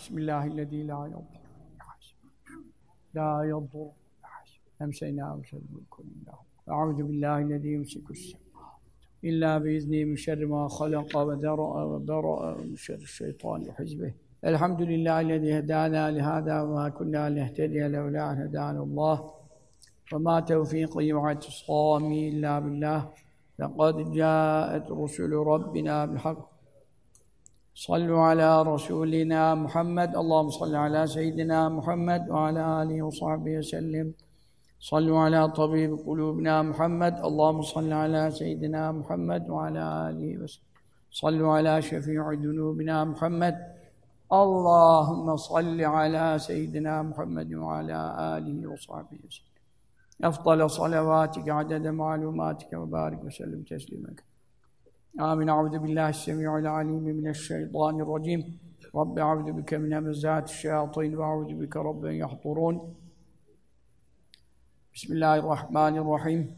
Bismillahirrahmanirrahim. La yadur. Emseyna ve sellem. Euzu billahillezî yumsikus İlla biizni min şerri ma halaka ve dera'a ve bera'a min şerri şeytani ve hizbihi. Elhamdülillahillezî hedâna lihâzâ ve mâ kunnâ linehtediye levlâ en hedânallâh. Ve mâ tevfîkî ve i'tisâmî illâ billah. Lekad câet rusulü Rabbina bilhak. Sallu ala Resulina Muhammed. Allahümme salli ala seyyidina Muhammed ve ala alihi ve sahbihi ve sellim. Sallu ala tabibi kulubina Muhammed. Allahümme salli ala seyyidina Muhammed ve ala alihi ve sellem. Sallu ala şefii dunubina Muhammed. Allahümme salli ala seyyidina Muhammed ve ala alihi ve sahbihi ve sellem. Efdale salavatike adede malumatike ve barik ve sellem teslimek. Amin. Euzu billahi s-semi'il alim mineşşeytanirracim. Rabbi euzu bike min hemezati'ş-şeyâtin ve euzu bike rabben yahdurun. Bismillahirrahmanirrahim.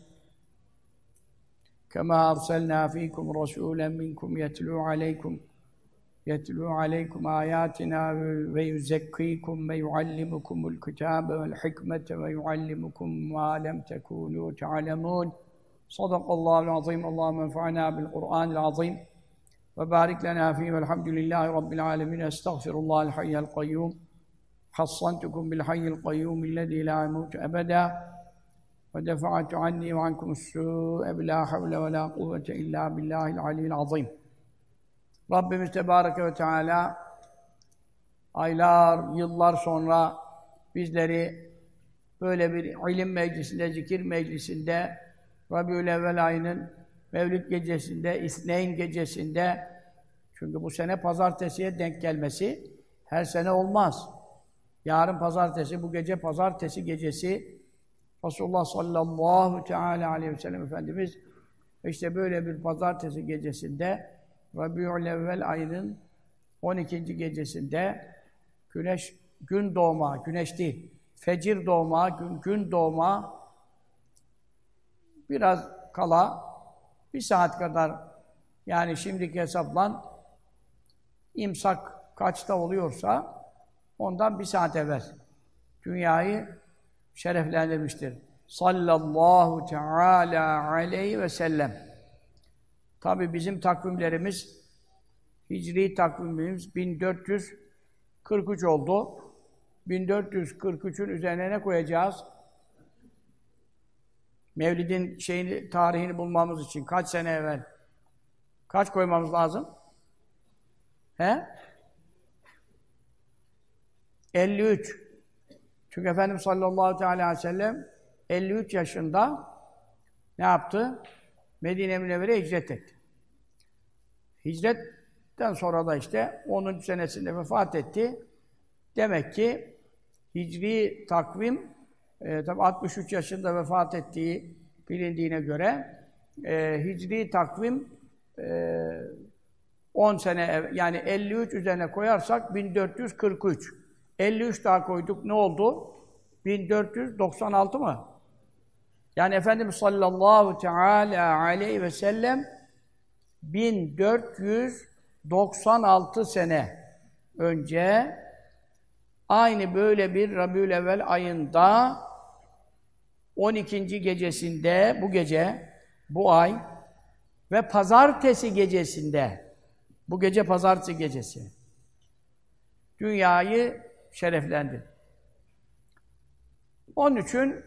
Kema erselnâ fîkum rasûlen minkum yetlû aleykum âyâtinâ ve yuzekkîkum ve yuallimukumul kitâbe vel hikmete ve yuallimukum mâ lem tekûnû te'alemûn. Sadakallâhul azîm. Allahümme enfa'nâ bil Kur'ânil azîm. Ve bârik lenâ fîhî velhamdülillâhi rabbil âlemîn. Estağfirullâhel hayyel kayyûm. Hassantukum bil hayyil kayyûm illezî lâ yemûtu ebedâ. Ve defa'tu annî ve ankumus-sû'e bilâ havle ve lâ kuvvete illâ billâhil aliyyil azîm. Rabbimiz Tebâreke ve Teâlâ aylar, yıllar sonra bizleri böyle bir ilim meclisinde, zikir meclisinde, Rabiülevvel ayının Mevlid gecesinde, İsneyn gecesinde, çünkü bu sene pazartesiye denk gelmesi her sene olmaz. Yarın pazartesi, bu gece pazartesi gecesi Resulullah sallallahu teâlâ aleyhi ve sellem Efendimiz işte böyle bir pazartesi gecesinde Rabiülevvel ayının 12. gecesinde gün doğma, güneş değil, fecir doğma, gün doğma biraz kala, bir saat kadar, yani şimdiki hesapla imsak kaçta oluyorsa ondan bir saat evvel dünyayı şereflendirmiştir. Sallallahu teâlâ aleyhi ve sellem. Tabi bizim takvimlerimiz, hicri takvimimiz 1443 oldu. 1443'ün üzerine ne koyacağız? Mevlid'in tarihini bulmamız için kaç sene evvel? Kaç koymamız lazım? He? 53. Çünkü Efendimiz sallallahu aleyhi ve sellem 53 yaşında ne yaptı? Medine-i Münevvere'ye hicret etti. Hicretten sonra da işte 10. senesinde vefat etti. Demek ki hicri takvim tabi 63 yaşında vefat ettiği bilindiğine göre hicri takvim 10 sene yani 53 üzerine koyarsak 1443. 53 daha koyduk ne oldu? 1496 mı? Yani Efendimiz sallallahu teâlâ aleyhi ve sellem 1496 sene önce aynı böyle bir Rabiülevvel ayında 12. gecesinde bu gece, bu ay ve pazartesi gecesinde, bu gece pazartesi gecesi dünyayı şereflendi. Onun için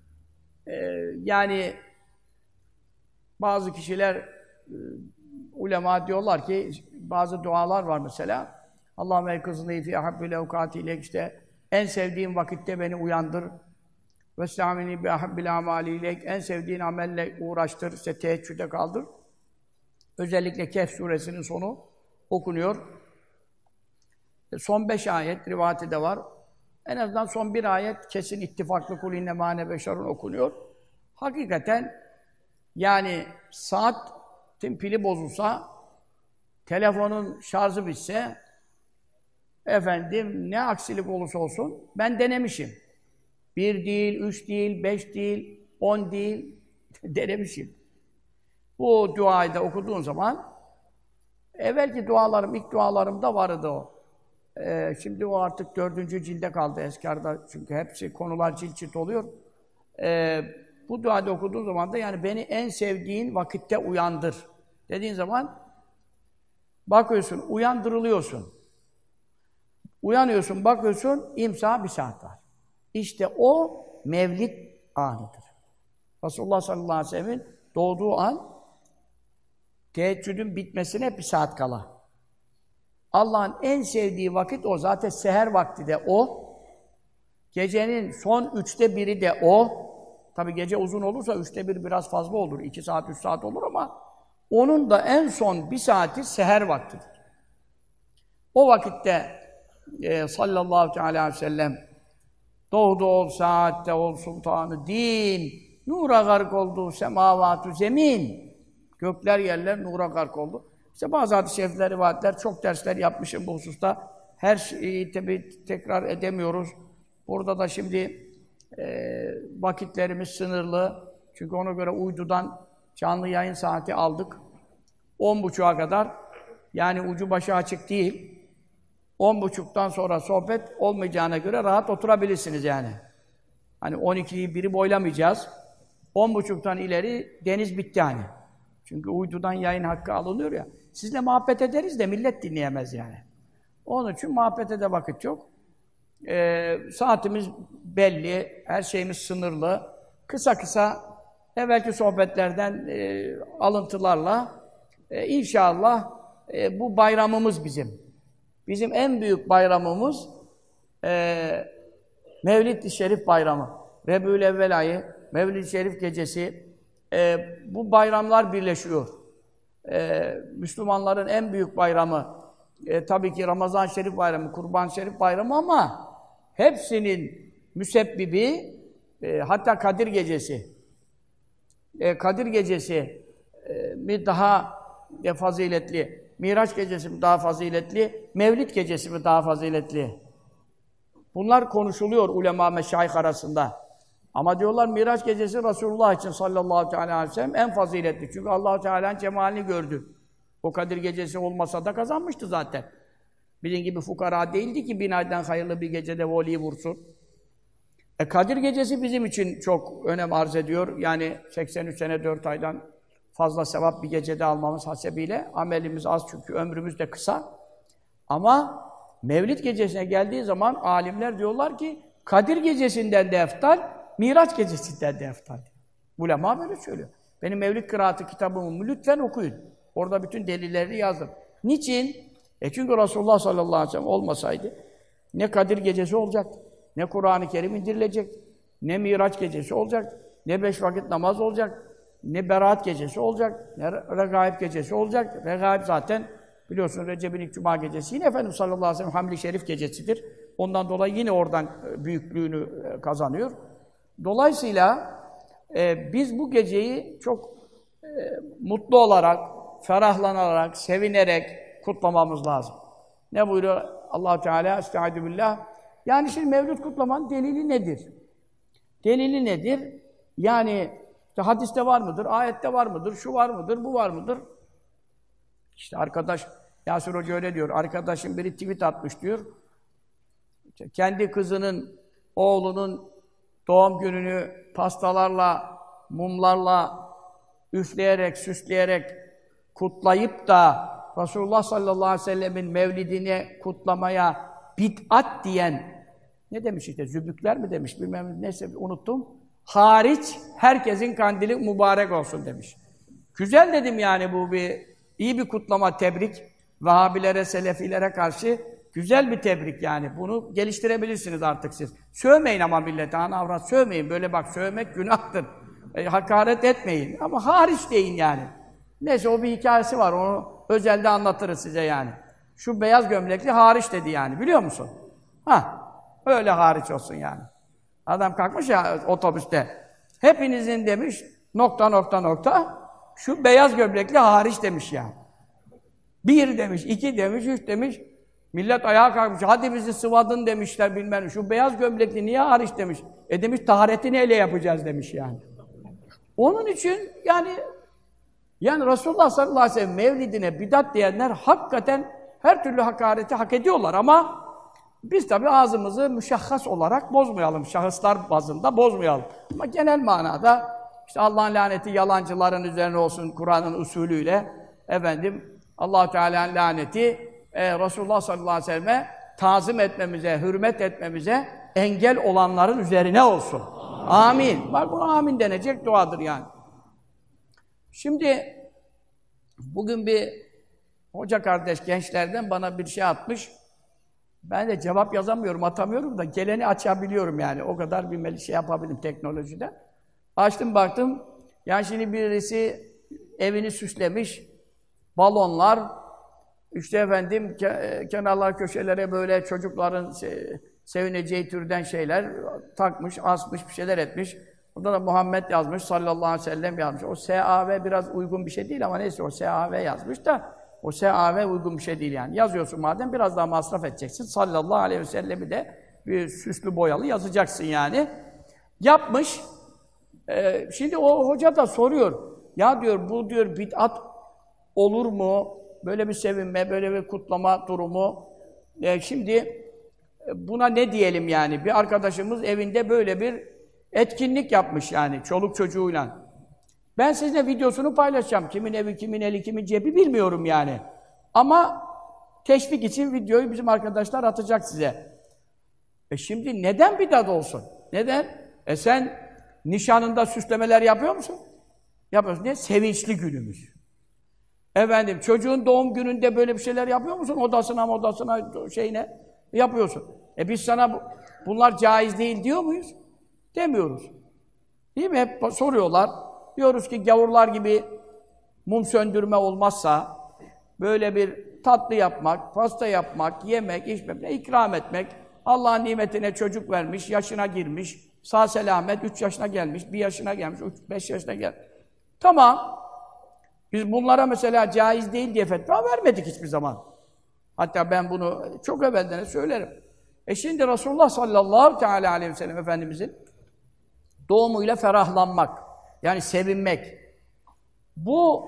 yani bazı kişiler, ulema diyorlar ki bazı dualar var mesela. Allahümme ekızni fî ahabbil evkâti işte en sevdiğim vakitte beni uyandır. Ve estâmini bi ahabbil amâli ileyk en sevdiğin amelle uğraştır, işte teheccüde kaldır. Özellikle Kehf suresinin sonu okunuyor. Son 5 ayet rivayeti de var. En azından son bir ayet kesin ittifaklı kul inne mâne beşerun okunuyor. Hakikaten yani saatin pili bozulsa, telefonun şarjı bitse, efendim ne aksilik olursa olsun ben denemişim. 1 değil, 3 değil, 5 değil, 10 değil denemişim. Bu duayı da okuduğun zaman evvelki dualarım, ilk dualarımda vardı o. Şimdi o artık 4. cilde kaldı Ezkar'da. Çünkü hepsi konular cilt cilt oluyor. Bu duada okuduğun zaman da yani beni en sevdiğin vakitte uyandır dediğin zaman bakıyorsun, uyandırılıyorsun. Uyanıyorsun, bakıyorsun, imsa 1 saat var. İşte o mevlid anıdır. Resulullah sallallahu aleyhi ve sellem'in doğduğu an, teheccüdün bitmesine 1 saat kala. Allah'ın en sevdiği vakit o. Zaten seher vakti de o. Gecenin son 1/3 de o. Tabi gece uzun olursa 1/3 biraz fazla olur. 2 saat, 3 saat olur ama onun da en son 1 saati seher vaktidir. O vakitte sallallahu aleyhi ve sellem doğdu ol saatte ol sultanı din, nura gark oldu semavatü zemin. Gökler yerler nura gark oldu. İşte bazı hadis-i şerifler, rivayetler, çok dersler yapmışım bu hususta. Her şeyi tabii tekrar edemiyoruz. Burada da şimdi vakitlerimiz sınırlı. Çünkü ona göre uydudan canlı yayın saati aldık. 10.30'a kadar. Yani ucu başı açık değil. 10.30'dan sonra sohbet olmayacağına göre rahat oturabilirsiniz yani. Hani 12'yi biri boylamayacağız. 10.30'dan ileri deniz bitti hani. Çünkü uydudan yayın hakkı alınıyor ya. Sizle muhabbet ederiz de millet dinleyemez yani. Onun için muhabbete de vakit yok. Saatimiz belli, her şeyimiz sınırlı. Kısa kısa evvelki sohbetlerden alıntılarla inşallah bu bayramımız bizim. Bizim en büyük bayramımız Mevlid-i Şerif bayramı. Rebül-Evvel ayı, Mevlid-i Şerif gecesi. Bu bayramlar birleşiyor. Müslümanların en büyük bayramı tabii ki Ramazan-ı Şerif bayramı, Kurban-ı Şerif bayramı ama hepsinin müsebbibi hatta Kadir Gecesi. Kadir Gecesi mi daha faziletli, Miraç Gecesi mi daha faziletli, Mevlid Gecesi mi daha faziletli? Bunlar konuşuluyor ulema meşayih arasında. Ama diyorlar Miraç Gecesi Resulullah için sallallahu aleyhi ve sellem en faziletli. Çünkü Allah-u Teala'nın cemalini gördü. O Kadir Gecesi olmasa da kazanmıştı zaten. Bizim gibi fukara değildi ki 1000 aydan hayırlı bir gecede voliyi vursun. Kadir Gecesi bizim için çok önem arz ediyor. Yani 83 sene 4 aydan fazla sevap bir gecede almamız hasebiyle. Amelimiz az çünkü ömrümüz de kısa. Ama Mevlid Gecesi'ne geldiği zaman alimler diyorlar ki Kadir Gecesi'nden de eftal, Miraç Gecesi'nden de eftal. Ulema böyle söylüyor. Benim Mevlid Kıraatı kitabımı lütfen okuyun. Orada bütün delillerini yazdım. Niçin? Çünkü Resulullah sallallahu aleyhi ve sellem olmasaydı ne Kadir Gecesi olacaktı, ne Kur'an-ı Kerim indirilecekti, ne Miraç Gecesi olacak, ne 5 vakit namaz olacak, ne Berat Gecesi olacak, ne Regaib Gecesi olacak. Regaib zaten biliyorsunuz Recep'in ilk Cuma Gecesi yine Efendimiz sallallahu aleyhi ve sellem Hamli Şerif Gecesi'dir. Ondan dolayı yine oradan büyüklüğünü kazanıyor. Dolayısıyla biz bu geceyi çok mutlu olarak, ferahlanarak, sevinerek kutlamamız lazım. Ne buyuruyor Allah-u Teala? Estaizu billah. Yani şimdi Mevlid kutlamanın delili nedir? Delili nedir? Yani işte hadiste var mıdır, ayette var mıdır, şu var mıdır, bu var mıdır? İşte arkadaş, Yasir Hoca öyle diyor, arkadaşım biri tweet atmış diyor. İşte kendi kızının, oğlunun doğum gününü pastalarla, mumlarla üfleyerek, süsleyerek kutlayıp da Resulullah sallallahu aleyhi ve sellemin mevlidini kutlamaya bid'at diyen, ne demiş işte, zübükler mi demiş, bilmem neyse unuttum. Hariç herkesin kandili mübarek olsun demiş. Güzel dedim yani bu iyi bir kutlama, tebrik. Vehhabilere, Selefilere karşı güzel bir tebrik yani. Bunu geliştirebilirsiniz artık siz. Sövmeyin ama millete, ana avrat sövmeyin. Böyle bak sövmek günahtır. Hakaret etmeyin. Ama hariç deyin yani. Neyse o bir hikayesi var. Onu özelde anlatırız size yani. Şu beyaz gömlekli hariç dedi yani. Biliyor musun? Öyle hariç olsun yani. Adam kalkmış ya otobüste. Hepinizin demiş nokta şu beyaz gömlekli hariç demiş ya. 1 demiş, 2 demiş, 3 demiş. Millet ayağa kalkmış. Hadi bizi sıvadın demişler bilmem. Şu beyaz gömlekli niye hariç demiş. Demiş taharetini ele yapacağız demiş yani. Onun için yani Resulullah sallallahu aleyhi ve sellem mevlidine bidat diyenler hakikaten her türlü hakareti hak ediyorlar ama Biz tabii ağzımızı müşahhas olarak bozmayalım, şahıslar bazında bozmayalım. Ama genel manada işte Allah'ın laneti yalancıların üzerine olsun Kur'an'ın usulüyle efendim Allah-u Teala'nın laneti Resulullah sallallahu aleyhi ve selleme tazim etmemize, hürmet etmemize engel olanların üzerine olsun. Amin. Bak bu amin denecek duadır yani. Şimdi bugün bir hoca kardeş gençlerden bana bir şey atmış. Ben de cevap yazamıyorum, atamıyorum da geleni açabiliyorum yani. O kadar bir şey yapabildim teknolojide. Açtım baktım. Yani şimdi birisi evini süslemiş. Balonlar, işte efendim kenarlar köşelere böyle çocukların sevineceği türden şeyler takmış, asmış, bir şeyler etmiş. Burada da Muhammed yazmış, sallallahu aleyhi ve sellem yazmış. O SAV biraz uygun bir şey değil ama neyse o SAV yazmış da o SAV uygun bir şey değil yani. Yazıyorsun madem biraz daha masraf edeceksin. Sallallahu aleyhi ve sellemi de bir süslü boyalı yazacaksın yani. Yapmış. Şimdi o hoca da soruyor. Ya diyor bu diyor bid'at olur mu? Böyle bir sevinme, böyle bir kutlama durumu. Şimdi buna ne diyelim yani? Bir arkadaşımız evinde böyle bir etkinlik yapmış yani çoluk çocuğuyla. Ben sizinle videosunu paylaşacağım. Kimin evi, kimin eli, kimin cebi bilmiyorum yani. Ama teşvik için videoyu bizim arkadaşlar atacak size. Şimdi neden bid'at olsun? Neden? Sen nişanında süslemeler yapıyor musun? Yapıyorsun. Niye? Sevinçli günümüz. Efendim, çocuğun doğum gününde böyle bir şeyler yapıyor musun? Odasına şeyine yapıyorsun. Biz sana bunlar caiz değil diyor muyuz? Demiyoruz. Değil mi? Hep soruyorlar. Diyoruz ki gavurlar gibi mum söndürme olmazsa böyle bir tatlı yapmak, pasta yapmak, yemek, içmek, ikram etmek, Allah'ın nimetine çocuk vermiş, yaşına girmiş, sağ selamet 3 yaşına gelmiş, 1 yaşına gelmiş, 5 yaşına gelmiş. Tamam. Biz bunlara mesela caiz değil diye fetva vermedik hiçbir zaman. Hatta ben bunu çok evvelden söylerim. Şimdi Resulullah sallallahu aleyhi ve sellem Efendimizin doğumuyla ferahlanmak, yani sevinmek. Bu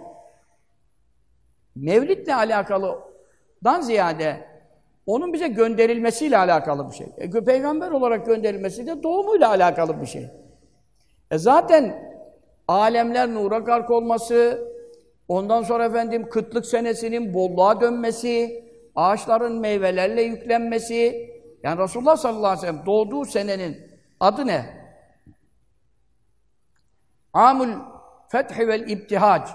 Mevlid'le alakalıdan ziyade onun bize gönderilmesiyle alakalı bir şey. Peygamber olarak gönderilmesi de doğumuyla alakalı bir şey. Zaten alemler nura gark olması, ondan sonra efendim kıtlık senesinin bolluğa dönmesi, ağaçların meyvelerle yüklenmesi, yani Resulullah sallallahu aleyhi ve sellem doğduğu senenin adı ne? Amul fethi vel ibtihac.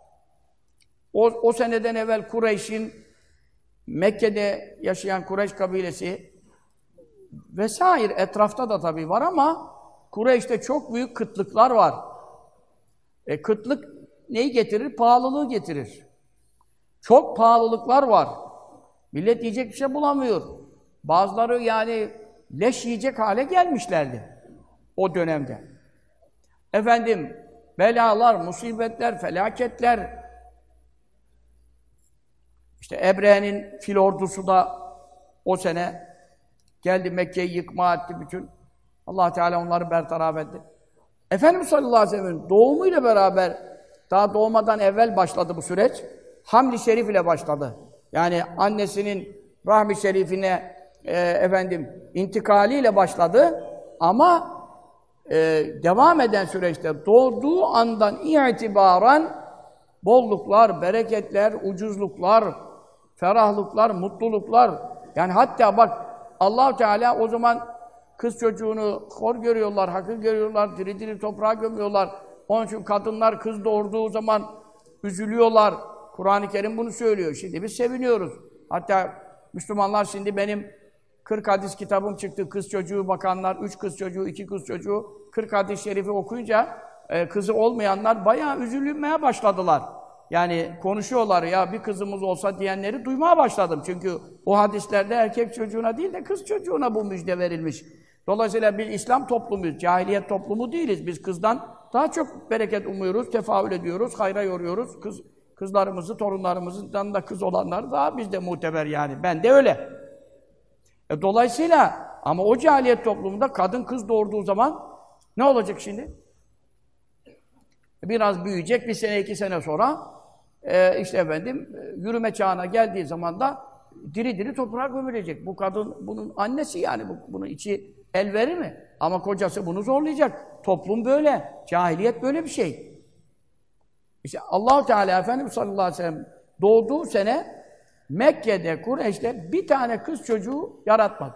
O seneden evvel Kureyş'in Mekke'de yaşayan Kureyş kabilesi vesaire etrafta da tabii var ama Kureyş'te çok büyük kıtlıklar var. Kıtlık neyi getirir? Pahalılığı getirir. Çok pahalılıklar var. Millet yiyecek bir şey bulamıyor. Bazıları yani leş yiyecek hale gelmişlerdi o dönemde. Efendim, belalar, musibetler, felaketler. İşte Ebrehe'nin fil ordusu da o sene geldi Mekke'yi yıkma etti bütün. Allah Teala onları bertaraf etti. Efendimiz sallallahu aleyhi ve sellem'in doğumuyla beraber, daha doğmadan evvel başladı bu süreç. Hamd-i Şerif ile başladı. Yani annesinin rahmi şerifine intikaliyle başladı. Ama devam eden süreçte doğduğu andan itibaren bolluklar, bereketler, ucuzluklar, ferahlıklar, mutluluklar. Yani hatta bak Allah-u Teala o zaman kız çocuğunu hor görüyorlar, hakir görüyorlar, diri diri toprağa gömüyorlar. Onun için kadınlar kız doğurduğu zaman üzülüyorlar. Kur'an-ı Kerim bunu söylüyor. Şimdi biz seviniyoruz. Hatta Müslümanlar şimdi benim 40 hadis kitabım çıktı. Kız çocuğu bakanlar, 3 kız çocuğu, 2 kız çocuğu 40 hadis-i şerifi okuyunca kızı olmayanlar bayağı üzülmeye başladılar. Yani konuşuyorlar ya bir kızımız olsa diyenleri duymaya başladım. Çünkü o hadislerde erkek çocuğuna değil de kız çocuğuna bu müjde verilmiş. Dolayısıyla biz İslam toplumuyuz, cahiliyet toplumu değiliz. Biz kızdan daha çok bereket umuyoruz, tefaül ediyoruz, hayra yoruyoruz. Kızlarımızı, torunlarımızdan da kız olanlar daha bizde muteber yani. Ben de öyle. Dolayısıyla ama o cahiliyet toplumunda kadın kız doğurduğu zaman ne olacak şimdi? Biraz büyüyecek, 1 sene, 2 sene sonra işte efendim yürüme çağına geldiği zaman da diri diri toprağa gömülecek. Bu kadın bunun annesi yani. Bunun içi el verir mi? Ama kocası bunu zorlayacak. Toplum böyle. Cahiliyet böyle bir şey. İşte Allah-u Teala Efendimiz sallallahu aleyhi ve sellem doğduğu sene Mekke'de, Kureyş'te bir tane kız çocuğu yaratmadı.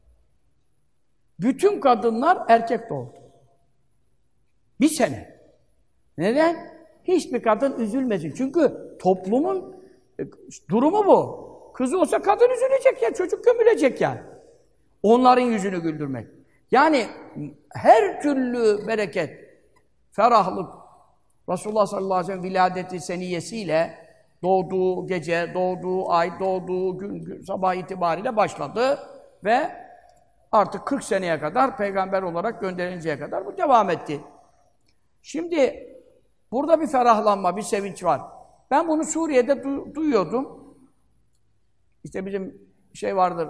Bütün kadınlar erkek doğdu. Bir sene. Neden? Hiçbir kadın üzülmesin. Çünkü toplumun durumu bu. Kız olsa kadın üzülecek ya, çocuk gömülecek yani. Onların yüzünü güldürmek. Yani her türlü bereket, ferahlık, Resulullah sallallahu aleyhi ve sellem viladeti seniyesiyle doğduğu gece, doğduğu ay, doğduğu gün sabah itibariyle başladı ve artık 40 seneye kadar peygamber olarak gönderinceye kadar bu devam etti. Şimdi burada bir ferahlanma, bir sevinç var. Ben bunu Suriye'de duyuyordum. İşte bizim şey vardır,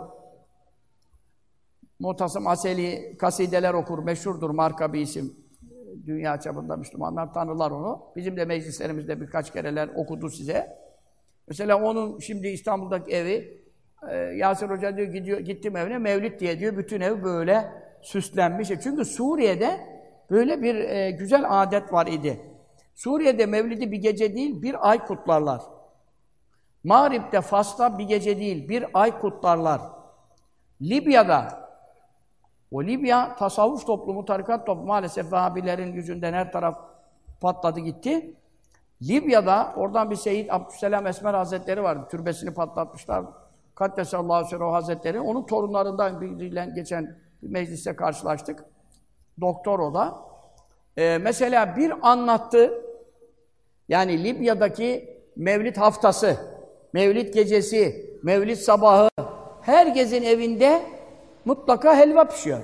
Mutasım Aseli kasideler okur, meşhurdur, marka bir isim. Dünya çapında Müslümanlar tanırlar onu. Bizim de meclislerimizde birkaç kereler okudu size. Mesela onun şimdi İstanbul'daki evi, Yasir Hoca diyor, gittim evine, Mevlid diye diyor, bütün ev böyle süslenmiş. Çünkü Suriye'de böyle bir güzel adet var idi. Suriye'de Mevlid'i bir gece değil, bir ay kutlarlar. Mağrib'de, Fas'ta bir gece değil, bir ay kutlarlar. Libya'da, o Libya tasavvuf toplumu, tarikat toplumu, maalesef Vehhabilerin yüzünden her taraf patladı gitti. Libya'da, oradan bir Seyyid Abdüsselam Esmer Hazretleri vardı, türbesini patlatmışlar. Kaddesallahu sirruhu o Hazretleri, onun torunlarından biriyle geçen bir mecliste karşılaştık. Doktor o da. Mesela bir anlattı, yani Libya'daki Mevlid haftası, Mevlid gecesi, Mevlid sabahı, herkesin evinde mutlaka helva pişiyor.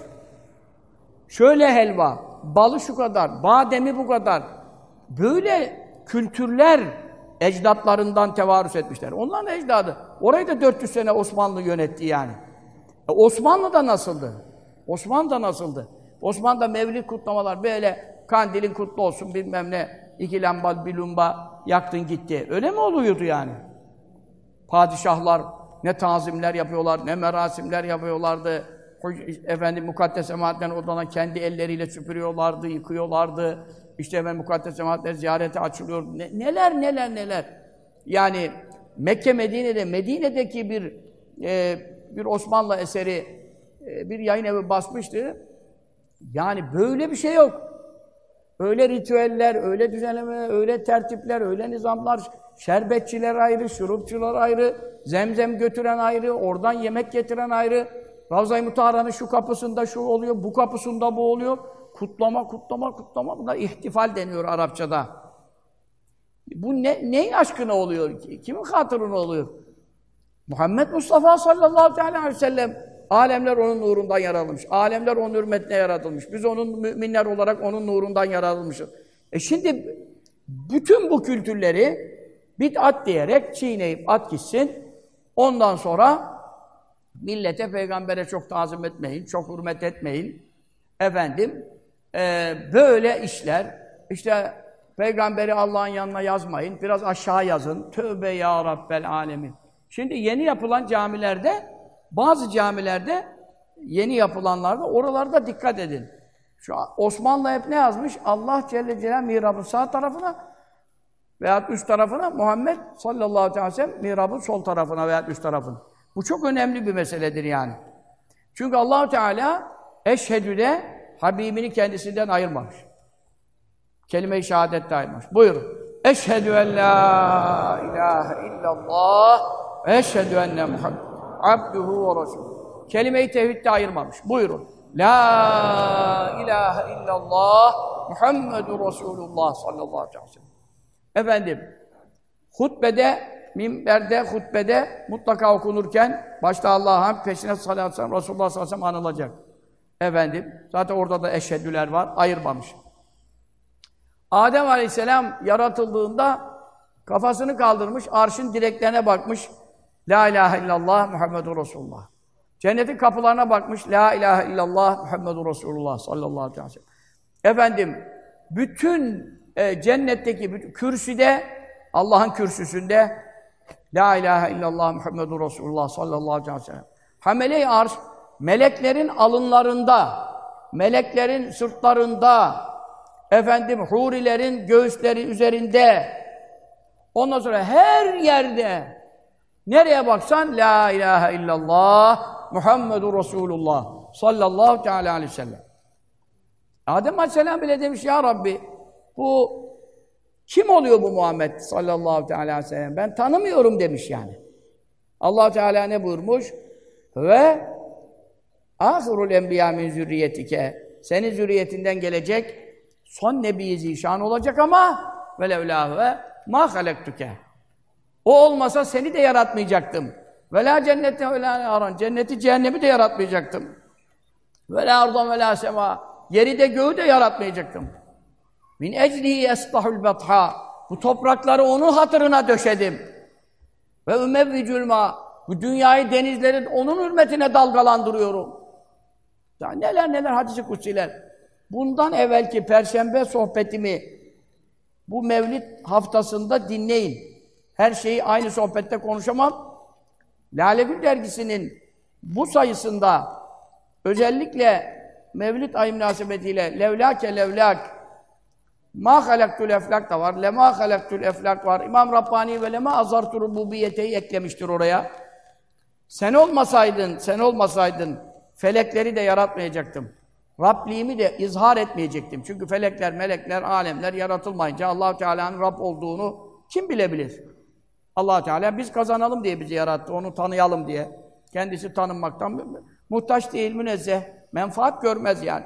Şöyle helva, balı şu kadar, bademi bu kadar. Böyle kültürler ecdatlarından tevarüs etmişler. Onların ecdadı. Orayı da 400 sene Osmanlı yönetti yani. Osmanlı da nasıldı? Osmanlı da nasıldı? Osmanlı'da mevlid kutlamalar böyle, kandilin kutlu olsun bilmem ne, 2 lamba, 1 lumba yaktın gitti. Öyle mi oluyordu yani? Padişahlar ne tazimler yapıyorlar, ne merasimler yapıyorlardı. Efendim mukaddes emanetten odadan kendi elleriyle süpürüyorlardı, yıkıyorlardı. İşte hemen mukaddes emanetler ziyarete açılıyor. Neler. Yani Mekke, Medine'deki bir Osmanlı eseri bir yayın evi basmıştı. Yani böyle bir şey yok. Öyle ritüeller, öyle düzenlemeler, öyle tertipler, öyle nizamlar, şerbetçiler ayrı, şurupçular ayrı, zemzem götüren ayrı, oradan yemek getiren ayrı, Ravza-i Mutahhara'nın şu kapısında şu oluyor, bu kapısında bu oluyor. Kutlama. Buna ihtifal deniyor Arapçada. Bu neyin aşkına oluyor ki? Kimin hatırına oluyor? Muhammed Mustafa sallallahu aleyhi ve sellem, alemler onun nurundan yaratılmış. Alemler onun hürmetine yaratılmış. Biz onun müminler olarak onun nurundan yaratılmışız. Şimdi bütün bu kültürleri bid'at diyerek çiğneyip at gitsin. Ondan sonra millete, peygambere çok tazim etmeyin, çok hürmet etmeyin. Efendim, böyle işler, işte peygamberi Allah'ın yanına yazmayın, biraz aşağı yazın. Tövbe ya Rabbel alemin. Şimdi yeni yapılan camilerde, bazı camilerde, yeni yapılanlarda, oralarda dikkat edin. Şu Osmanlı hep ne yazmış? Allah Celle Celaluhu mihrabın sağ tarafına veya üst tarafına, Muhammed sallallahu aleyhi ve sellem mihrabın sol tarafına veya üst tarafına. Bu çok önemli bir meseledir yani. Çünkü Allah-u Teala eşhedü'de Habibini kendisinden ayırmamış. Kelime-i şehadette ayırmış. Buyurun. Eşhedü en la ilahe illallah ve eşhedü enne Muhammed abduhu ve resulü. Kelime-i tevhidde ayırmamış. Buyurun. La ilahe illallah Muhammedur Resulullah sallallahu aleyhi ve sellem. Efendim, minberde, hutbede mutlaka okunurken başta Allah'a hamd, peşine sallallahu aleyhi ve sellem, Resulullah sallallahu aleyhi ve sellem anılacak. Efendim, zaten orada da eşhedüler var, ayırmamış. Adem aleyhisselam yaratıldığında kafasını kaldırmış, arşın direklerine bakmış. La ilahe illallah Muhammedur Resulullah. Cennetin kapılarına bakmış. La ilahe illallah Muhammedur Resulullah sallallahu aleyhi ve sellem. Efendim, bütün cennetteki kürsüde, Allah'ın kürsüsünde La ilahe illallah Muhammedur Resulullah sallallahu aleyhi ve sellem. Hamele-i arş, meleklerin alınlarında, meleklerin sırtlarında, hurilerin göğüsleri üzerinde, ondan sonra her yerde, nereye baksan La ilahe illallah Muhammedur Resulullah sallallahu teala aleyhi ve sellem. Adem aleyhisselam bile demiş, ya Rabbi, bu kim oluyor bu Muhammed sallallahu aleyhi ve sellem? Ben tanımıyorum demiş yani. Allah Teala ne buyurmuş? Ve ahirul enbiya min zürriyetike. Senin zürriyetinden gelecek son nebi-i zişan olacak ama ve levlâhu ve mâ halektuke. O olmasa seni de yaratmayacaktım. Ve la cennete ve la naran. Cenneti, cehennemi de yaratmayacaktım. Ve la ardan ve la sema. Yeri de göğü de yaratmayacaktım. Min eclihi estahul betha. Bu toprakları onun hatırına döşedim. Ve ümevvicül ma. Bu dünyayı, denizleri onun hürmetine dalgalandırıyorum. Ya neler neler hadis-i kutsiler. Bundan evvelki Perşembe sohbetimi bu Mevlid haftasında dinleyin. Her şeyi aynı sohbette konuşamam. Lale Gül dergisinin bu sayısında özellikle Mevlid ayı münasebetiyle levlâke levlâk mâ halaktul eflak da var. Lemâ halaktul eflak var. İmam Rabbani ve lemâ azartu rububiyeteyi eklemiştir oraya. Sen olmasaydın felekleri de yaratmayacaktım. Rabliğimi de izhar etmeyecektim. Çünkü felekler, melekler, alemler yaratılmayınca Allah-u Teala'nın Rab olduğunu kim bilebilir? Allah Teala biz kazanalım diye bizi yarattı, onu tanıyalım diye. Kendisi tanınmaktan muhtaç değil, münezzeh, menfaat görmez yani.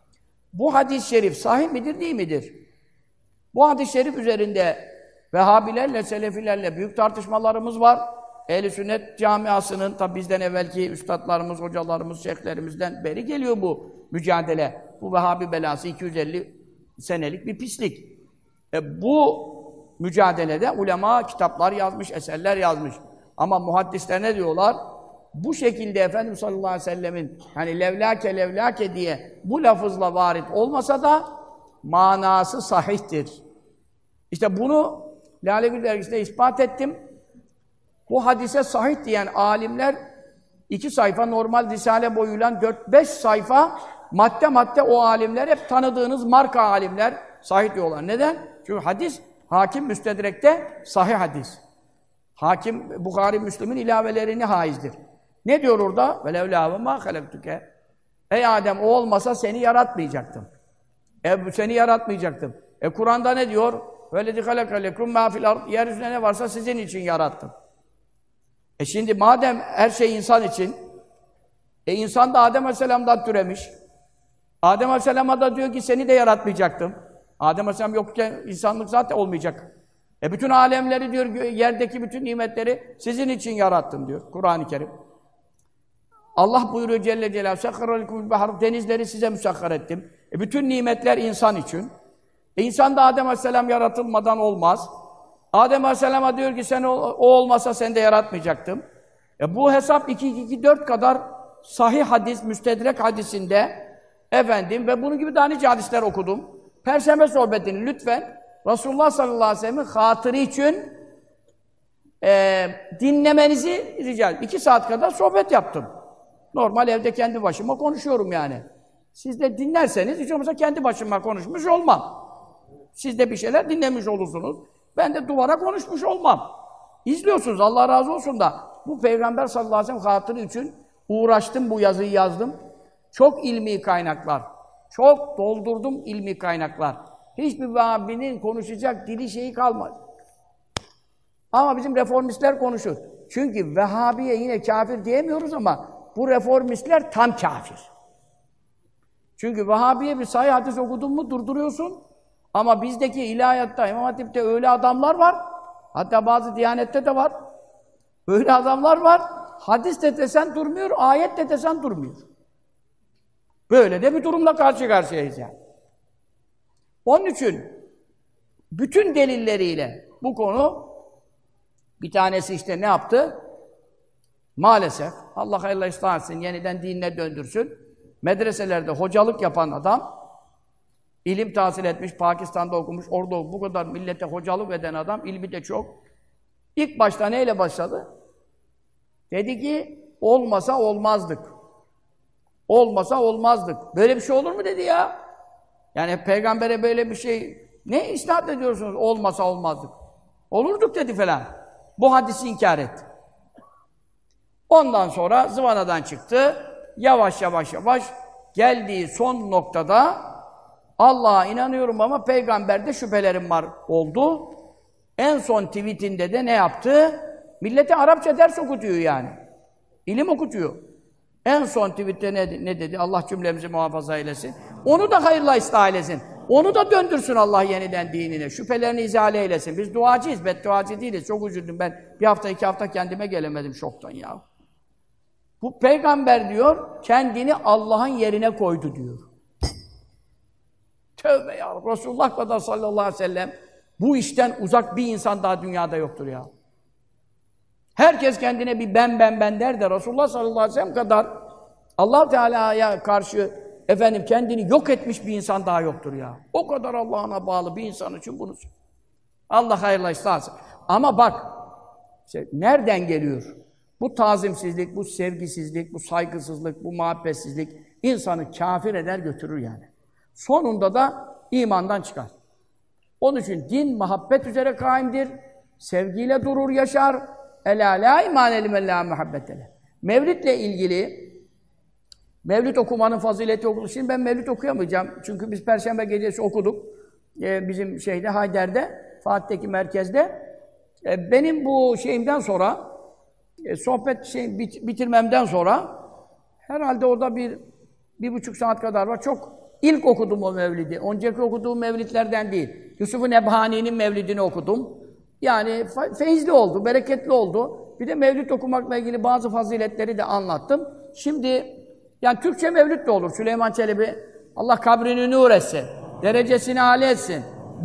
Bu hadis-i şerif sahih midir, değil midir? Bu hadis-i şerif üzerinde Vehhabilerle, Selefilerle büyük tartışmalarımız var. Ehl-i Sünnet camiasının, tabi bizden evvelki üstadlarımız, hocalarımız, şeyhlerimizden beri geliyor bu mücadele. Bu Vehhabi belası 250 senelik bir pislik. Bu mücadelede ulema kitaplar yazmış, eserler yazmış. Ama muhaddisler ne diyorlar? Bu şekilde Efendimiz sallallahu aleyhi ve sellemin hani levlâke levlâke diye bu lafızla varit olmasa da manası sahihtir. İşte bunu Lale Gül dergisinde ispat ettim. Bu hadise sahih diyen alimler 2 sayfa normal risale boyuyla 4-5 sayfa madde madde o alimler hep tanıdığınız marka alimler sahih diyorlar. Neden? Çünkü hadis Hakim Müstedrek'te sahih hadis. Hakim Buhari Müslim'in ilavelerini haizdir. Ne diyor orada? Velevlâ ve mâ halektuke. Ey Adem o olmasa seni yaratmayacaktım. Seni yaratmayacaktım. Kur'an'da ne diyor? Veledi halekalekum mâ fil ard. Yeryüzünde ne varsa sizin için yarattım. Şimdi madem her şey insan için, insan da Adem Aleyhisselam'dan türemiş. Adem Aleyhisselam'a da diyor ki seni de yaratmayacaktım. Adem Aleyhisselam yokken insanlık zaten olmayacak. Bütün alemleri diyor, yerdeki bütün nimetleri sizin için yarattım diyor Kur'an-ı Kerim. Allah buyuruyor Celle Celaluhu, "Sekkaralekumul bahar." Denizleri size müsakkar ettim. Bütün nimetler insan için. İnsan da Adem Aleyhisselam yaratılmadan olmaz. Adem Aleyhisselam'a diyor ki sen o olmasa sen de yaratmayacaktım. Bu hesap 2-2-4 kadar sahih hadis, müstedrek hadisinde ve bunun gibi daha nice hadisler okudum. Perşembe sohbetini lütfen Resulullah sallallahu aleyhi ve sellem'in hatırı için dinlemenizi rica ediyorum. 2 saat kadar sohbet yaptım. Normal evde kendi başıma konuşuyorum yani. Siz de dinlerseniz hiç olmazsa kendi başıma konuşmuş olmam. Siz de bir şeyler dinlemiş olursunuz. Ben de duvara konuşmuş olmam. İzliyorsunuz, Allah razı olsun da. Bu Peygamber sallallahu aleyhi ve sellem hatırı için uğraştım, bu yazıyı yazdım. Çok ilmi kaynaklar. Çok doldurdum ilmi kaynaklar. Hiçbir Vehhabinin konuşacak dili şeyi kalmadı. Ama bizim reformistler konuşur. Çünkü Vehhabiye yine kafir diyemiyoruz ama bu reformistler tam kafir. Çünkü Vehhabiye bir sahih hadis okudun mu durduruyorsun. Ama bizdeki ilahiyatta, İmam Hatip'te öyle adamlar var. Hatta bazı Diyanet'te de var. Öyle adamlar var. Hadis de desen durmuyor, ayet de desen durmuyor. Böyle de bir durumla karşı karşıyayız yani. Onun için bütün delilleriyle bu konu bir tanesi işte ne yaptı? Maalesef Allah hayırlı ıslah etsin, yeniden dinine döndürsün. Medreselerde hocalık yapan adam, ilim tahsil etmiş, Pakistan'da okumuş, orada bu kadar millete hocalık eden adam, ilmi de çok. İlk başta neyle başladı? Dedi ki, olmasa olmazdık. Olmasa olmazdık. Böyle bir şey olur mu dedi ya? Yani peygambere böyle bir şey, ne isnat ediyorsunuz? Olmasa olmazdık. Olurduk dedi falan. Bu hadisi inkar etti. Ondan sonra zıvanadan çıktı. Yavaş yavaş geldiği son noktada Allah'a inanıyorum ama peygamberde şüphelerim var oldu. En son tweetinde de ne yaptı? Millete Arapça ders okutuyor yani. İlim okutuyor. En son tweette ne dedi? Allah cümlemizi muhafaza eylesin. Onu da hayırla ıslah eylesin. Onu da döndürsün Allah yeniden dinine. Şüphelerini izale eylesin. Biz duacıyız, bedduacı değiliz. Çok üzüldüm ben. Bir hafta, 2 hafta kendime gelemedim şoktan ya. Bu peygamber diyor, kendini Allah'ın yerine koydu diyor. Tövbe ya! Resulullah kadar sallallahu aleyhi ve sellem bu işten uzak bir insan daha dünyada yoktur ya. Herkes kendine bir ben der de Resulullah sallallahu aleyhi ve sellem kadar Allah Teala'ya karşı kendini yok etmiş bir insan daha yoktur ya. O kadar Allah'ına bağlı bir insan için bunu söylüyor. Allah hayırlı istersin. Ama bak, nereden geliyor? Bu tazimsizlik, bu sevgisizlik, bu saygısızlık, bu muhabbetsizlik insanı kafir eder götürür yani. Sonunda da imandan çıkar. Onun için din muhabbet üzere kaimdir. Sevgiyle durur, yaşar. Elâ lâ imâne limen lâ muhabbetele. Mevlidle ilgili mevlid okumanın fazileti okuduk. Şimdi ben mevlid okuyamayacağım. Çünkü biz Perşembe gecesi okuduk. Bizim Hayder'de, Fatih'teki merkezde. Benim bu şeyimden sonra sohbet bitirmemden sonra herhalde orada bir buçuk saat kadar var. Çok ilk okudum o mevlidi. Önceki okuduğum mevlidlerden değil. Yusuf-u Nebhani'nin mevlidini okudum. Yani feyizli oldu, bereketli oldu. Bir de mevlid okumakla ilgili bazı faziletleri de anlattım. Şimdi yani Türkçe mevlid de olur. Süleyman Çelebi, Allah kabrini nur etsin, derecesini âli etsin.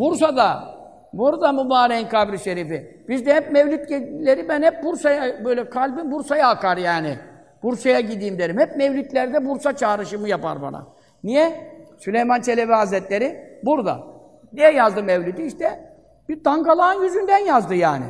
Burada mübarek kabri şerifi. Biz de hep mevlidleri, ben hep Bursa'ya, böyle kalbim Bursa'ya akar yani. Bursa'ya gideyim derim. Hep mevlidlerde Bursa çağrışımı yapar bana. Niye? Süleyman Çelebi Hazretleri burada. Niye yazdı mevlidi? İşte bir dangalağın yüzünden yazdı yani.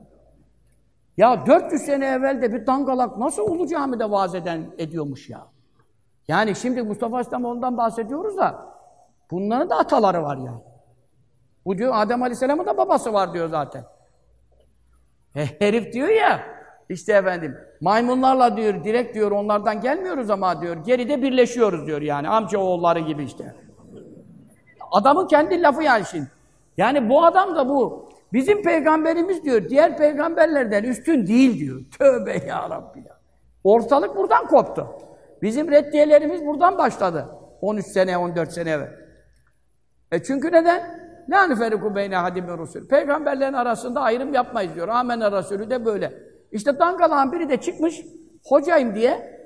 Ya 400 sene evvel de bir dangalak nasıl Ulu Cami'de vaaz ediyormuş ya. Yani şimdi Mustafa İslamoğlu'ndan bahsediyoruz da bunların da ataları var yani. Bu diyor Adem Aleyhisselam'ın da babası var diyor zaten. Herif diyor ya, işte maymunlarla diyor, direkt diyor onlardan gelmiyoruz ama diyor, geride birleşiyoruz diyor yani, amca oğulları gibi işte. Adamın kendi lafı yani şimdi. Yani bu adam da bu. Bizim peygamberimiz diyor, diğer peygamberlerden üstün değil diyor. Tövbe ya Rabbi ya. Ortalık buradan koptu. Bizim reddiyelerimiz buradan başladı. 13 sene, 14 sene evvel. Çünkü neden? لَا نُفَرِقُ بَيْنَ اَحَدٍ مِنْ رُسُولٍ. Peygamberlerin arasında ayrım yapmayız diyor. Âmen Resulü de böyle. İşte dangalağın biri de çıkmış, hocayım diye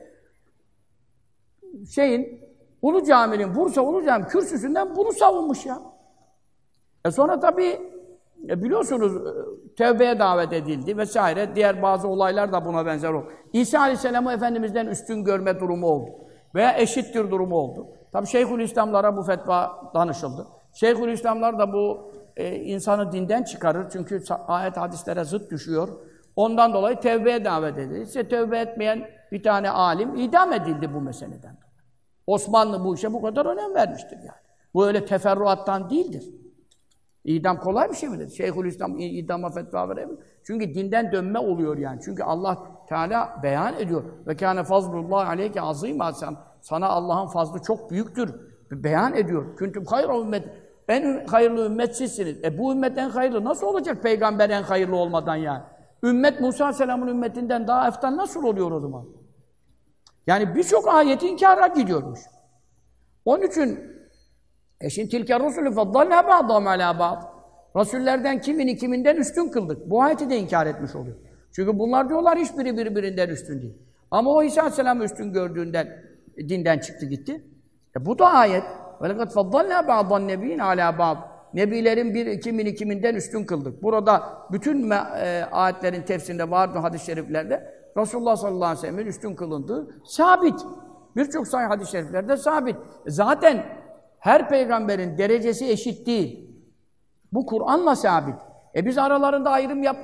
Ulu Cami'nin, Bursa Ulu Cami kürsüsünden bunu savunmuş ya. Sonra tabii biliyorsunuz tevbeye davet edildi vesaire. Diğer bazı olaylar da buna benzer oldu. İsa Aleyhisselam'ı Efendimiz'den üstün görme durumu oldu. Veya eşittir durumu oldu. Tabii Şeyhülislamlara bu fetva danışıldı. Şeyhülislamlar da bu insanı dinden çıkarır. Çünkü ayet hadislere zıt düşüyor. Ondan dolayı tevbeye davet edildi. İşte tevbe etmeyen bir tane alim idam edildi bu meseleden. Osmanlı bu işe bu kadar önem vermiştir yani. Bu öyle teferruattan değildir. İdam kolay bir şey midir? Şeyhülislam idama fetva verebilir. Çünkü dinden dönme oluyor yani. Çünkü Allah Teala beyan ediyor. Ve kâne fazlullah aleyke azîmâ. Sana Allah'ın fazlı çok büyüktür. Beyan ediyor. Küntüm hayra ümmet. En hayırlı ümmet sizsiniz. Bu ümmet en hayırlı. Nasıl olacak peygamber en hayırlı olmadan yani? Ümmet Musa Aleyhisselam'ın ümmetinden daha eftal nasıl oluyor o zaman? Yani birçok ayeti inkara gidiyormuş. Onun için şimdi tilke rusulü faddalna ba'dahum alâ ba'd. Rasullerden kimini kiminden üstün kıldık. Bu ayeti de inkar etmiş oluyor. Çünkü bunlar diyorlar hiçbiri birbirinden üstün değil. Ama o İsa Aleyhisselam'ı üstün gördüğünden dinden çıktı gitti. Bu da ayet. وَلَقَدْ فَضَّلْنَا بَعْضَ النَّبِينَ عَلَى بَعْضٍ. Nebilerin kimini kiminden üstün kıldık. Burada bütün ayetlerin tefsirinde vardı hadis-i şeriflerde Resulullah sallallahu aleyhi ve sellem'in üstün kılındığı sabit. Birçok sahih hadis-i şeriflerde sabit. Zaten her peygamberin derecesi eşit değil. Bu Kur'an'la sabit. Biz aralarında ayrım yapmayız.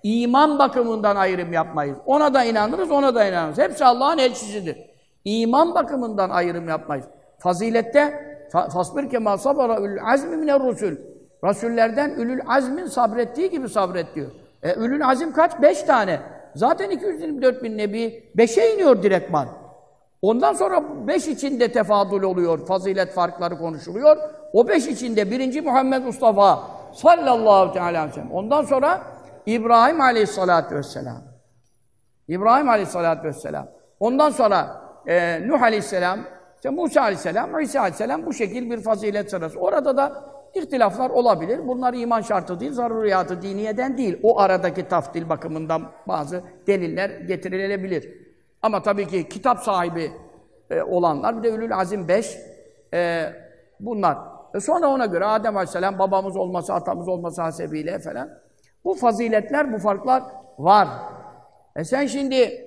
İman bakımından ayrım yapmayız. Ona da inanırız, ona da inanırız. Hepsi Allah'ın elçisidir. İman bakımından ayrım yapmayız. Fazilette fasbir kema sabara ulul azmi mine'r-rusul. Rasullerden ülül azmin sabrettiği gibi sabret diyor. Ülül azim kaç? 5 tane. Zaten 224 bin nebi 5'e iniyor direktman. Ondan sonra 5 içinde tefadül oluyor. Fazilet farkları konuşuluyor. O 5 içinde 1. Muhammed Mustafa sallallahu aleyhi ve sellem. Ondan sonra İbrahim aleyhissalatu vesselam. İbrahim aleyhissalatu vesselam. Ondan sonra Nuh aleyhisselam, işte Musa aleyhisselam, İsa aleyhisselam bu şekil bir fazilet sırası. Orada da ihtilaflar olabilir. Bunlar iman şartı değil, zaruriyatı diniyeden değil. O aradaki taftil bakımından bazı deliller getirilebilir. Ama tabii ki kitap sahibi olanlar, bir de Ülül Azim 5, bunlar. Sonra ona göre Adem Aleyhisselam babamız olması, atamız olması hasebiyle falan. Bu faziletler, bu farklar var. Sen şimdi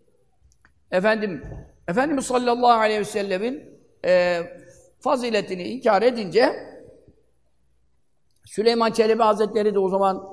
Efendimiz sallallahu aleyhi ve sellemin faziletini inkar edince Süleyman Çelebi Hazretleri de o zaman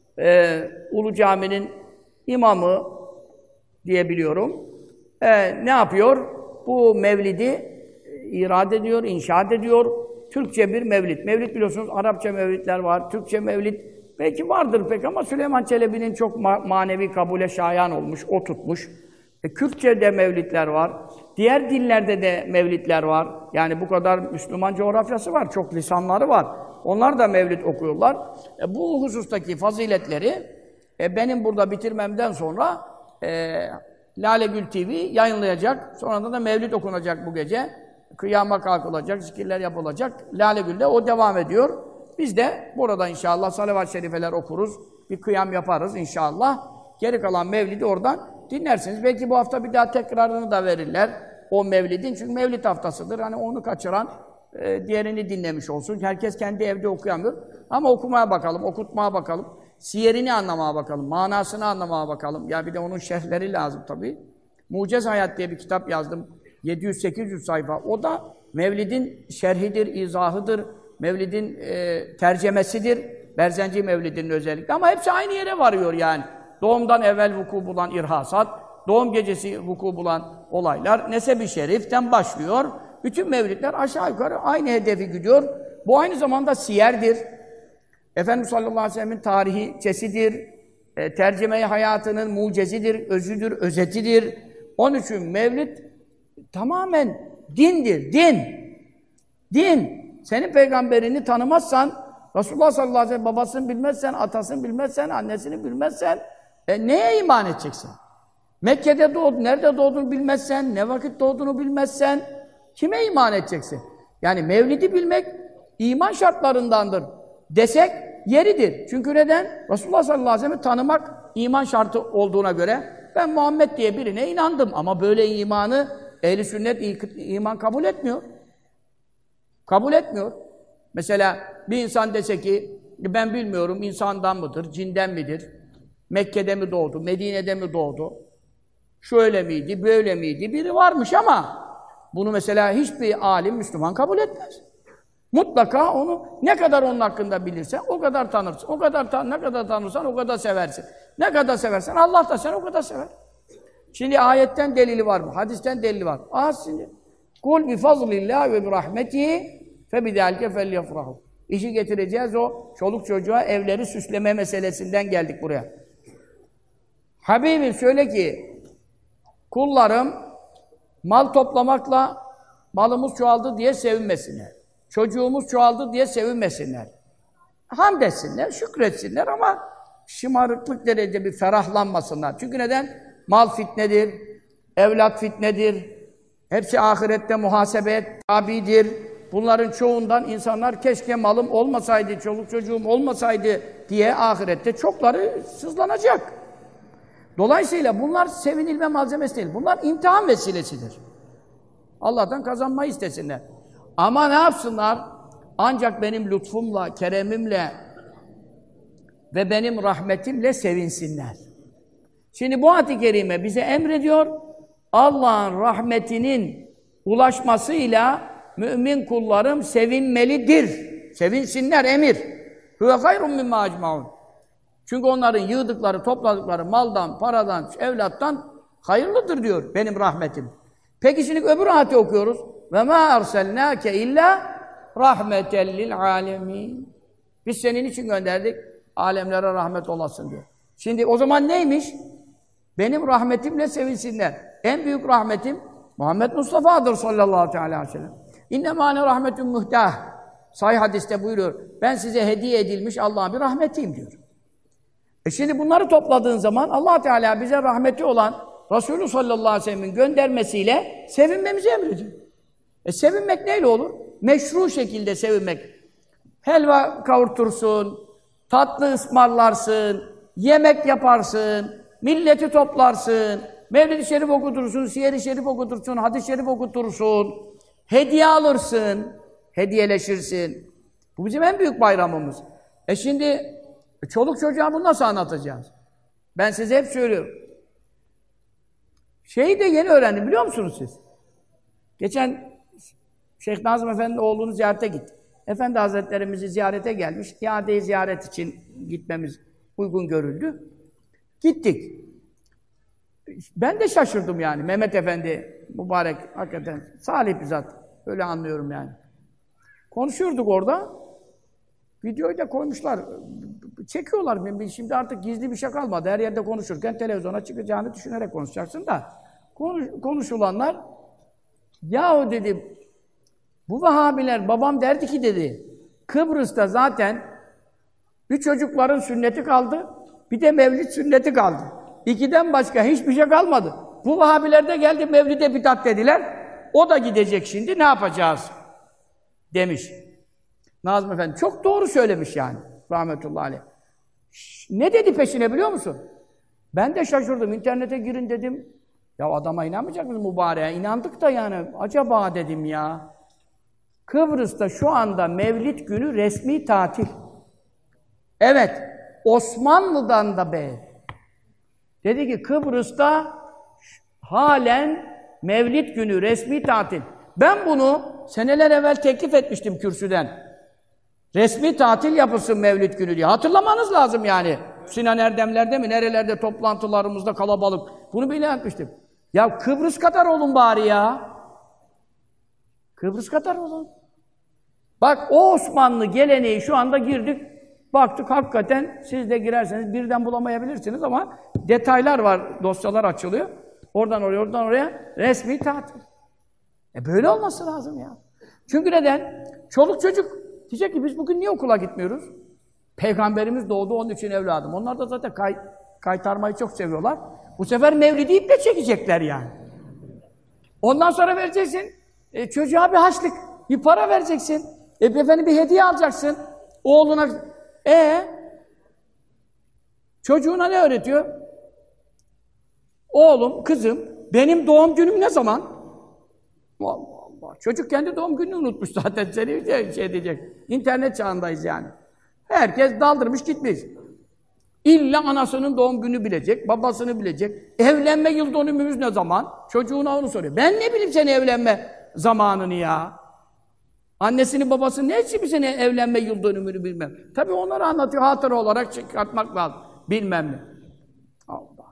Ulu Cami'nin imamı diye biliyorum. Ne yapıyor? Bu mevlidi irade ediyor, inşaat ediyor. Türkçe bir mevlid. Mevlid biliyorsunuz Arapça mevlidler var, Türkçe mevlid belki vardır pek ama Süleyman Çelebi'nin çok manevi kabule şayan olmuş, o tutmuş. Kürtçe'de mevlidler var. Diğer dillerde de mevlidler var. Yani bu kadar Müslüman coğrafyası var, çok lisanları var. Onlar da mevlid okuyorlar. Bu husustaki faziletleri benim burada bitirmemden sonra Lale Gül TV yayınlayacak. Sonra da mevlid okunacak bu gece. Kıyama kalkılacak, zikirler yapılacak. Lale Gül'de o devam ediyor. Biz de burada inşallah salavat-ı şerifeler okuruz. Bir kıyam yaparız inşallah. Geri kalan mevlidi oradan dinlersiniz. Belki bu hafta bir daha tekrarını da verirler o mevlidin. Çünkü mevlid haftasıdır. Hani onu kaçıran diğerini dinlemiş olsun. Herkes kendi evde okuyamıyor. Ama okumaya bakalım, okutmaya bakalım. Siyerini anlamaya bakalım, manasını anlamaya bakalım. Ya bir de onun şerhleri lazım tabii. Mucez Hayat diye bir kitap yazdım. 700-800 sayfa. O da Mevlid'in şerhidir, izahıdır. Mevlid'in tercemesidir. Berzenci Mevlid'in özellikle. Ama hepsi aynı yere varıyor yani. Doğumdan evvel vuku bulan irhasat, doğum gecesi vuku bulan olaylar, Neseb-i Şerif'ten başlıyor. Bütün mevlidler aşağı yukarı aynı hedefi gidiyor. Bu aynı zamanda siyerdir. Efendimiz sallallahu aleyhi ve sellem'in tarihçesidir. Terceme-i hayatının mucizedir, özüdür, özetidir. Onun için mevlid tamamen dindir, din. Din. Senin peygamberini tanımazsan, Resulullah sallallahu aleyhi ve sellem babasını bilmezsen, atasını bilmezsen, annesini bilmezsen, neye iman edeceksin? Mekke'de doğdun, nerede doğduğunu bilmezsen, ne vakit doğduğunu bilmezsen, kime iman edeceksin? Yani mevlidi bilmek iman şartlarındandır desek yeridir. Çünkü neden? Resulullah sallallahu aleyhi ve sellem'i tanımak iman şartı olduğuna göre ben Muhammed diye birine inandım ama böyle imanı ehl-i sünnet iman kabul etmiyor. Kabul etmiyor. Mesela bir insan dese ki ben bilmiyorum insandan mıdır, cinden midir? Mekke'de mi doğdu, Medine'de mi doğdu? Şöyle miydi, böyle miydi? Biri varmış ama bunu mesela hiçbir alim Müslüman kabul etmez. Mutlaka onu ne kadar onun hakkında bilirsen o kadar tanırsın. O kadar ne kadar tanırsan o kadar seversin. Ne kadar seversen Allah da seni o kadar sever. Şimdi ayetten delili var mı? Hadisten delili var. Şimdi kul bi fazlillahi ve bi rahmetihi fe bidalike felyefrahu. İşi getireceğiz o çoluk çocuğa evleri süsleme meselesinden geldik buraya. Habibim söyle ki kullarım mal toplamakla malımız çoğaldı diye sevinmesinler. Çocuğumuz çoğaldı diye sevinmesinler. Hamd etsinler, şükretsinler ama şımarıklık derece bir ferahlanmasınlar. Çünkü neden? Mal fitnedir, evlat fitnedir. Hepsi ahirette muhasebeye tabidir. Bunların çoğundan insanlar keşke malım olmasaydı, çoluk çocuğum olmasaydı diye ahirette çokları sızlanacak. Dolayısıyla bunlar sevinilme malzemesi değil. Bunlar imtihan vesilesidir. Allah'tan kazanmayı istesinler. Ama ne yapsınlar? Ancak benim lütfumla, keremimle ve benim rahmetimle sevinsinler. Şimdi bu ayet-i kerime bize emrediyor, Allah'ın rahmetinin ulaşmasıyla mümin kullarım sevinmelidir. Sevinsinler emir. Huve hayrun mimma ecmaun. Çünkü onların yığdıkları, topladıkları maldan, paradan, evlattan hayırlıdır diyor benim rahmetim. Peki şimdi öbür ayeti okuyoruz. Ve ma erselnâke illa rahmeten lil âlemin. Biz senin için gönderdik, alemlere rahmet olasın diyor. Şimdi o zaman neymiş? Benim rahmetimle sevinsinler. En büyük rahmetim Muhammed Mustafa'dır sallallahu aleyhi ve sellem. İnnemâne rahmetun muhtâh. Sahih hadiste buyuruyor. Ben size hediye edilmiş Allah'ın bir rahmetiyim diyor. Şimdi bunları topladığın zaman Allah Teala bize rahmeti olan Resulü sallallahu aleyhi ve sellem'in göndermesiyle sevinmemizi emrediyor. Sevinmek neyle olur? Meşru şekilde sevinmek. Helva kavurtursun, tatlı ısmarlarsın, yemek yaparsın, milleti toplarsın, Mevlid-i Şerif okutursun, Siyer-i Şerif okutursun, Hadis-i Şerif okutursun, hediye alırsın, hediyeleşirsin. Bu bizim en büyük bayramımız. Şimdi çoluk çocuğa bunu nasıl anlatacağız? Ben size hep söylüyorum. Şeyi de yeni öğrendim biliyor musunuz siz? Geçen Şeyh Nazım Efendi'nin oğlunu ziyarete gittik. Efendi Hazretlerimizi ziyarete gelmiş. İade-i ziyaret için gitmemiz uygun görüldü. Gittik. Ben de şaşırdım yani. Mehmet Efendi mübarek, hakikaten salih bir zat. Öyle anlıyorum yani. Konuşuyorduk orada. Videoyu da koymuşlar. Çekiyorlar. Şimdi artık gizli bir şey kalmadı. Her yerde konuşurken televizyona çıkacağını düşünerek konuşacaksın da. Konuşulanlar, yahu dedi, bu Vehhabiler, babam derdi ki dedi, Kıbrıs'ta zaten bir çocukların sünneti kaldı, bir de mevlid sünneti kaldı. İkiden başka hiçbir şey kalmadı. Bu Vehhabiler de geldi mevlide bidat dediler. O da gidecek şimdi, ne yapacağız? Demiş. Nazım Efendi çok doğru söylemiş yani. Rahmetullahi aleyh. Ne dedi peşine biliyor musun? Ben de şaşırdım. İnternete girin dedim. Ya adama inanmayacak mısın mübareğe? İnandık da yani. Acaba dedim ya. Kıbrıs'ta şu anda Mevlid günü resmi tatil. Evet. Osmanlı'dan da be. Dedi ki Kıbrıs'ta halen Mevlid günü resmi tatil. Ben bunu seneler evvel teklif etmiştim kürsüden. Resmi tatil yapılsın Mevlid günü diye. Hatırlamanız lazım yani. Sinan Erdemler'de mi? Nerelerde toplantılarımızda kalabalık. Bunu bile yapmıştım. Ya Kıbrıs kadar olun bari ya. Kıbrıs kadar olun. Bak o Osmanlı geleneği şu anda girdik. Baktık hakikaten siz de girerseniz birden bulamayabilirsiniz ama detaylar var. Dosyalar açılıyor. Oradan oraya, oradan oraya resmi tatil. Böyle olması lazım ya. Çünkü neden? Çoluk çocuk diyecek ki biz bugün niye okula gitmiyoruz? Peygamberimiz doğdu onun için evladım. Onlar da zaten kaytarmayı çok seviyorlar. Bu sefer Mevlid'i iple çekecekler yani. Ondan sonra vereceksin. Çocuğa bir harçlık, bir para vereceksin. Efendim bir hediye alacaksın. Oğluna. Çocuğuna ne öğretiyor? Oğlum, kızım, benim doğum günüm ne zaman? Allah Allah. Çocuk kendi doğum gününü unutmuş zaten. Seni şey diyecek. İnternet çağındayız yani. Herkes daldırmış gitmiş. İlla anasının doğum günü bilecek, babasını bilecek. Evlenme yıl dönümümüz ne zaman? Çocuğuna onu soruyor. Ben ne bileyim senin evlenme zamanını ya? Annesini babasını ne için senin evlenme yıl dönümünü bilmem. Tabii onları anlatıyor, hatıra olarak çıkartmak lazım. Bilmem ne. Allah.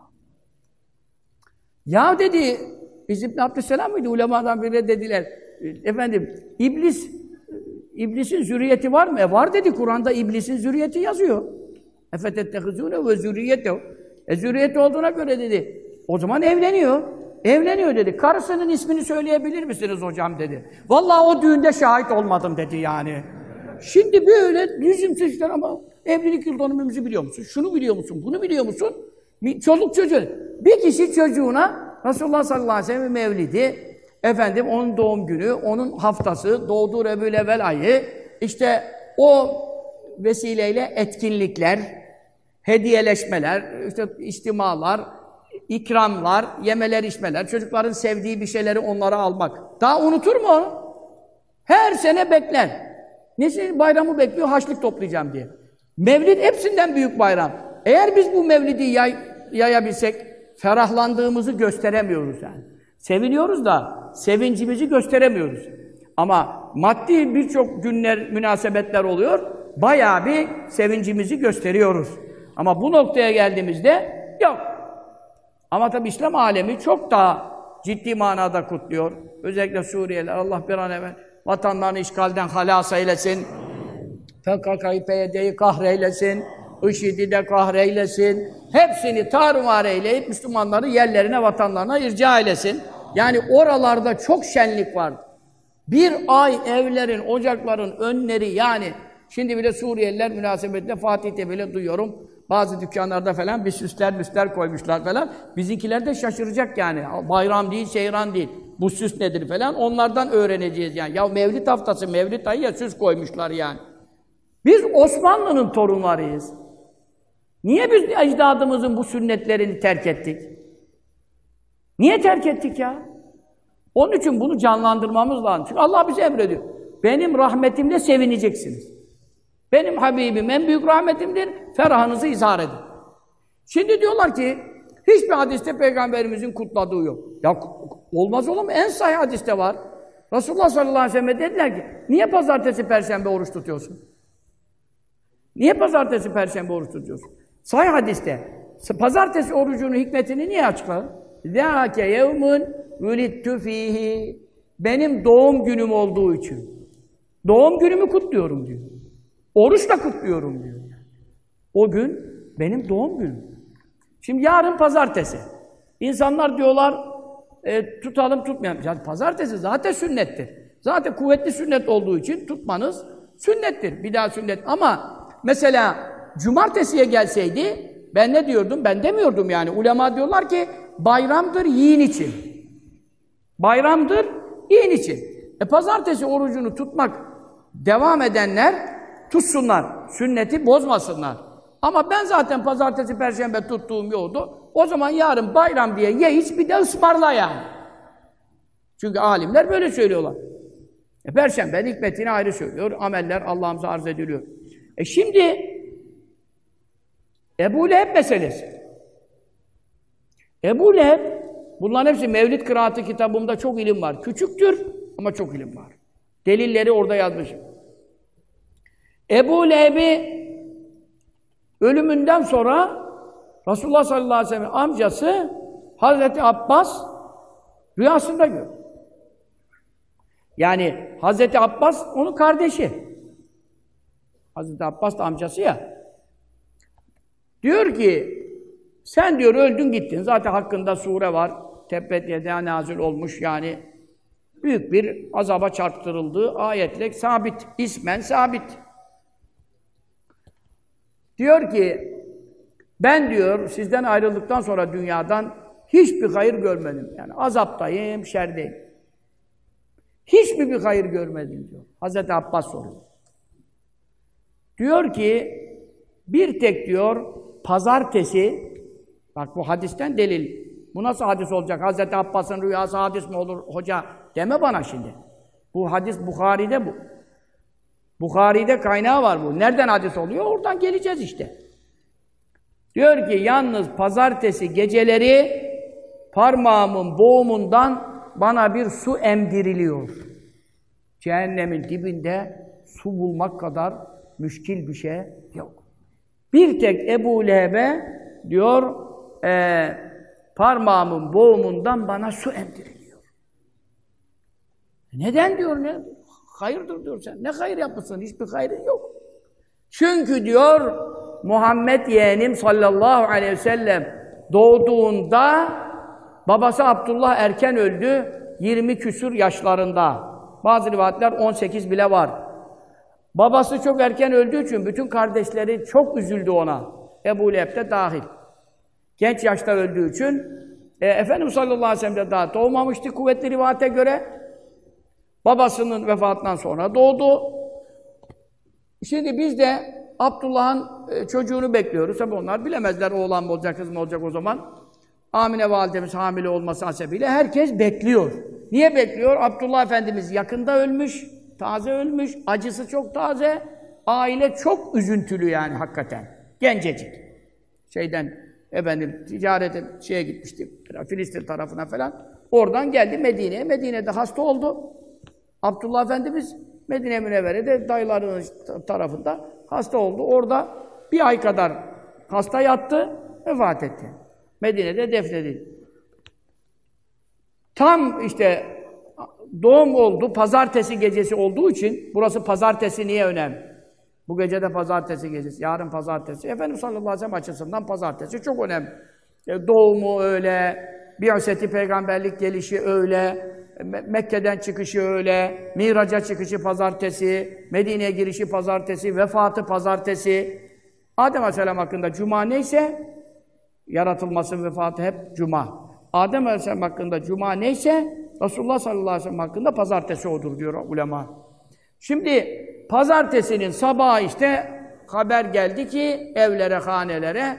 Ya dedi, biz İbn Abdüsselam mıydı? Ulemadan biri dediler. Efendim, İblisin zürriyeti var mı? Var dedi, Kur'an'da iblisin zürriyeti yazıyor. Efetettehizûne ve zürriyetehu. Zürriyeti olduğuna göre dedi. O zaman evleniyor. Evleniyor dedi. Karısının ismini söyleyebilir misiniz hocam dedi. Vallahi o düğünde şahit olmadım dedi yani. Şimdi böyle lüzumsuzlar ama evlilik yıl dönümümüzü biliyor musun? Şunu biliyor musun? Bunu biliyor musun? Çoluk çocuğu. Bir kişi çocuğuna Resulullah sallallahu aleyhi ve sellem mevlidi, efendim onun doğum günü, onun haftası, doğduğu Rebül-i ayı, işte o vesileyle etkinlikler, hediyeleşmeler, işte içtimalar, ikramlar, yemeler, içmeler, çocukların sevdiği bir şeyleri onlara almak. Daha unutur mu onu? Her sene bekler. Nesi bayramı bekliyor? Haçlık toplayacağım diye. Mevlid hepsinden büyük bayram. Eğer biz bu mevlidi yayabilsek, ferahlandığımızı gösteremiyoruz yani. Seviniyoruz da sevincimizi gösteremiyoruz. Ama maddi birçok günler, münasebetler oluyor. Bayağı bir sevincimizi gösteriyoruz. Ama bu noktaya geldiğimizde yok. Ama tabi İslam alemi çok daha ciddi manada kutluyor. Özellikle Suriyeliler, Allah bir an evvel vatanlarını işgalden halas eylesin. PKK'yı, PYD'yi kahreylesin. IŞİD'i de kahreylesin. Hepsini tarumar eyleyip Müslümanları yerlerine, vatanlarına irca eylesin. Yani oralarda çok şenlik var. Bir ay evlerin, ocakların önleri yani şimdi bile Suriyeliler münasebetiyle Fatih'te bile duyuyorum. Bazı dükkanlarda falan bir süsler koymuşlar falan. Bizimkiler de şaşıracak yani. Bayram değil, seyran değil. Bu süs nedir falan. Onlardan öğreneceğiz yani. Ya Mevlid haftası, Mevlid ayı ya süs koymuşlar yani. Biz Osmanlı'nın torunlarıyız. Niye biz ecdadımızın bu sünnetlerini terk ettik? Niye terk ettik ya? Onun için bunu canlandırmamız lazım. Çünkü Allah bize emrediyor. Benim rahmetimle sevineceksiniz. Benim Habibim en büyük rahmetimdir. Ferahınızı izhar edin. Şimdi diyorlar ki hiçbir hadiste Peygamberimizin kutladığı yok. Ya olmaz olur mu? En sahih hadiste var. Resulullah sallallahu aleyhi ve sellem dediler ki niye pazartesi, perşembe oruç tutuyorsun? Niye pazartesi, perşembe oruç tutuyorsun? Sahih hadiste pazartesi orucunun hikmetini niye açıklar? ذَاكَ يَوْمٌ وُلِدْتُ ف۪يهِ Benim doğum günüm olduğu için. Doğum günümü kutluyorum diyor. Oruçla kutluyorum diyor. O gün benim doğum günüm. Şimdi yarın pazartesi. İnsanlar diyorlar tutalım tutmayalım. Yani pazartesi zaten sünnettir. Zaten kuvvetli sünnet olduğu için tutmanız sünnettir. Bir daha sünnet. Ama mesela cumartesiye gelseydi ben ne diyordum? Ben demiyordum yani. Ulema diyorlar ki bayramdır yiyin için. Bayramdır yiyin için. Pazartesi orucunu tutmak devam edenler tutsunlar. Sünneti bozmasınlar. Ama ben zaten pazartesi, perşembe tuttuğum yoktu. O zaman yarın bayram diye ye hiç bir de ısmarla yani. Çünkü alimler böyle söylüyorlar. Perşembenin hikmetini ayrı söylüyor. Ameller Allah'ımıza arz ediliyor. Şimdi Ebu Leheb meselesi. Ebu Leheb, bunların hepsi Mevlid Kıraatı kitabımda çok ilim var. Küçüktür ama çok ilim var. Delilleri orada yazmışım. Ebu Leheb'i ölümünden sonra Resulullah sallallahu aleyhi ve sellem amcası Hazreti Abbas rüyasında gördü. Yani Hazreti Abbas onun kardeşi. Hazreti Abbas da amcası ya. Diyor ki sen diyor öldün gittin. Zaten hakkında sure var. Tebbet yedâ nazil olmuş yani. Büyük bir azaba çarptırıldığı ayetle sabit. İsmen sabit. Diyor ki ben diyor sizden ayrıldıktan sonra dünyadan hiçbir hayır görmedim. Yani azaptayım, şerdeyim. Hiçbir bir hayır görmedim diyor. Hazreti Abbas soruyor. Diyor ki bir tek diyor pazartesi, bak bu hadisten delil. Bu nasıl hadis olacak? Hazreti Abbas'ın rüyası hadis mi olur hoca? Deme bana şimdi. Bu hadis Bukhari'de bu. Bukhari'de kaynağı var bu. Nereden hadis oluyor? Oradan geleceğiz işte. Diyor ki yalnız pazartesi geceleri parmağımın boğumundan bana bir su emdiriliyor. Cehennemin dibinde su bulmak kadar müşkil bir şey yok. Bir tek Ebu Leheb'e diyor parmağımın boğumundan bana su emdiriliyor. Neden diyor ne? Hayırdır diyor sen. Ne hayır yapmışsın? Hiçbir hayrın yok. Çünkü diyor Muhammed yeğenim sallallahu aleyhi ve sellem doğduğunda babası Abdullah erken öldü. 20 küsur yaşlarında. Bazı rivayetler 18 bile var. Babası çok erken öldüğü için bütün kardeşleri çok üzüldü ona. Ebu Leheb de dahil. Genç yaşta öldüğü için Efendimiz sallallahu aleyhi ve sellem de daha doğmamıştı kuvvetli rivayete göre. Babasının vefatından sonra doğdu. Şimdi biz de Abdullah'ın çocuğunu bekliyoruz. Tabi onlar bilemezler oğlan mı olacak, kız mı olacak o zaman. Amine validemiz hamile olması hasebiyle herkes bekliyor. Niye bekliyor? Abdullah Efendimiz yakında ölmüş, taze ölmüş, acısı çok taze. Aile çok üzüntülü yani hakikaten. Gencecik. Ticarete gitmişti, Filistin tarafına falan. Oradan geldi Medine'ye. Medine'de hasta oldu. Abdullah Efendimiz Medine Münevvere'de dayılarının tarafında hasta oldu. Orada bir ay kadar Hasta yattı, vefat etti. Medine'de defnedildi. Tam işte doğum oldu, pazartesi gecesi olduğu için, burası pazartesi niye önemli? Bu gece de pazartesi gecesi, yarın pazartesi. Efendimiz sallallahu aleyhi ve sellem açısından pazartesi çok önemli. Doğumu öyle, bi'seti peygamberlik gelişi öyle, Mekke'den çıkışı öyle, Miraç'a çıkışı pazartesi, Medine'ye girişi pazartesi, vefatı pazartesi. Adem aleyhisselam hakkında cuma neyse, yaratılması, vefatı hep cuma. Adem aleyhisselam hakkında cuma neyse, Resulullah sallallahu aleyhi ve sellem hakkında pazartesi odur diyor ulema. Şimdi pazartesinin sabahı işte haber geldi ki evlere, hanelere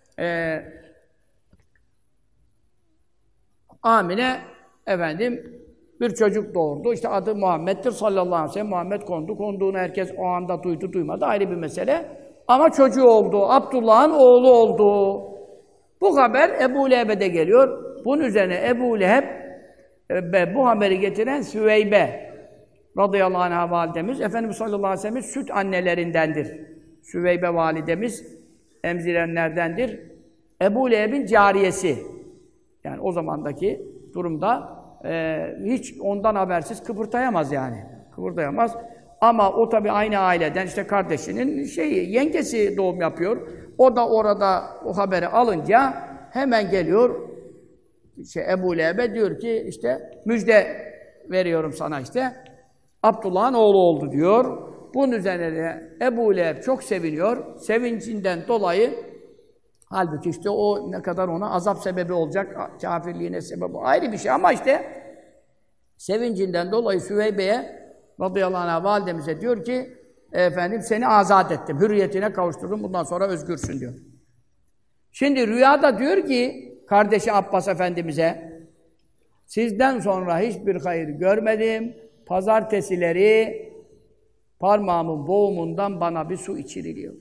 Amine efendim bir çocuk doğurdu. İşte adı Muhammed'dir sallallahu aleyhi ve sellem. Muhammed kondu. Konduğunu herkes o anda duydu, duymadı. Ayrı bir mesele. Ama çocuğu oldu. Abdullah'ın oğlu oldu. Bu haber Ebu Leheb'e de geliyor. Bunun üzerine Ebu Leheb bu haberi getiren Süveybe radıyallahu anh'a validemiz, Efendimiz sallallahu aleyhi ve sellem'in süt annelerindendir. Süveybe validemiz emzirenlerdendir. Ebu Leheb'in cariyesi. Yani o zamandaki durumda hiç ondan habersiz kıpırtayamaz yani. Kıpırtayamaz. Ama o tabii aynı aileden, işte kardeşinin yengesi doğum yapıyor. O da orada o haberi alınca hemen geliyor. Ebu Leheb'e diyor ki işte müjde veriyorum sana işte. Abdullah'ın oğlu oldu diyor. Bunun üzerine de Ebu Leheb çok seviniyor. Sevincinden dolayı halbuki işte o ne kadar ona azap sebebi olacak, kafirliğine sebep ayrı bir şey ama işte sevincinden dolayı Süveybe'ye radıyallahu anh'a validemize diyor ki efendim seni azat ettim, hürriyetine kavuşturdum, bundan sonra özgürsün diyor. Şimdi rüyada diyor ki kardeşi Abbas Efendimiz'e sizden sonra hiçbir hayır görmedim, pazartesileri parmağımın boğumundan bana bir su içiriliyor.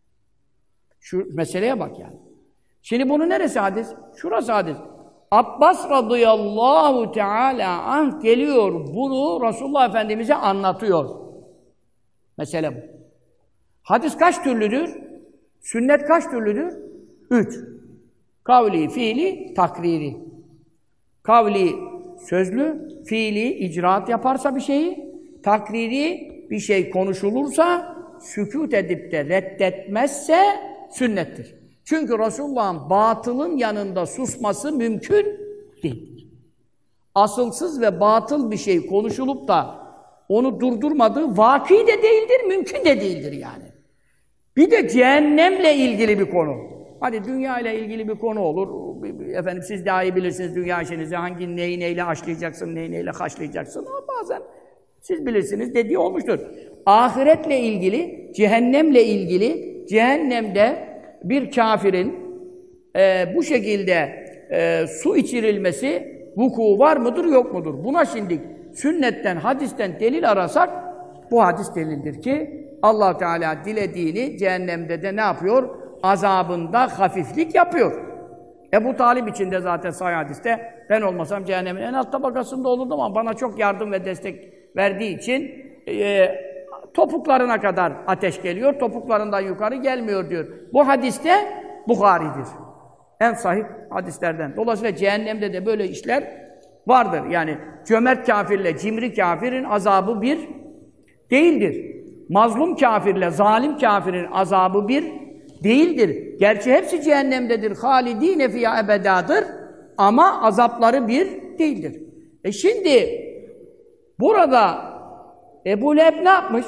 Şu meseleye bak yani. Şimdi bunun neresi hadis? Şurası hadis. Abbas radıyallahu teala anh geliyor, bunu Resulullah Efendimiz'e anlatıyor. Mesele bu. Hadis kaç türlüdür? Sünnet kaç türlüdür? 3. Kavli, fiili, takriri. Kavli, sözlü, fiili, icraat yaparsa bir şeyi, takriri, bir şey konuşulursa, sükût edip de reddetmezse sünnettir. Çünkü Resulullah'ın batılın yanında susması mümkün değildir. Asılsız ve batıl bir şey konuşulup da onu durdurmadığı vaki de değildir, mümkün de değildir yani. Bir de cehennemle ilgili bir konu. Hadi dünya ile ilgili bir konu olur. Efendim siz daha iyi bilirsiniz dünya işinizi. Hangi neyi neyle haşlayacaksın, neyi neyle haşlayacaksın. Ama bazen siz bilirsiniz dediği olmuştur. Ahiretle ilgili, cehennemle ilgili, cehennemde bir kafirin bu şekilde su içirilmesi vuku var mıdır, yok mudur? Buna şimdi sünnetten, hadisten delil arasak bu hadis delildir ki Allah Teala dilediğini cehennemde de ne yapıyor? Azabında hafiflik yapıyor. Ebu Talib için de zaten sahih hadiste ben olmasam cehennemin en alt tabakasında olurdum ama bana çok yardım ve destek verdiği için topuklarına kadar ateş geliyor, topuklarından yukarı gelmiyor diyor. Bu hadiste Buhari'dir. En sahih hadislerden. Dolayısıyla cehennemde de böyle işler vardır. Yani cömert kafirle cimri kafirin azabı bir değildir. Mazlum kafirle zalim kafirin azabı bir değildir. Gerçi hepsi cehennemdedir. Halidîne fîhâ ebedadır. Ama azapları bir değildir. Şimdi burada Ebu Leheb ne yapmış?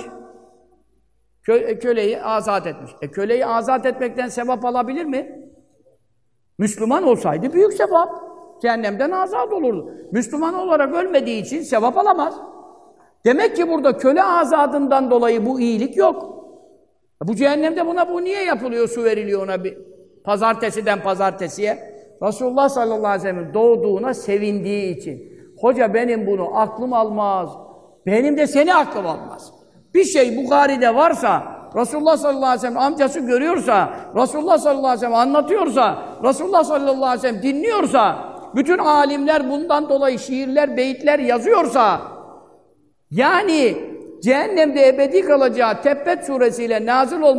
Köleyi azat etmiş. Köleyi azat etmekten sevap alabilir mi? Müslüman olsaydı büyük sevap. Cehennemden azat olurdu. Müslüman olarak ölmediği için sevap alamaz. Demek ki burada köle azadından dolayı bu iyilik yok. Bu cehennemde bu niye yapılıyor, su veriliyor ona bir pazartesiden pazartesiye? Resulullah sallallahu aleyhi ve sellem'in doğduğuna sevindiği için. Hoca benim bunu aklım almaz. Benim de seni aklım almaz. Bir şey Bukhari'de varsa, Resulullah sallallahu aleyhi ve sellem amcası görüyorsa, Resulullah sallallahu aleyhi ve sellem anlatıyorsa, Resulullah sallallahu aleyhi ve sellem dinliyorsa, bütün alimler bundan dolayı şiirler, beyitler yazıyorsa, yani cehennemde ebedi kalacağı Tebbet suresiyle nazil olmuş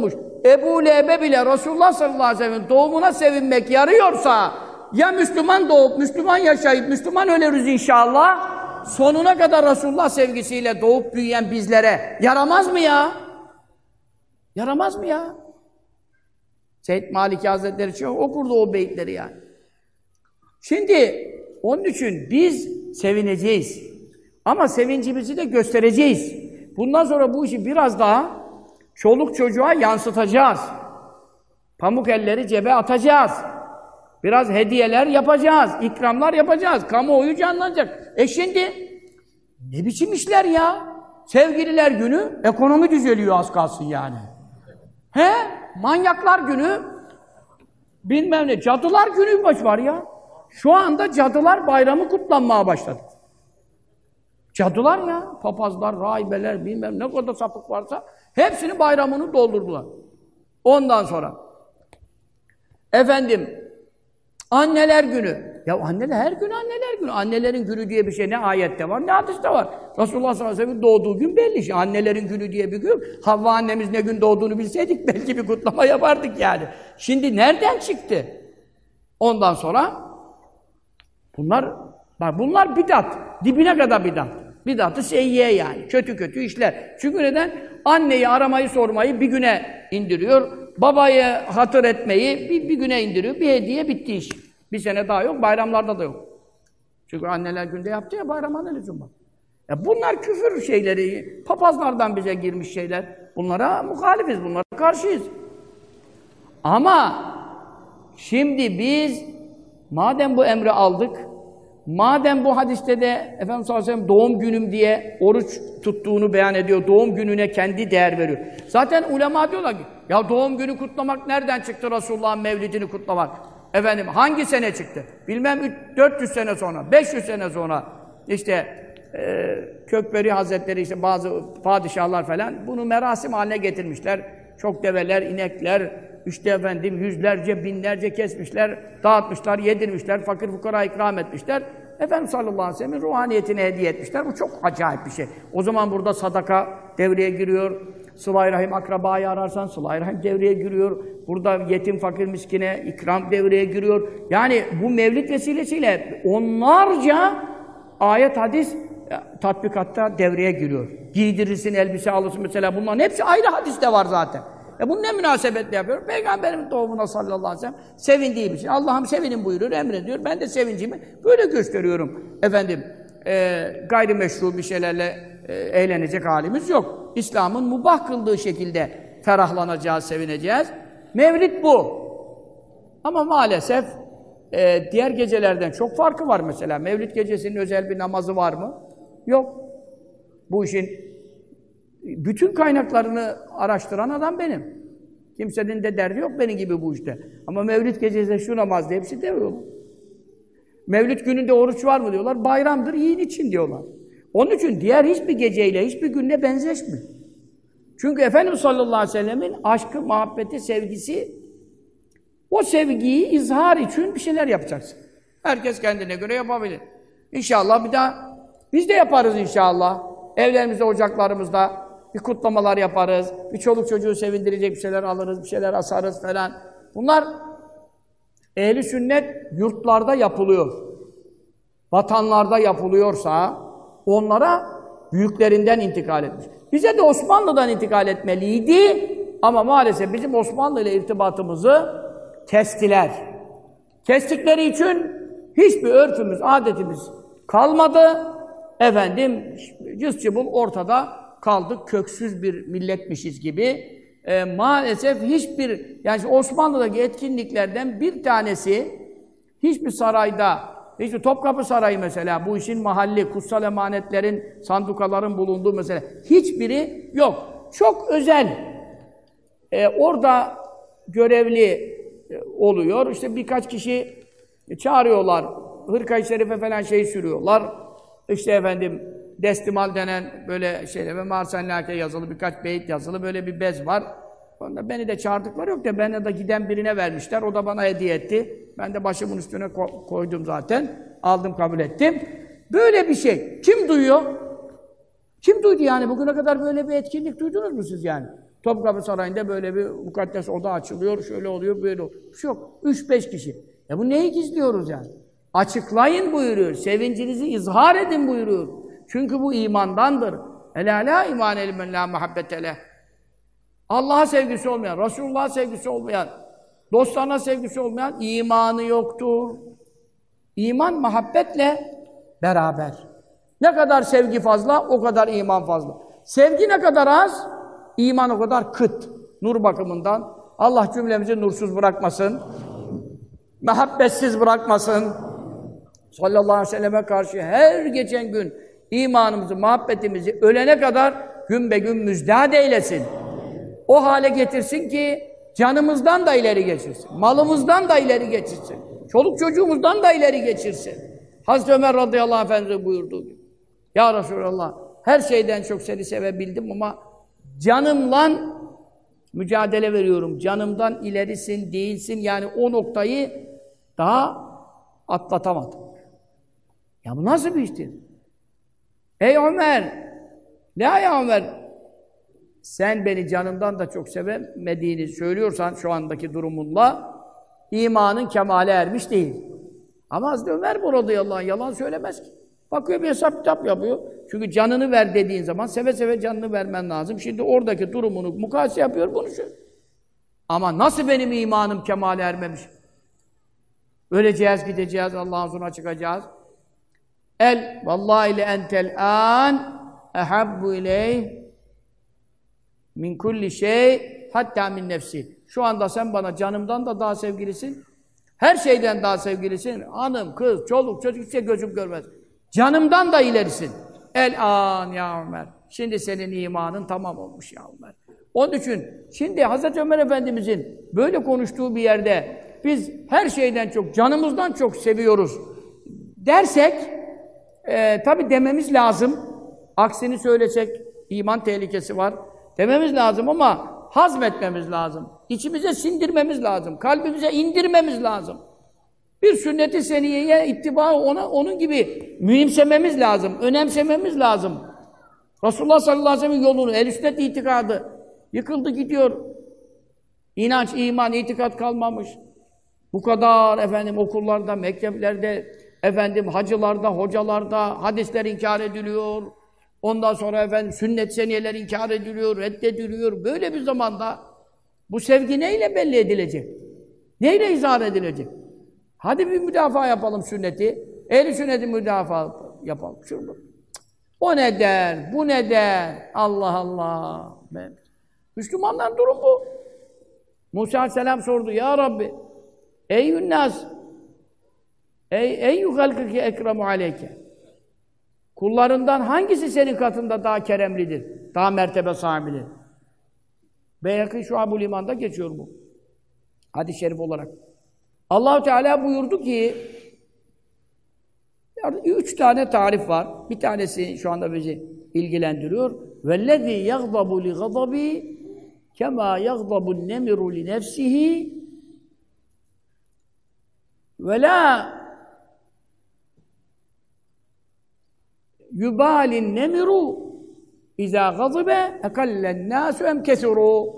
Ebu Leheb'e bile Resulullah sallallahu aleyhi ve sellem doğumuna sevinmek yarıyorsa, ya Müslüman doğup, Müslüman yaşayıp, Müslüman ölürüz inşallah, sonuna kadar Resulullah sevgisiyle doğup büyüyen bizlere yaramaz mı ya? Yaramaz mı ya? Seyyid Maliki Hazretleri için okurdu o beyitleri yani. Şimdi onun için biz sevineceğiz. Ama sevincimizi de göstereceğiz. Bundan sonra bu işi biraz daha çoluk çocuğa yansıtacağız. Pamuk elleri cebe atacağız. Biraz hediyeler yapacağız, ikramlar yapacağız. Kamuoyu canlanacak. Şimdi ne biçim işler ya? Sevgililer günü ekonomi düzeliyor az kalsın yani. He? Manyaklar günü bilmem ne. Cadılar günü var ya. Şu anda cadılar bayramı kutlanmaya başladı. Cadılar ya. Papazlar, rahibeler bilmem ne kadar sapık varsa hepsinin bayramını doldurdular. Ondan sonra efendim Anneler günü. Ya anneler her gün anneler günü. Annelerin günü diye bir şey ne ayette var ne hadiste var. Resulullah sallallahu aleyhi ve sellem doğduğu gün belli. Şimdi annelerin günü diye bir gün. Havva annemiz ne gün doğduğunu bilseydik belki bir kutlama yapardık yani. Şimdi nereden çıktı? Ondan sonra bunlar bidat. Dibine kadar bidat. Bidat-ı seyyiye yani. Kötü kötü işler. Çünkü neden? Anneyi aramayı sormayı bir güne indiriyor. Babayı hatır etmeyi bir güne indiriyor. Bir hediye bitti iş. Bir sene daha yok, bayramlarda da yok. Çünkü anneler günde yaptı ya bayrama ne lüzum var. Ya bunlar küfür şeyleri, papazlardan bize girmiş şeyler. Bunlara muhalifiz, bunlara karşıyız. Ama şimdi biz madem bu emri aldık, madem bu hadiste de Efendimiz sallallahu aleyhi ve sellem doğum günüm diye oruç tuttuğunu beyan ediyor, doğum gününe kendi değer veriyor. Zaten ulema diyorlar ki, ya doğum günü kutlamak nereden çıktı Resulullah'ın mevlidini kutlamak? Efendim hangi sene çıktı? Bilmem 400 sene sonra, 500 sene sonra işte Kökberi Hazretleri işte bazı padişahlar falan bunu merasim haline getirmişler. Çok develer, inekler, işte efendim yüzlerce, binlerce kesmişler, dağıtmışlar, yedirmişler, fakir fukara ikram etmişler. Efendimiz sallallahu aleyhi ve sellem'in ruhaniyetini hediye etmişler. Bu çok acayip bir şey. O zaman burada sadaka devreye giriyor. Sıla-i Rahim akrabayı ararsan Sıla-i Rahim devreye giriyor. Burada yetim, fakir, miskine ikram devreye giriyor. Yani bu mevlid vesilesiyle onlarca ayet, hadis tatbikatta devreye giriyor. Giydirirsin, elbise alırsın mesela bunların hepsi ayrı hadiste var zaten. Bunu ne münasebetle yapıyor? Peygamberin doğumuna sallallahu aleyhi ve sellem sevindiğim için. Allah'ım sevinin buyuruyor, emrediyor. Ben de sevincimi böyle gösteriyorum. Efendim, gayrimeşru bir şeylerle eğlenecek halimiz yok. İslam'ın mubah kıldığı şekilde ferahlanacağız, sevineceğiz. Mevlid bu. Ama maalesef diğer gecelerden çok farkı var mesela. Mevlid gecesinin özel bir namazı var mı? Yok. Bu işin bütün kaynaklarını araştıran adam benim. Kimsenin de derdi yok benim gibi bu işte. Ama Mevlid gecesinde şu namaz diye hepsi demiyor. Mevlid gününde oruç var mı diyorlar. Bayramdır, yiyin için diyorlar. Onun için diğer hiçbir geceyle, hiçbir günle benzeşmiyor. Çünkü Efendimiz sallallahu aleyhi ve sellemin aşkı, muhabbeti, sevgisi, o sevgiyi izhar için bir şeyler yapacaksın. Herkes kendine göre yapabilir. İnşallah bir daha biz de yaparız inşallah. Evlerimizde, ocaklarımızda bir kutlamalar yaparız. Bir çoluk çocuğu sevindirecek bir şeyler alırız, bir şeyler asarız falan. Bunlar ehli sünnet yurtlarda yapılıyor. Vatanlarda yapılıyorsa onlara büyüklerinden intikal etmiş. Bize de Osmanlı'dan intikal etmeliydi ama maalesef bizim Osmanlı ile irtibatımızı kestiler. Kestikleri için hiçbir örfümüz, adetimiz kalmadı. Efendim, cız cıbıl ortada kaldık, köksüz bir milletmişiz gibi. Maalesef hiçbir, yani Osmanlı'daki etkinliklerden bir tanesi, hiçbir sarayda, hiçbir Topkapı Sarayı mesela, bu işin mahalli, kutsal emanetlerin, sandukaların bulunduğu mesela, hiçbiri yok. Çok özel, orada görevli oluyor, işte birkaç kişi çağırıyorlar, hırka-i şerife falan şey sürüyorlar, işte efendim, destimal denen böyle şeyler ve Marsenlake yazılı, birkaç beyit yazılı böyle bir bez var. Onda beni de çağırdıkları yok da beni de giden birine vermişler. O da bana hediye etti. Ben de başımın üstüne koydum zaten. Aldım, kabul ettim. Böyle bir şey. Kim duyuyor? Kim duydu yani? Bugüne kadar böyle bir etkinlik duydunuz mu siz yani? Topkapı Sarayı'nda böyle bir mukaddes oda açılıyor, şöyle oluyor, böyle oluyor. Bir şey yok. 3-5 kişi. Bu neyi gizliyoruz yani? Açıklayın buyuruyor. Sevincinizi izhar edin buyuruyor. Çünkü bu imandandır. Elâ lâ imâne limen lâ muhabbete leh. Allah'a sevgisi olmayan, Resulullah'a sevgisi olmayan, dostlarına sevgisi olmayan imanı yoktur. İman muhabbetle beraber. Ne kadar sevgi fazla, o kadar iman fazla. Sevgi ne kadar az, iman o kadar kıt. Nur bakımından. Allah cümlemizi nursuz bırakmasın. Muhabbetsiz bırakmasın. Sallallahu aleyhi ve selleme karşı her geçen gün imanımızı, muhabbetimizi ölene kadar gün be gün müjdat eylesin. O hale getirsin ki canımızdan da ileri geçirsin. Malımızdan da ileri geçirsin. Çoluk çocuğumuzdan da ileri geçirsin. Hazreti Ömer radıyallahu anh Efendimiz buyurduğu gibi. Ya Resulallah, her şeyden çok seni sevebildim ama canımla mücadele veriyorum. Canımdan ilerisin, değilsin. Yani o noktayı daha atlatamadım. Ya bu nasıl bir iştir? Ey Ömer! La ya Ömer! Sen beni canımdan da çok sevemediğini söylüyorsan şu andaki durumunla imanın kemale ermiş değil. Ama Hazreti Ömer bu radıyallahu anh yalan söylemez ki. Bakıyor bir hesap kitap yapıyor. Çünkü canını ver dediğin zaman seve seve canını vermen lazım. Şimdi oradaki durumunu mukayese yapıyor, bunu söylüyor. Ama nasıl benim imanım kemale ermemiş? Öleceğiz, gideceğiz, Allah'ın huzuruna çıkacağız. Vallahi le entel an ehabbu ileyh min kulli şey hatta min nefsi. Şu anda sen bana canımdan da daha sevgilisin. Her şeyden daha sevgilisin. Hanım, kız, çoluk, çocuk hiç şey gözüm görmez. Canımdan da ilerisin. El-an ya Ömer. Şimdi senin imanın tamam olmuş ya Ömer. Onun için şimdi Hazreti Ömer Efendimizin böyle konuştuğu bir yerde biz her şeyden çok, canımızdan çok seviyoruz dersek tabii dememiz lazım. Aksini söylesek iman tehlikesi var. Dememiz lazım ama hazmetmemiz lazım. İçimize sindirmemiz lazım. Kalbimize indirmemiz lazım. Bir sünnet-i seniyeye ittiba onun gibi mühimsememiz lazım, önemsememiz lazım. Resulullah sallallahu aleyhi ve sellem'in yolunu, ehl-i sünnet itikadı yıkıldı gidiyor. İnanç, iman, itikat kalmamış. Bu kadar efendim okullarda, mekteplerde, efendim hacılarda, hocalarda hadisler inkar ediliyor. Ondan sonra efendim sünnet seniyeler inkar ediliyor, reddediliyor. Böyle bir zamanda bu sevgi neyle belli edilecek? Neyle izah edilecek? Hadi bir müdafaa yapalım sünneti. Ehl-i sünneti müdafaa yapalım. Şurada. O ne der? Bu ne der? Allah Allah. Müslümanların durum bu. Musa aleyhisselam sordu. Ya Rabbi, eyyün nas, eyyü halkike ekremu aleyke. Kullarından hangisi senin katında daha keremlidir? Daha mertebe sahibidir? Beyhaki Şuab-ül İman'da geçiyor bu. Hadis-i şerif olarak. Allah-u Teala buyurdu ki 3 tane tarif var. Bir tanesi şu anda bizi ilgilendiriyor. وَالَّذ۪ي يَغْضَبُ لِغَضَبِي كَمَا يَغْضَبُ النَّمِرُ لِنَفْسِهِ وَلَا يُبَالِ النَّمِرُ اِذَا غَضِبَ اَقَلَّ النَّاسُ اَمْكَسُرُوا.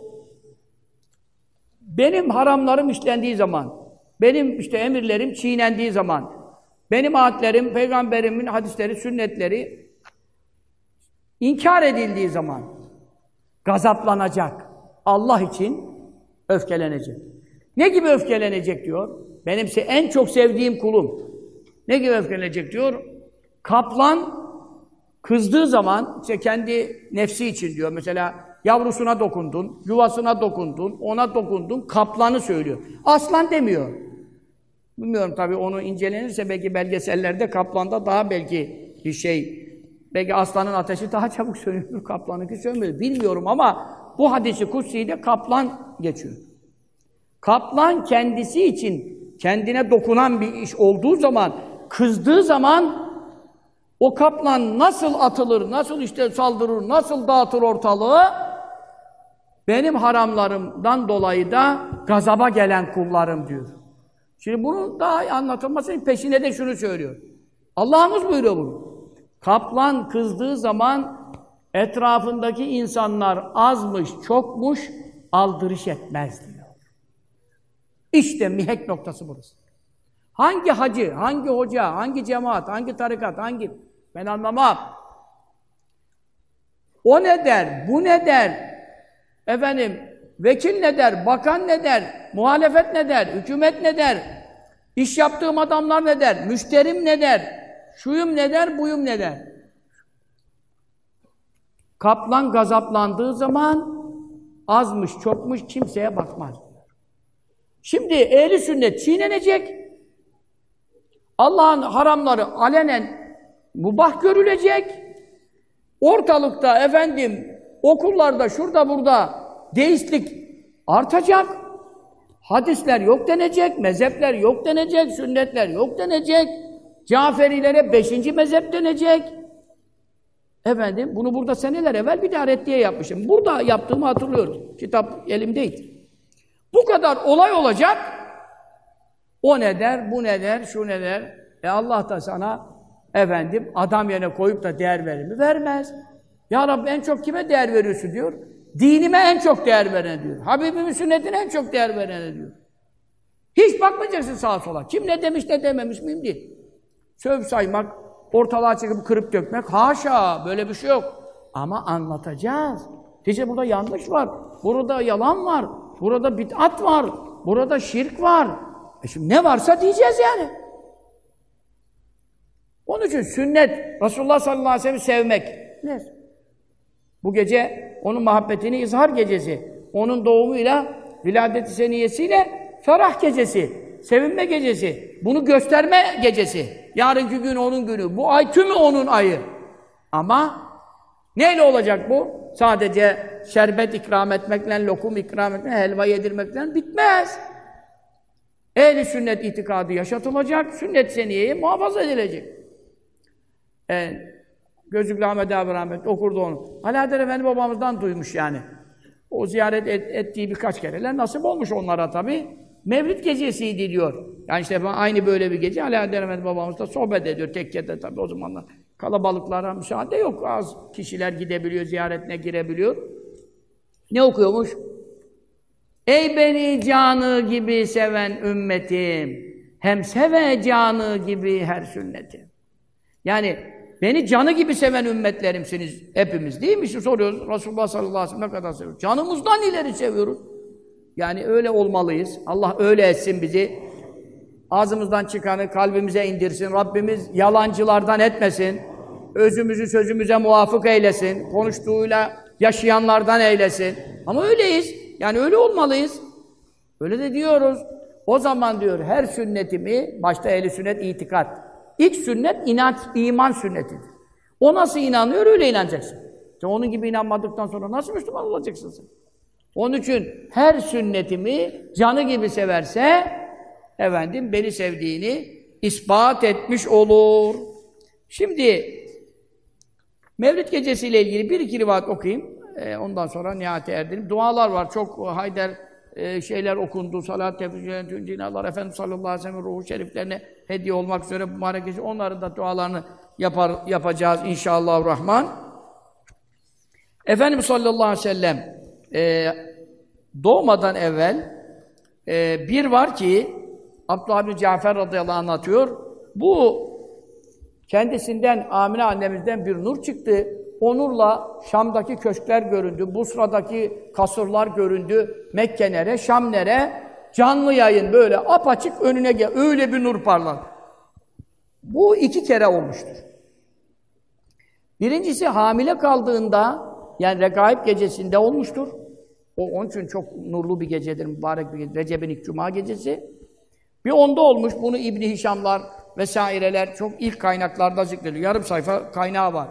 Benim haramlarım işlendiği zaman, benim işte emirlerim çiğnendiği zaman, benim ayetlerim, peygamberimin hadisleri, sünnetleri inkar edildiği zaman gazaplanacak. Allah için öfkelenecek. Ne gibi öfkelenecek diyor? Benim en çok sevdiğim kulum. Ne gibi öfkelenecek diyor? Kaplan kızdığı zaman işte kendi nefsi için diyor. Mesela yavrusuna dokundun, yuvasına dokundun, ona dokundun, kaplanı söylüyor. Aslan demiyor. Bilmiyorum tabii onu incelenirse belki belgesellerde kaplanda daha belki bir şey, belki aslanın ateşi daha çabuk sönüyor, kaplanınki sönmüyor. Bilmiyorum ama bu hadisi kutsi'de kaplan geçiyor. Kaplan kendisi için kendine dokunan bir iş olduğu zaman, kızdığı zaman o kaplan nasıl atılır, nasıl işte saldırır, nasıl dağıtır ortalığı? Benim haramlarımdan dolayı da gazaba gelen kullarım diyor. Şimdi bunun daha iyi anlatılması peşine de şunu söylüyor. Allah'ımız buyuruyor bunu. Kaplan kızdığı zaman etrafındaki insanlar azmış, çokmuş, aldırış etmez diyor. İşte mihenk noktası burası. Hangi hacı, hangi hoca, hangi cemaat, hangi tarikat, ben anlamam. O ne der, bu ne der, vekil ne der, bakan ne der, muhalefet ne der, hükümet ne der, iş yaptığım adamlar ne der, müşterim ne der, şuyum ne der, buyum ne der. Kaplan gazaplandığı zaman azmış, çokmuş kimseye bakmaz. Şimdi ehli sünnet çiğnenecek, Allah'ın haramları alenen mubah görülecek, ortalıkta okullarda, şurada burada deistlik artacak, hadisler yok denecek, mezhepler yok denecek, sünnetler yok denecek, Caferilere 5. mezhep denecek. Bunu burada seneler evvel bir de reddiye yapmışım. Burada yaptığımı hatırlıyorum. Kitap elimdeydi. Bu kadar olay olacak. O ne der, bu ne der, şu ne der. Allah da sana adam yerine koyup da değer verir mi? Vermez. Ya Rabbi en çok kime değer veriyorsun diyor. Dinime en çok değer veren diyor. Habibimin sünnetine en çok değer veren diyor. Hiç bakmayacaksın sağa sola. Kim ne demiş ne dememiş mühim değil. Söv saymak, ortalığa çıkıp kırıp dökmek, haşa böyle bir şey yok. Ama anlatacağız. İşte burada yanlış var, burada yalan var, burada bid'at var, burada şirk var. Şimdi ne varsa diyeceğiz yani. Onun için sünnet, Resulullah sallallahu aleyhi ve sellem sevmek. Ne? Bu gece onun muhabbetini izhar gecesi, onun doğumuyla, viladet-i seniyesiyle ferah gecesi, sevinme gecesi, bunu gösterme gecesi. Yarınki gün onun günü, bu ay tümü onun ayı. Ama neyle olacak bu? Sadece şerbet ikram etmekle, lokum ikram etmekle, helva yedirmekle bitmez. Ehl-i sünnet itikadı yaşatılacak, sünnet seniyeye muhafaza edilecek. Gözlüklü Ahmet abi rahmetli okurdu onu. Alaeddin Efendi babamızdan duymuş yani. O ziyaret ettiği birkaç kereler nasip olmuş onlara tabii. Mevlid gecesiydi diyor. Yani işte aynı böyle bir gece Alaeddin Efendi babamız da sohbet ediyor tekkede tabii o zamanlar. Kalabalıklara müsaade yok. Az kişiler gidebiliyor, ziyaretine girebiliyor. Ne okuyormuş? Ey beni canı gibi seven ümmetim, hem seve canı gibi her sünnetim. Yani beni canı gibi seven ümmetlerimsiniz hepimiz değil mi? Şimdi soruyoruz Resulullah sallallahu aleyhi ve sellem ne kadar seviyoruz? Canımızdan ileri seviyoruz. Yani öyle olmalıyız. Allah öyle etsin bizi. Ağzımızdan çıkanı kalbimize indirsin. Rabbimiz yalancılardan etmesin. Özümüzü sözümüze muvafık eylesin. Konuştuğuyla yaşayanlardan eylesin. Ama öyleyiz. Yani öyle olmalıyız. Öyle de diyoruz. O zaman diyor her sünnetimi, başta ehl-i sünnet itikat. İlk sünnet inanç, iman sünnetidir. O nasıl inanıyor öyle inanacaksın. İşte onun gibi inanmadıktan sonra nasıl Müslüman olacaksın sen? Onun için her sünnetimi canı gibi severse beni sevdiğini ispat etmiş olur. Şimdi Mevlid gecesiyle ilgili bir iki rivayet okuyayım. Ondan sonra nihayete erdirelim. Dualar var. Çok Haydar şeyler okundu. Salat, tefekkür, cinalar, Efendimiz sallallahu aleyhi ve sellem ruhu şeriflerine hediye olmak üzere mübarek gece. Onların da dualarını yapacağız inşallahurrahman. Efendimiz sallallahu aleyhi ve sellem doğmadan evvel bir var ki Abdullah bin Cafer radıyallahu anh anlatıyor. Bu kendisinden Amine annemizden bir nur çıktı. O nurla Şam'daki köşkler göründü, Busra'daki kasırlar göründü, Mekke nere, Şam nere, canlı yayın böyle apaçık önüne gel, öyle bir nur parlar. Bu 2 kere olmuştur. Birincisi hamile kaldığında, yani Regaib gecesinde olmuştur. Onun için çok nurlu bir gecedir, mübarek bir gece, Recep'in ilk cuma gecesi. Bir onda olmuş, bunu İbn-i Hişamlar vesaireler çok ilk kaynaklarda zikrediyor. Yarım sayfa kaynağı var.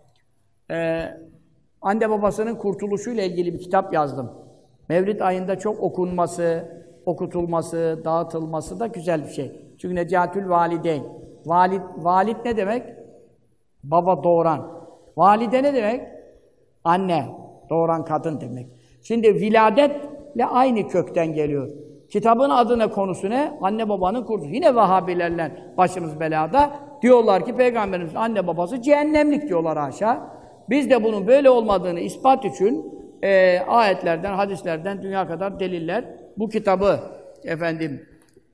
Anne babasının kurtuluşuyla ilgili bir kitap yazdım. Mevlid ayında çok okunması, okutulması, dağıtılması da güzel bir şey. Çünkü Necatül Valideyn. Valid ne demek? Baba doğuran. Valide ne demek? Anne, doğuran kadın demek. Şimdi viladetle aynı kökten geliyor. Kitabın adına konusu ne? Anne babanın kurtuluşu. Yine Vahhabilerle başımız belada. Diyorlar ki Peygamberimiz anne babası cehennemlik diyorlar haşa. Biz de bunun böyle olmadığını ispat için ayetlerden, hadislerden dünya kadar deliller. Bu kitabı efendim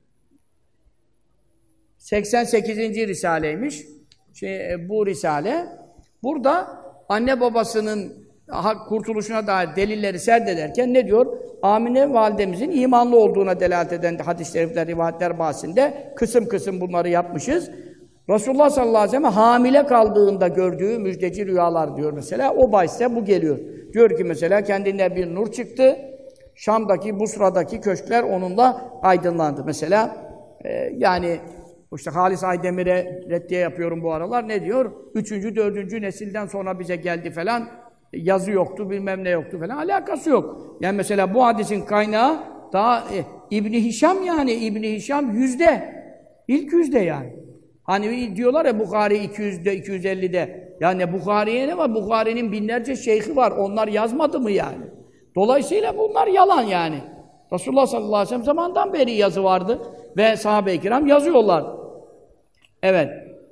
88. Risaleymiş. Bu Risale. Burada anne babasının kurtuluşuna dair delilleri serdederken ne diyor? Amine validemizin imanlı olduğuna delalet eden hadis-i şerifler, rivayetler bahsinde kısım kısım bunları yapmışız. Resulullah sallallahu aleyhi ve sellem hamile kaldığında gördüğü müjdeci rüyalar diyor mesela. O bahiste bu geliyor. Diyor ki mesela kendinden bir nur çıktı. Şam'daki, Busra'daki köşkler onunla aydınlandı. Mesela yani işte Halis Aydemir'e reddiye yapıyorum bu aralar. Ne diyor? 3. 4. nesilden sonra bize geldi falan. Yazı yoktu, bilmem ne yoktu falan. Alakası yok. Yani mesela bu hadisin kaynağı daha İbn-i Hişam yani. İbn-i Hişam ilk yüzde yani. Hani diyorlar ya Bukhari 200'de, 250'de. Yani Bukhari'ye ne var? Bukhari'nin binlerce şeyhi var. Onlar yazmadı mı yani? Dolayısıyla bunlar yalan yani. Resulullah sallallahu aleyhi ve sellem zamandan beri yazı vardı. Ve sahabe-i kiram yazıyorlar. Evet.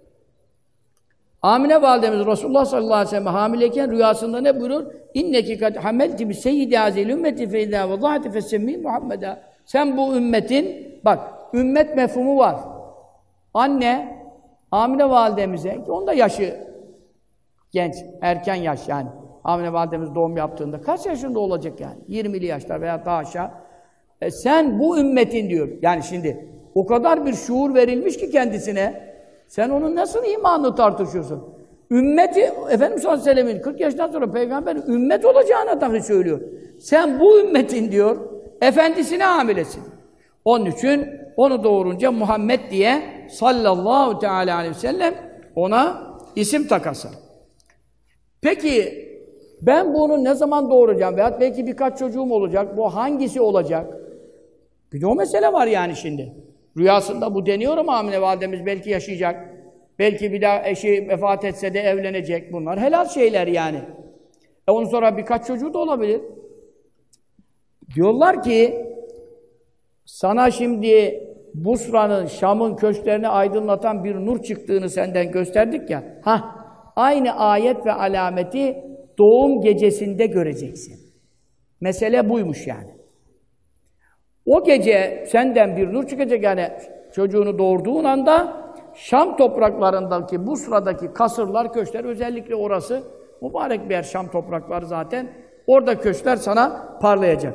Amine validemiz Resulullah sallallahu aleyhi ve sellem hamileyken rüyasında ne buyurur? İnneki kad hamelti bi seyyidi hazil ümmeti fe izâ vadâti fesemmî Muhammed'a. Sen bu ümmetin, bak ümmet mefhumu var. Anne, Amine validemize, onun da yaşı genç, erken yaş yani. Amine validemiz doğum yaptığında kaç yaşında olacak yani? 20'li yaşlar veya daha aşağı. Sen bu ümmetin diyor. Yani şimdi o kadar bir şuur verilmiş ki kendisine. Sen onun nasıl imanını tartışıyorsun? Ümmeti, Efendimiz sallallahu aleyhi ve sellem'in 40 yaşından sonra peygamberin ümmet olacağına dahi söylüyor. Sen bu ümmetin diyor, efendisine hamilesin. Onun için onu doğurunca Muhammed diye sallallahu teala aleyhi ve sellem ona isim takasın. Peki ben bunu ne zaman doğuracağım? Veyahut belki birkaç çocuğum olacak. Bu hangisi olacak? Bir de o mesele var yani şimdi. Rüyasında bu deniyor ama Amine validemiz belki yaşayacak. Belki bir daha eşi vefat etse de evlenecek. Bunlar helal şeyler yani. Ondan sonra birkaç çocuğu da olabilir. Diyorlar ki sana şimdi Busra'nın, Şam'ın köşklerini aydınlatan bir nur çıktığını senden gösterdik ya. Aynı ayet ve alameti doğum gecesinde göreceksin. Mesele buymuş yani. O gece senden bir nur çıkacak yani çocuğunu doğurduğun anda Şam topraklarındaki, Busra'daki kasırlar, köşkler, özellikle orası mübarek bir yer, Şam toprakları zaten. Orada köşkler sana parlayacak.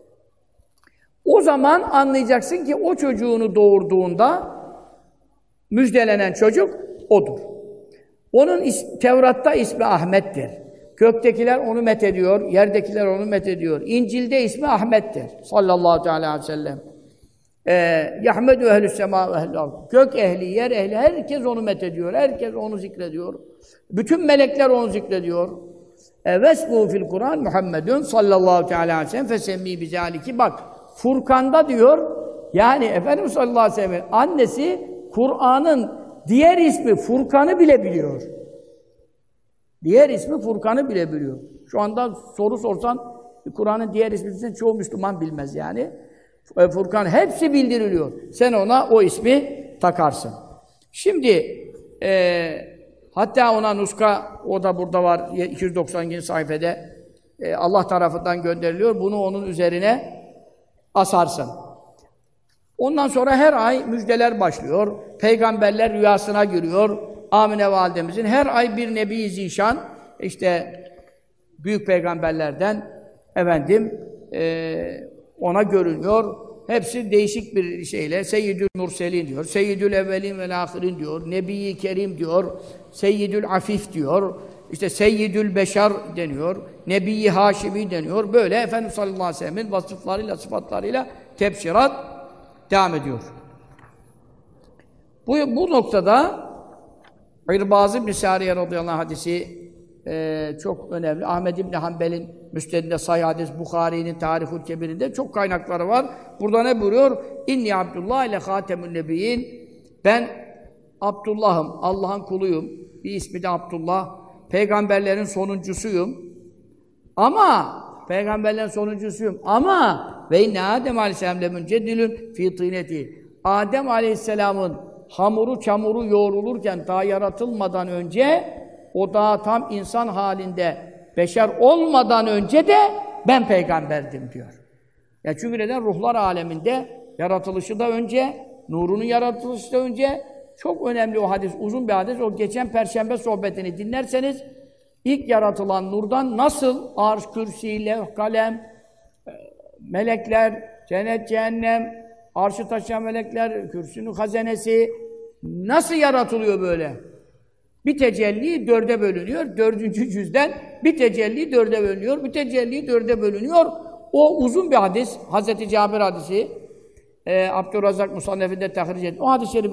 O zaman anlayacaksın ki o çocuğunu doğurduğunda müjdelenen çocuk odur. Onun Tevrat'ta ismi Ahmet'tir. Göktekiler onu methediyor, yerdekiler onu methediyor. İncil'de ismi Ahmet'tir. Sallallahu aleyhi ve sellem. Yahmedu ehlü's semâ ve ehlül ard. Gök ehli, yer ehli, herkes onu methediyor. Herkes onu zikrediyor. Bütün melekler onu zikrediyor. Vesmu fil Kur'an Muhammedun sallallahu aleyhi ve sellem fesemmi bizaliki. Bak, Furkan'da diyor, yani Efendimiz sallallahu aleyhi ve sellem annesi Kur'an'ın diğer ismi Furkan'ı bile biliyor. Diğer ismi Furkan'ı bile biliyor. Şu anda soru sorsan Kur'an'ın diğer ismini çoğu Müslüman bilmez yani. Furkan hepsi bildiriliyor. Sen ona o ismi takarsın. Şimdi hatta ona nuska, o da burada var 292. sayfada Allah tarafından gönderiliyor. Bunu onun üzerine asarsın. Ondan sonra her ay müjdeler başlıyor. Peygamberler rüyasına giriyor. Amine validemizin her ay bir Nebi-i Zişan, işte büyük peygamberlerden ona görünüyor. Hepsi değişik bir şeyle. Seyyidül Murselin diyor. Seyyidül Evvelin ve Ahirin diyor. Nebi-i Kerim diyor. Seyyidül Afif diyor. İşte Seyyidül Beşer deniyor. Nebi-i Haşimi deniyor. Böyle Efendimiz sallallahu aleyhi ve sellem'in vasıflarıyla, sıfatlarıyla tebşirat devam ediyor. Bu noktada İrbaz İbn-i Sâriye radıyallahu anh hadisi çok önemli. Ahmed İbn Hanbel'in Müsned'inde Sahih hadis, Bukhari'nin Tarihul Kebir'inde çok kaynakları var. Burada ne buyuruyor? İnni Abdullah ile Hatemün Nebiyyin. Ben Abdullah'ım, Allah'ın kuluyum. Bir ismi de Abdullah. Peygamberlerin sonuncusuyum. Ama ve inne Adem Aleyhisselam le müncedilün fî tîneti. Adem Aleyhisselam'ın hamuru, çamuru yoğrulurken, daha yaratılmadan önce o daha tam insan halinde beşer olmadan önce de ben peygamberdim diyor. Ya çünkü neden? Ruhlar aleminde yaratılışı da önce, nurunun yaratılışı da önce. Çok önemli o hadis, uzun bir hadis. O geçen Perşembe sohbetini dinlerseniz ilk yaratılan nurdan nasıl arş, kürsi, levh, kalem, melekler, cennet, cehennem, arşı taşıyan melekler, kürsünün hazenesi nasıl yaratılıyor böyle? Bir tecelli dörde bölünüyor. 4. cüzden bir tecelli dörde bölünüyor. Bir tecelli dörde bölünüyor. O uzun bir hadis. Hazreti Cabir hadisi. Abdurrazak Musannef'inde tahric edin. O hadisleri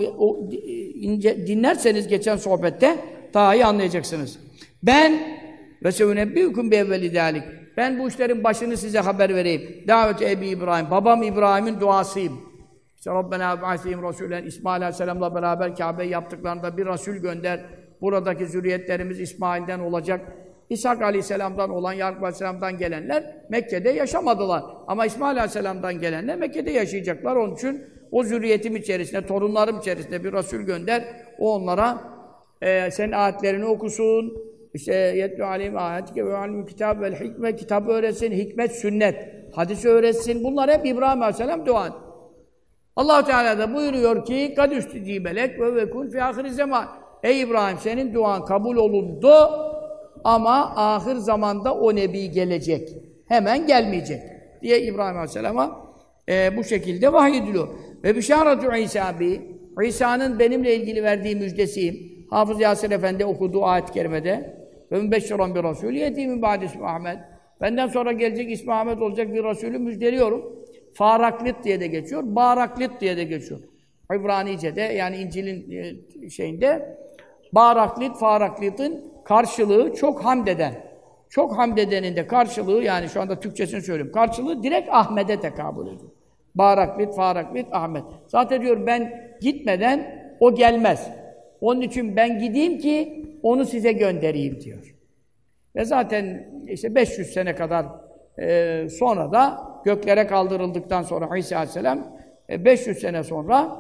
dinlerseniz geçen sohbette daha iyi anlayacaksınız. Ben ve sevunebbiukum bi evveli dâlik. Ben bu işlerin başını size haber vereyim. Davet-i Ebi İbrahim. Babam İbrahim'in duasıyım. İşte Rabbena ba'asihim Rasûlen İsmail Aleyhisselam'la beraber Kabe'yi yaptıklarında bir Resul gönder. Buradaki zürriyetlerimiz İsmail'den olacak. İshak Aleyhisselam'dan olan, Yakup Aleyhisselam'dan gelenler Mekke'de yaşamadılar. Ama İsmail Aleyhisselam'dan gelenler Mekke'de yaşayacaklar. Onun için o zürriyetim içerisinde, torunlarım içerisinde bir Resul gönder. O onlara senin ayetlerini okusun. İşte yetlu aleyhim ayetike ve alim kitab vel hikme, kitabı öğretsin, hikmet, sünnet, hadisi öğretsin. Bunlar hep İbrahim Aleyhisselam dua. Allah-u Teala da buyuruyor ki kad üstücibelek ve kun fi ahir zaman. Ey İbrahim, senin duan kabul olundu ama ahir zamanda o Nebi gelecek. Hemen gelmeyecek diye İbrahim Aleyhisselam'a bu şekilde vahyediliyor. Ve bişâretü İsâ bi, İsa'nın benimle ilgili verdiği müjdesiyim. Hafız Yasir Efendi okuduğu ayet-i kerimede ve mübeşşiran bir Rasûl yetî min ba'di ismi Ahmed. Benden sonra gelecek ismi Ahmet olacak bir Resulü müjdeliyorum. Faraklit diye de geçiyor, Baraklit diye de geçiyor. İbranice'de yani İncil'in şeyinde Baraklit, Faraklit'in karşılığı çok hamd eden. Çok hamd edenin de karşılığı yani şu anda Türkçesini söylüyorum. Karşılığı direkt Ahmet'e tekabül ediyor. Baraklit, Faraklit, Ahmet. Zaten diyor ben gitmeden o gelmez. Onun için ben gideyim ki onu size göndereyim diyor. Ve zaten işte 500 sene kadar sonra da göklere kaldırıldıktan sonra İsa Aleyhisselam 500 sene sonra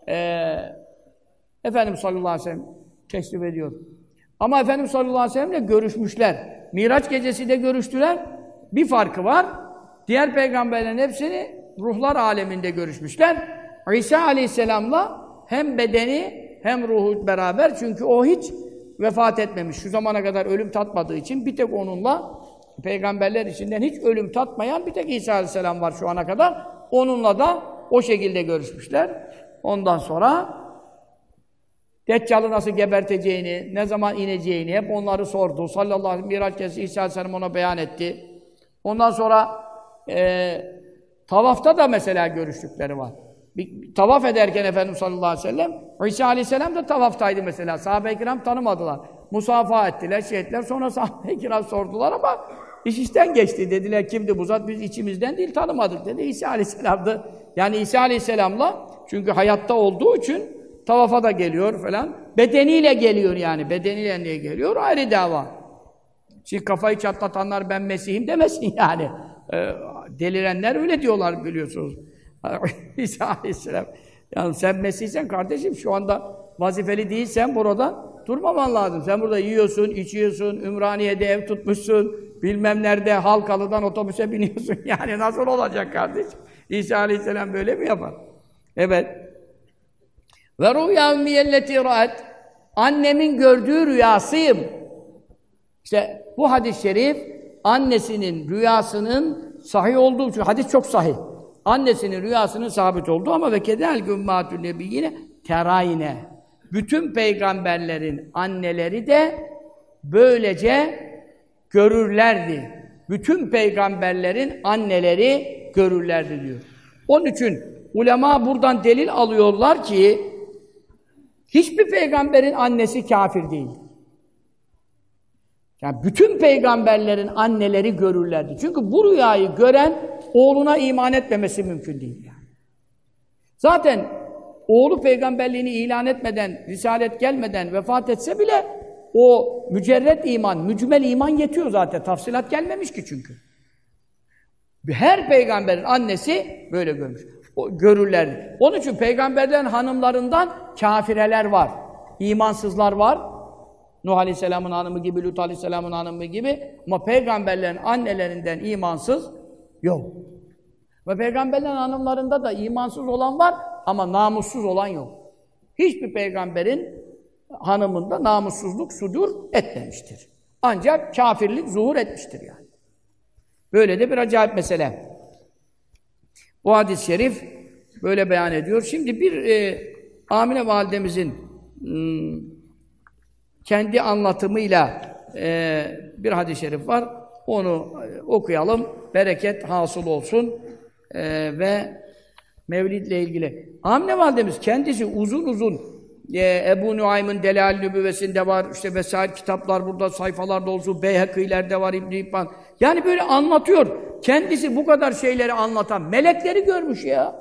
Efendimiz sallallahu aleyhi ve sellem teşrif ediyor. Ama Efendimiz sallallahu aleyhi ve sellem'le görüşmüşler. Miraç gecesi de görüştüler. Bir farkı var. Diğer peygamberlerin hepsini ruhlar aleminde görüşmüşler. İsa Aleyhisselam'la hem bedeni hem ruhu beraber. Çünkü o hiç vefat etmemiş. Şu zamana kadar ölüm tatmadığı için bir tek onunla peygamberler içinden hiç ölüm tatmayan bir tek İsa Aleyhisselam var şu ana kadar. Onunla da o şekilde görüşmüşler. Ondan sonra Deccal'ı nasıl geberteceğini, ne zaman ineceğini hep onları sordu. Sallallahu aleyhi ve sellem Miraç gecesi İsa Aleyhisselam ona beyan etti. Ondan sonra tavafta da mesela görüştükleri var. Tavaf ederken Efendimiz sallallahu aleyhi ve sellem İsa Aleyhisselam da tavaftaydı mesela. Sahabe-i kiram tanımadılar. Musafaha ettiler, şey ettiler. Sonra sahabe-i kiram sordular ama iş işten geçti. Dediler kimdi bu zat? Biz içimizden değil tanımadık dedi. İsa Aleyhisselam'dı. Yani İsa Aleyhisselam'la çünkü hayatta olduğu için tavafa da geliyor falan. Bedeniyle geliyor yani. Bedeniyle niye geliyor? Ayrı dava. Şimdi kafayı çatlatanlar ben Mesih'im demesin yani. Delirenler öyle diyorlar biliyorsunuz. İsa Aleyhisselam. Yani sen Mesih'sen kardeşim şu anda vazifeli değilsen burada durmaman lazım. Sen burada yiyorsun, içiyorsun, Ümraniye'de ev tutmuşsun, bilmem nerede Halkalı'dan otobüse biniyorsun. Yani nasıl olacak kardeşim? İsa Aleyhisselam böyle mi yapar? Evet. Ve rüya ümmiyelleti ra'et. Annemin gördüğü rüyasıyım. İşte bu hadis-i şerif annesinin rüyasının sahih olduğu için hadis çok sahih. Annesinin rüyasının sabit olduğu ama ve kedel gümmatün nebiyyine terayine. Bütün peygamberlerin anneleri de böylece görürlerdi. Bütün peygamberlerin anneleri görürlerdi diyor. Onun için ulema buradan delil alıyorlar ki hiçbir peygamberin annesi kafir değil. Yani bütün peygamberlerin anneleri görürlerdi. Çünkü bu rüyayı gören oğluna iman etmemesi mümkün değil yani. Zaten oğlu peygamberliğini ilan etmeden, risalet gelmeden vefat etse bile o mücerret iman, mücmel iman yetiyor zaten. Tafsilat gelmemiş ki çünkü. Her peygamberin annesi böyle görmüş. Görürlerdi. Onun için peygamberlerin hanımlarından kafireler var. İmansızlar var. Nuh Aleyhisselam'ın hanımı gibi, Lut Aleyhisselam'ın hanımı gibi. Ama peygamberlerin annelerinden imansız yok. Ve peygamberlerin hanımlarında da imansız olan var ama namussuz olan yok. Hiçbir peygamberin hanımında namussuzluk sudur etmemiştir. Ancak kafirlik zuhur etmiştir yani. Böyle de bir acayip mesele. Bu hadis-i şerif böyle beyan ediyor. Şimdi bir Amine validemizin kendi anlatımıyla bir hadis-i şerif var. Onu okuyalım. Bereket hasıl olsun. Ve Mevlid'le ilgili. Amine validemiz kendisi uzun uzun Ebu Nuaym'ın Delal-i Nübüvvesinde var. İşte vesaire kitaplar burada sayfalar dolusu. Beyhekî'lerde var İbn-i İbban. Yani böyle anlatıyor. Kendisi bu kadar şeyleri anlatan melekleri görmüş ya.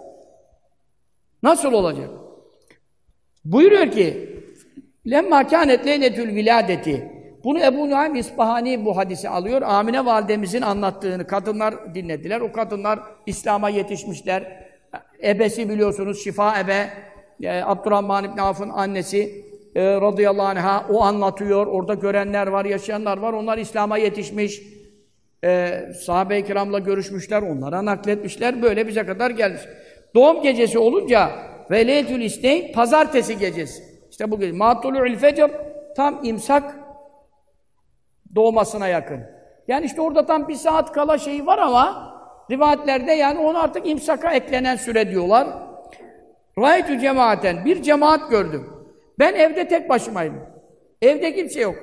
Nasıl olacak? Buyuruyor ki lemma kânet leyletül viladeti. Bunu Ebu Nuaym İsbahani bu hadisi alıyor. Amine validemizin anlattığını kadınlar dinlediler. O kadınlar İslam'a yetişmişler. Ebesi biliyorsunuz Şifa Ebe, Abdurrahman İbn Avf'ın annesi radıyallahu anh'a o anlatıyor. Orada görenler var, yaşayanlar var. Onlar İslam'a yetişmiş. Sahabe-i kiramla görüşmüşler, onlara nakletmişler. Böyle bize kadar gelmiş. Doğum gecesi olunca Veleyetül İsneyn pazartesi gecesi. İşte bu gece. Mâtulû'l fecr tam imsak doğmasına yakın. Yani işte orada tam bir saat kala şeyi var ama rivayetlerde yani onu artık imsaka eklenen süre diyorlar. Râyetü cemaaten bir cemaat gördüm. Ben evde tek başımaydım. Evde kimse yok.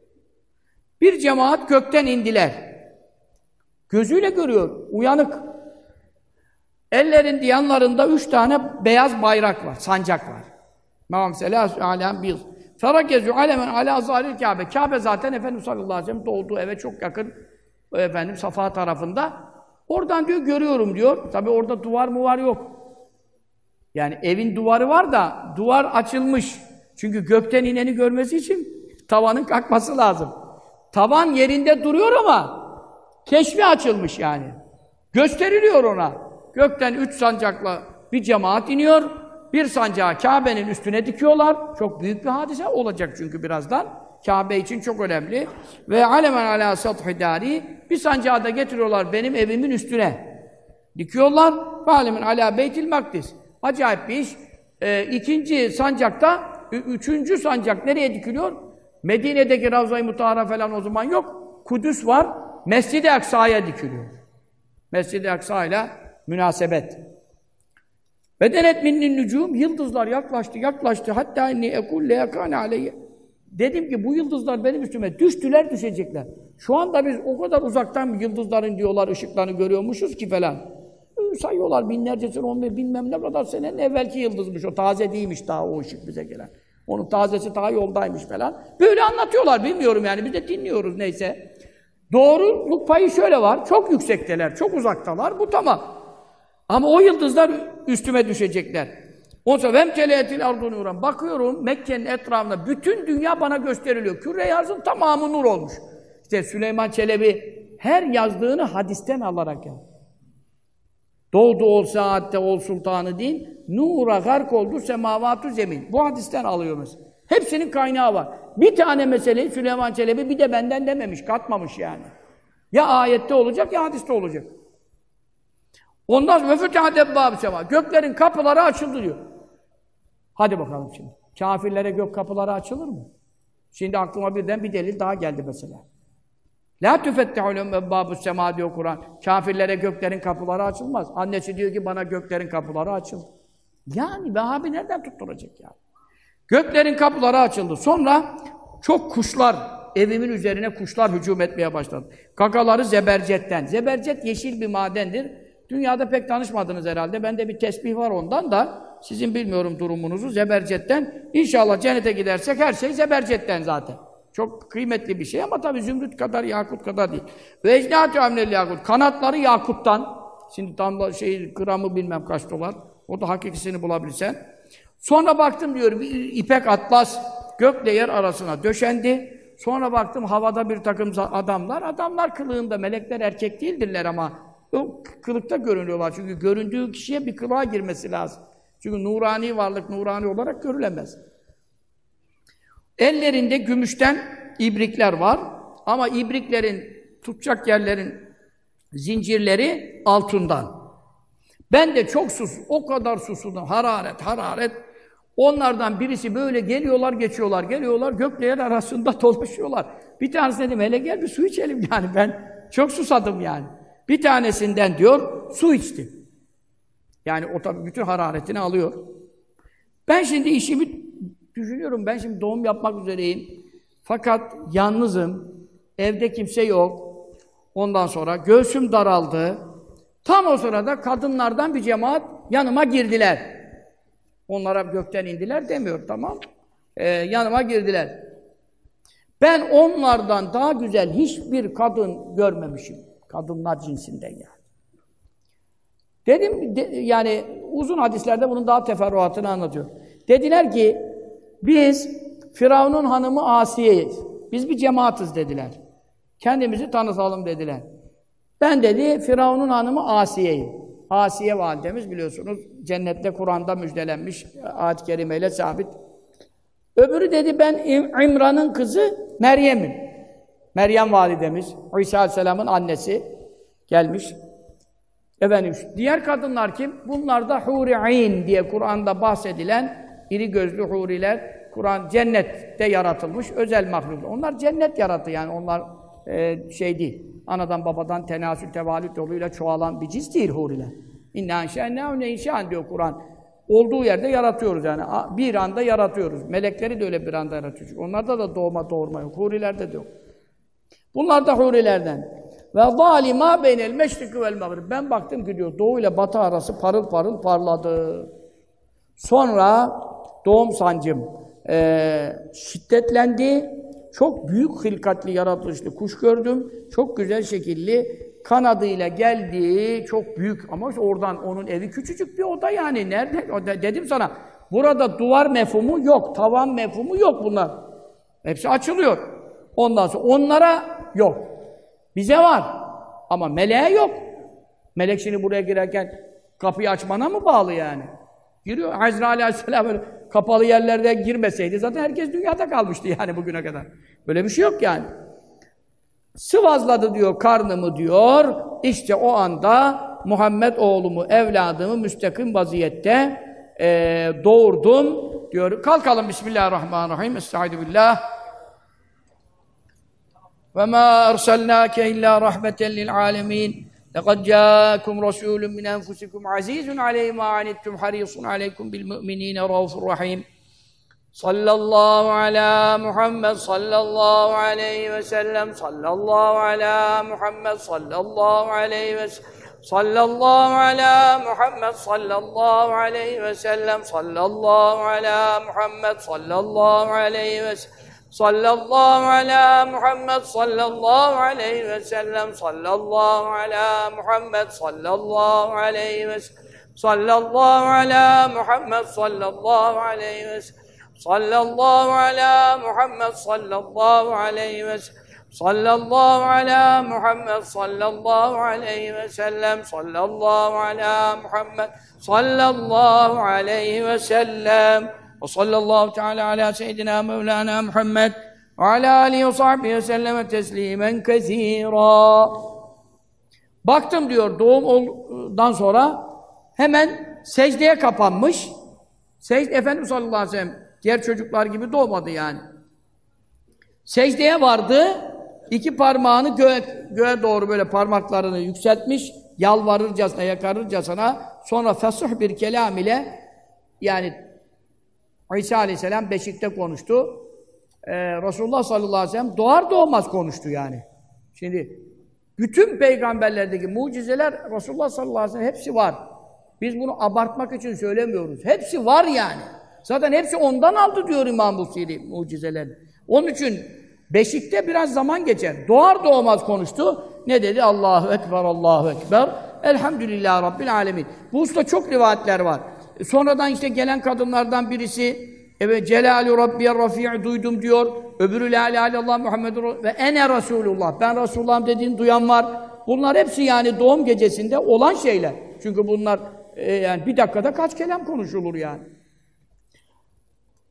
Bir cemaat gökten indiler. Gözüyle görüyor, uyanık. Ellerinde yanlarında 3 tane beyaz bayrak var, sancak var. Mâm selâsü alâm bil. Ferakezû alemen alâ zâril Kâbe. Kâbe zaten Efendimiz sallallahu aleyhi ve sellem doğduğu eve çok yakın. Efendim Safa tarafında. Oradan diyor görüyorum diyor. Tabii orada duvar mı var yok. Yani evin duvarı var da duvar açılmış. Çünkü gökten ineni görmesi için tavanın kalkması lazım. Tavan yerinde duruyor ama keşfi açılmış yani. Gösteriliyor ona. Gökten 3 sancakla bir cemaat iniyor. Bir sancağı Kabe'nin üstüne dikiyorlar. Çok büyük bir hadise olacak çünkü birazdan. Kabe için çok önemli. Ve alemen alâ sathî dâri bir sancağı da getiriyorlar benim evimin üstüne. Dikiyorlar. Ve alemen alâ beytil makdis. Acayip bir iş. İkinci sancakta, üçüncü sancak nereye dikiliyor? Medine'deki Ravza-i Mutahhara falan o zaman yok. Kudüs var. Mescid-i Aksa'ya dikiliyor. Mescid-i Aksa ile münasebet. Bedenet minnin nücum, yıldızlar yaklaştı. Hatta inni ekulle yakâne aleyye. Dedim ki bu yıldızlar benim üstüme düşecekler. Şu anda biz o kadar uzaktan yıldızların diyorlar, ışıklarını görüyormuşuz ki falan. Sayıyorlar binlercesini, 15 bilmem ne kadar senenin evvelki yıldızmış. O taze değilmiş daha o ışık bize gelen. Onun tazesi daha yoldaymış falan. Böyle anlatıyorlar, bilmiyorum yani. Biz de dinliyoruz neyse. Doğruluk payı şöyle var. Çok yüksekteler, çok uzaktalar. Bu tamam. Ama o yıldızlar üstüme düşecekler. Onsa vemteletil ardu nuran. Bakıyorum Mekke'nin etrafında bütün dünya bana gösteriliyor. Küre-i arzın tamamı nur olmuş. İşte Süleyman Çelebi her yazdığını hadisten alarak yazdı. Doğdu ol saatte ol sultanı din, nura gark oldu semavatu zemin. Bu hadisten alıyor mesela. Hepsinin kaynağı var. Bir tane meseleyi Süleyman Çelebi bir de benden dememiş, katmamış yani. Ya ayette olacak ya hadiste olacak. Ondan sonra vefûtâ debbâb sema. Göklerin kapıları açıldı diyor. Hadi bakalım şimdi. Kafirlere gök kapıları açılır mı? Şimdi aklıma birden bir delil daha geldi mesela. La tufettihu lehum ebbâbus semâ diyor Kur'an. Kafirlere göklerin kapıları açılmaz. Annesi diyor ki bana göklerin kapıları açıldı. Yani Vehhabi nereden tutturacak yani? Göklerin kapıları açıldı. Sonra çok kuşlar, evimin üzerine kuşlar hücum etmeye başladı. Kakaları zebercetten. Zebercet yeşil bir madendir. Dünyada pek tanışmadınız herhalde. Bende bir tesbih var ondan da. Sizin bilmiyorum durumunuzu. Zebercetten. İnşallah cennete gidersek her şey zebercetten zaten. Çok kıymetli bir şey ama tabii zümrüt kadar, yakut kadar değil. Ve ecnâtü amnel yakut. Kanatları yakuttan. Şimdi tam gramı bilmem kaç dolar. O da hakikisini bulabilirsen. Sonra baktım diyor bir ipek atlas gökle yer arasına döşendi. Sonra baktım havada bir takım adamlar. Adamlar kılığında. Melekler erkek değildirler ama o kılıkta görünüyorlar. Çünkü göründüğü kişiye bir kılığa girmesi lazım. Çünkü nurani varlık nurani olarak görülemez. Ellerinde gümüşten ibrikler var. Ama ibriklerin, tutacak yerlerin zincirleri altından. Ben de çok o kadar susudum. Hararet. Onlardan birisi böyle geliyorlar, geçiyorlar, geliyorlar, göklerin arasında dolaşıyorlar. Bir tanesi dedim, hele gel bir su içelim yani, ben çok susadım yani. Bir tanesinden diyor, su içti. Yani o tabii bütün hararetini alıyor. Ben şimdi işimi düşünüyorum, ben şimdi doğum yapmak üzereyim. Fakat yalnızım, evde kimse yok. Ondan sonra göğsüm daraldı. Tam o sırada kadınlardan bir cemaat yanıma girdiler. Onlara gökten indiler demiyor, tamam. Yanıma girdiler. Ben onlardan daha güzel hiçbir kadın görmemişim. Kadınlar cinsinden yani. Dedim, yani uzun hadislerde bunun daha teferruatını anlatıyor. Dediler ki, biz Firavun'un hanımı Asiye'yiz. Biz bir cemaatiz dediler. Kendimizi tanıtalım dediler. Ben dedi, Firavun'un hanımı Asiye'yim. Asiye validemiz biliyorsunuz, cennette Kur'an'da müjdelenmiş, ayet-i kerimeyle sabit. Öbürü dedi, ben İmran'ın kızı Meryem'im. Meryem validemiz, İsa Aleyhisselam'ın annesi gelmiş. Efendim, diğer kadınlar kim? Bunlar da Huri-'in diye Kur'an'da bahsedilen iri gözlü huriler, Kur'an cennette yaratılmış özel mahluk. Onlar cennet yarattı yani, onlar şey değil. Anadan babadan tenasül tevalüt yoluyla çoğalan bir cins değil huriler. İnna inşa'en diyor Kur'an. Olduğu yerde yaratıyoruz yani. Bir anda yaratıyoruz. Melekleri de öyle bir anda yaratıyoruz. Onlarda da doğma yok. Hurilerde de yok. Bunlar da hurilerden. Ve zâlimâ beynel meşriki vel mağrib. Ben baktım ki diyor, doğu ile batı arası parıl parıl parladı. Sonra doğum sancım şiddetlendi. Çok büyük hilkatli, yaratılışlı kuş gördüm. Çok güzel şekilli, kanadıyla geldi. Çok büyük ama oradan onun evi küçücük bir oda yani. Nerede? Dedim sana, burada duvar mefhumu yok, tavan mefhumu yok bunlar. Hepsi açılıyor. Ondan sonra onlara yok. Bize var. Ama meleğe yok. Melek şimdi buraya girerken kapıyı açmana mı bağlı yani? Giriyor. Azrail Aleyhisselam böyle kapalı yerlerde girmeseydi zaten herkes dünyada kalmıştı yani bugüne kadar. Böyle bir şey yok yani. Sıvazladı diyor karnımı diyor. İşte o anda Muhammed oğlumu, evladımı müstakim vaziyette doğurdum diyor. Kalkalım. Bismillahirrahmanirrahim. Estaizu billah. وَمَا أَرْسَلْنَاكَ إِلَّا رَحْمَةً لِلْعَالَمِينَ لَقَدْ جَاءَكُمْ رَسُولٌ مِّنْ أَنفُسِكُمْ عَزِيزٌ عَلَيْهِ مَا عَنِتُّمْ حَرِيصٌ عَلَيْكُمْ بِالْمُؤْمِنِينَ رَءُوفٌ رَحِيمٌ صلى الله على محمد صلى الله عليه وسلم صلى الله على محمد صلى الله عليه وسلم صلى الله على محمد صلى الله عليه وسلم صلى الله على محمد صلى الله عليه وسلم صلى الله على محمد صلى الله عليه وسلم صلى الله على محمد صلى الله عليه وسلم صلى الله على محمد صلى الله عليه وسلم صلى الله على محمد صلى الله عليه وسلم صلى الله على محمد صلى الله عليه وسلم صلى الله على محمد صلى الله عليه وسلم وصلى الله تعالى على سيدنا مولانا محمد وعلى آله وصحبه وسلم تسليما كثيرا. Baktım diyor doğumdan sonra hemen secdeye kapanmış. Efendimiz sallallahu aleyhi ve sellem diğer çocuklar gibi doğmadı yani. Secdeye vardı, iki parmağını göğe doğru böyle parmaklarını yükseltmiş, yalvarırcasına, yakarırcasına, sonra fesih bir kelam ile yani İsa aleyhisselam beşikte konuştu. Resulullah sallallahu aleyhi ve sellem doğar doğmaz konuştu yani. Şimdi bütün peygamberlerdeki mucizeler Resulullah sallallahu aleyhi ve sellem hepsi var. Biz bunu abartmak için söylemiyoruz. Hepsi var yani. Zaten hepsi ondan aldı diyor İmam Busiri mucizeler. Onun için beşikte biraz zaman geçer. Doğar doğmaz konuştu. Ne dedi? Allahu Ekber, Allahu Ekber. Elhamdülillah Rabbil Alemin. Bu usta çok rivayetler var. Sonradan işte gelen kadınlardan birisi evet Celalü Rabbiye Rafi'i duydum diyor. Öbürü La ilahe illallah Muhammedur ve ene Resulullah. Ben Resulullah'ım dediğini duyan var. Bunlar hepsi yani doğum gecesinde olan şeyler. Çünkü bunlar yani bir dakikada kaç kelam konuşulur yani.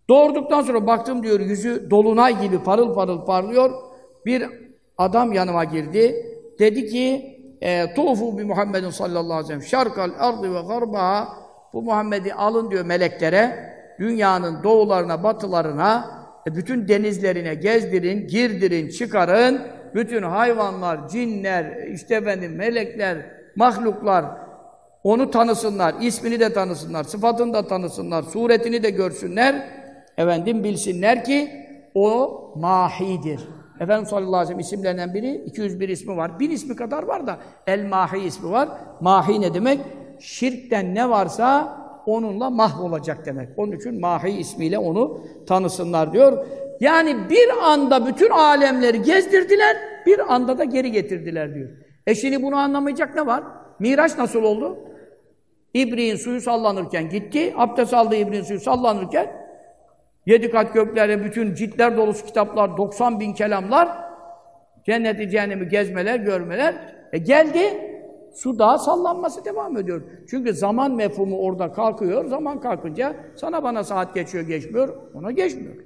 Doğurduktan sonra baktım diyor, yüzü dolunay gibi parıl parıl parlıyor. Bir adam yanıma girdi. Dedi ki, Tuğfu bi Muhammedin sallallahu aleyhi ve sellem şarkal ardı ve garbaha, bu Muhammed'i alın diyor meleklere, dünyanın doğularına, batılarına, bütün denizlerine gezdirin, girdirin, çıkarın, bütün hayvanlar, cinler, işte efendim melekler, mahluklar onu tanısınlar, ismini de tanısınlar, sıfatını da tanısınlar, suretini de görsünler, efendim bilsinler ki o mahidir. Efendimiz sallallahu aleyhi ve sellem isimlerinden biri, 201 ismi var. Bir ismi kadar var da El-Mahi ismi var. Mahi ne demek? Şirkten ne varsa onunla mahvolacak demek. Onun için Mahi ismiyle onu tanısınlar diyor. Yani bir anda bütün alemleri gezdirdiler, bir anda da geri getirdiler diyor. Şimdi bunu anlamayacak ne var? Miraç nasıl oldu? İbriğin suyu sallanırken gitti, abdest aldığı İbriğin suyu sallanırken 7 kat göklerde bütün ciltler dolusu kitaplar, 90.000 kelamlar, cenneti cehennemi gezmeler, görmeler. Geldi, su daha sallanması devam ediyor. Çünkü zaman mefhumu orada kalkıyor, zaman kalkınca sana bana saat geçiyor, geçmiyor, ona geçmiyor.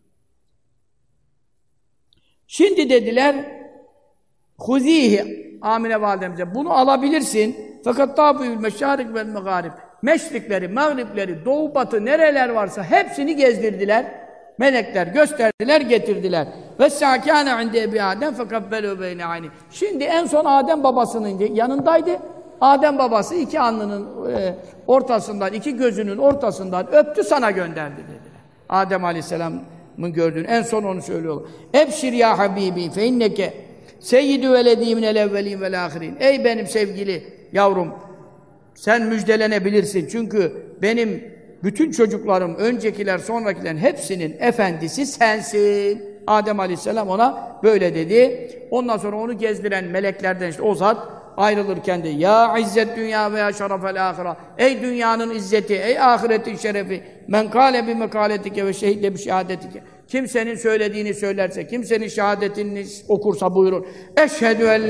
Şimdi dediler, Huzihi, Amine validemize, bunu alabilirsin. Fakat tabûül meşârik vel meğârib. Meşrikleri, mağripleri, doğu batı nereler varsa hepsini gezdirdiler. Melekler gösterdiler, getirdiler. Ve sâkâne inde Ebi Adem fekabbelû beyne ayni. Şimdi en son Adem babasının yanındaydı. Adem babası iki alnının ortasından, iki gözünün ortasından öptü, sana gönderdi dediler. Adem Aleyhisselam'ın gördüğünü, en son onu söylüyorlar. Ebşir ya Habibi fe inneke seyyidü veledî minel evvelîn vel âhirîn. Ey benim sevgili yavrum, sen müjdelenebilirsin. Çünkü benim bütün çocuklarım, öncekiler, sonrakilerin hepsinin efendisi sensin. Adem Aleyhisselam ona böyle dedi. Ondan sonra onu gezdiren meleklerden işte o zat ayrılırken de ya izzet dünya veya şerefel ahire. Ey dünyanın izzeti, ey ahiretin şerefi. Men kâle bi mekâletike ve şehidle bi şehadetike. Kimsenin söylediğini söylerse, kimsenin şehadetini okursa buyurun. Eşhedü en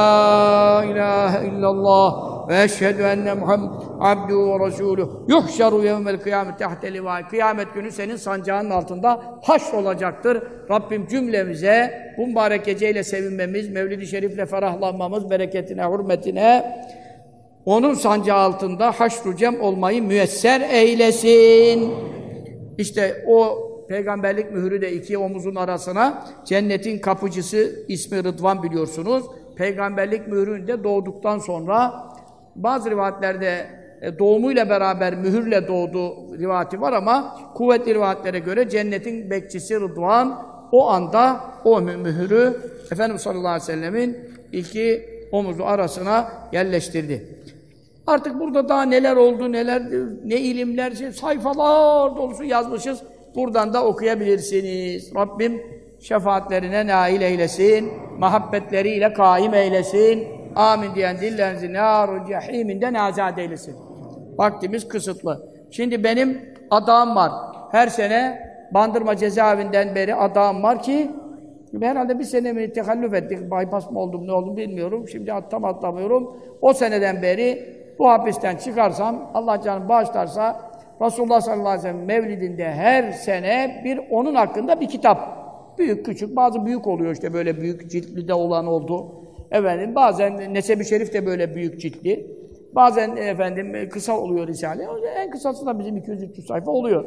la ilahe illallah ve eşhedü enne Muhammed abduhu ve resuluhu yuhşaru yevmel kıyamet tahte livâi. Kıyamet günü senin sancağının altında haşr olacaktır. Rabbim cümlemize bu mübarek geceyle sevinmemiz, Mevlid-i Şerif'le ferahlanmamız, bereketine, hürmetine, onun sancağı altında haşr-ı cem olmayı müyesser eylesin. İşte o peygamberlik mührü de iki omuzun arasına, cennetin kapıcısı ismi Rıdvan biliyorsunuz. Peygamberlik mühründe doğduktan sonra bazı rivayetlerde doğumuyla beraber mühürle doğduğu rivayeti var ama kuvvetli rivayetlere göre cennetin bekçisi Rıdvan o anda o mührü Efendimiz sallallahu aleyhi ve sellemin iki omuzu arasına yerleştirdi. Artık burada daha neler oldu, ne ilimler, sayfalar dolusu yazmışız. Buradan da okuyabilirsiniz. Rabbim şefaatlerine nail eylesin, muhabbetleriyle kaim eylesin. Amin diyen dillerinizi nâr-ı cehîminden azad eylesin. Vaktimiz kısıtlı. Şimdi benim adağım var. Her sene Bandırma cezaevinden beri adağım var ki herhalde bir sene mi tekallüf ettik, bypass mı oldum, ne oldum bilmiyorum. Şimdi atlamıyorum. O seneden beri bu hapisten çıkarsam, Allah canım bağışlarsa, Resulullah sallallahu aleyhi ve sellem mevlidinde her sene onun hakkında bir kitap. Büyük, küçük, bazı büyük oluyor işte böyle büyük ciltli de olan oldu. Efendim bazen Nesebi Şerif de böyle büyük ciltli. Bazen efendim kısa oluyor Risale. En kısası da bizim 200-300 sayfa oluyor.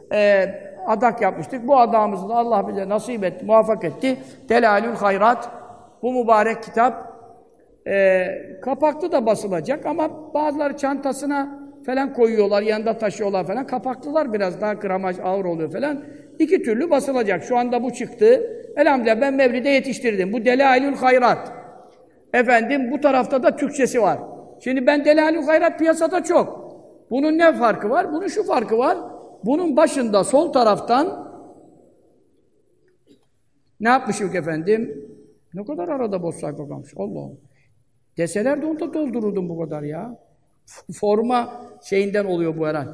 Adak yapmıştık. Bu adamımızı da Allah bize nasip etti, muvaffak etti. Delalül Hayrat. Bu mübarek kitap kapaklı da basılacak ama bazıları çantasına falan koyuyorlar, yanında taşıyorlar falan. Kapaklılar biraz daha gramaj ağır oluyor falan. İki türlü basılacak. Şu anda bu çıktı. Elhamdülillah ben Mevlid'e yetiştirdim. Bu Delalül Hayrat. Efendim bu tarafta da Türkçesi var. Şimdi ben Delalül Hayrat piyasada çok. Bunun ne farkı var? Bunun şu farkı var. Bunun başında sol taraftan ne yapmışım efendim? Ne kadar arada boş sayfa kalmış. Allah. Deseler de onu da doldururdum bu kadar ya. Forma şeyinden oluyor bu herhalde.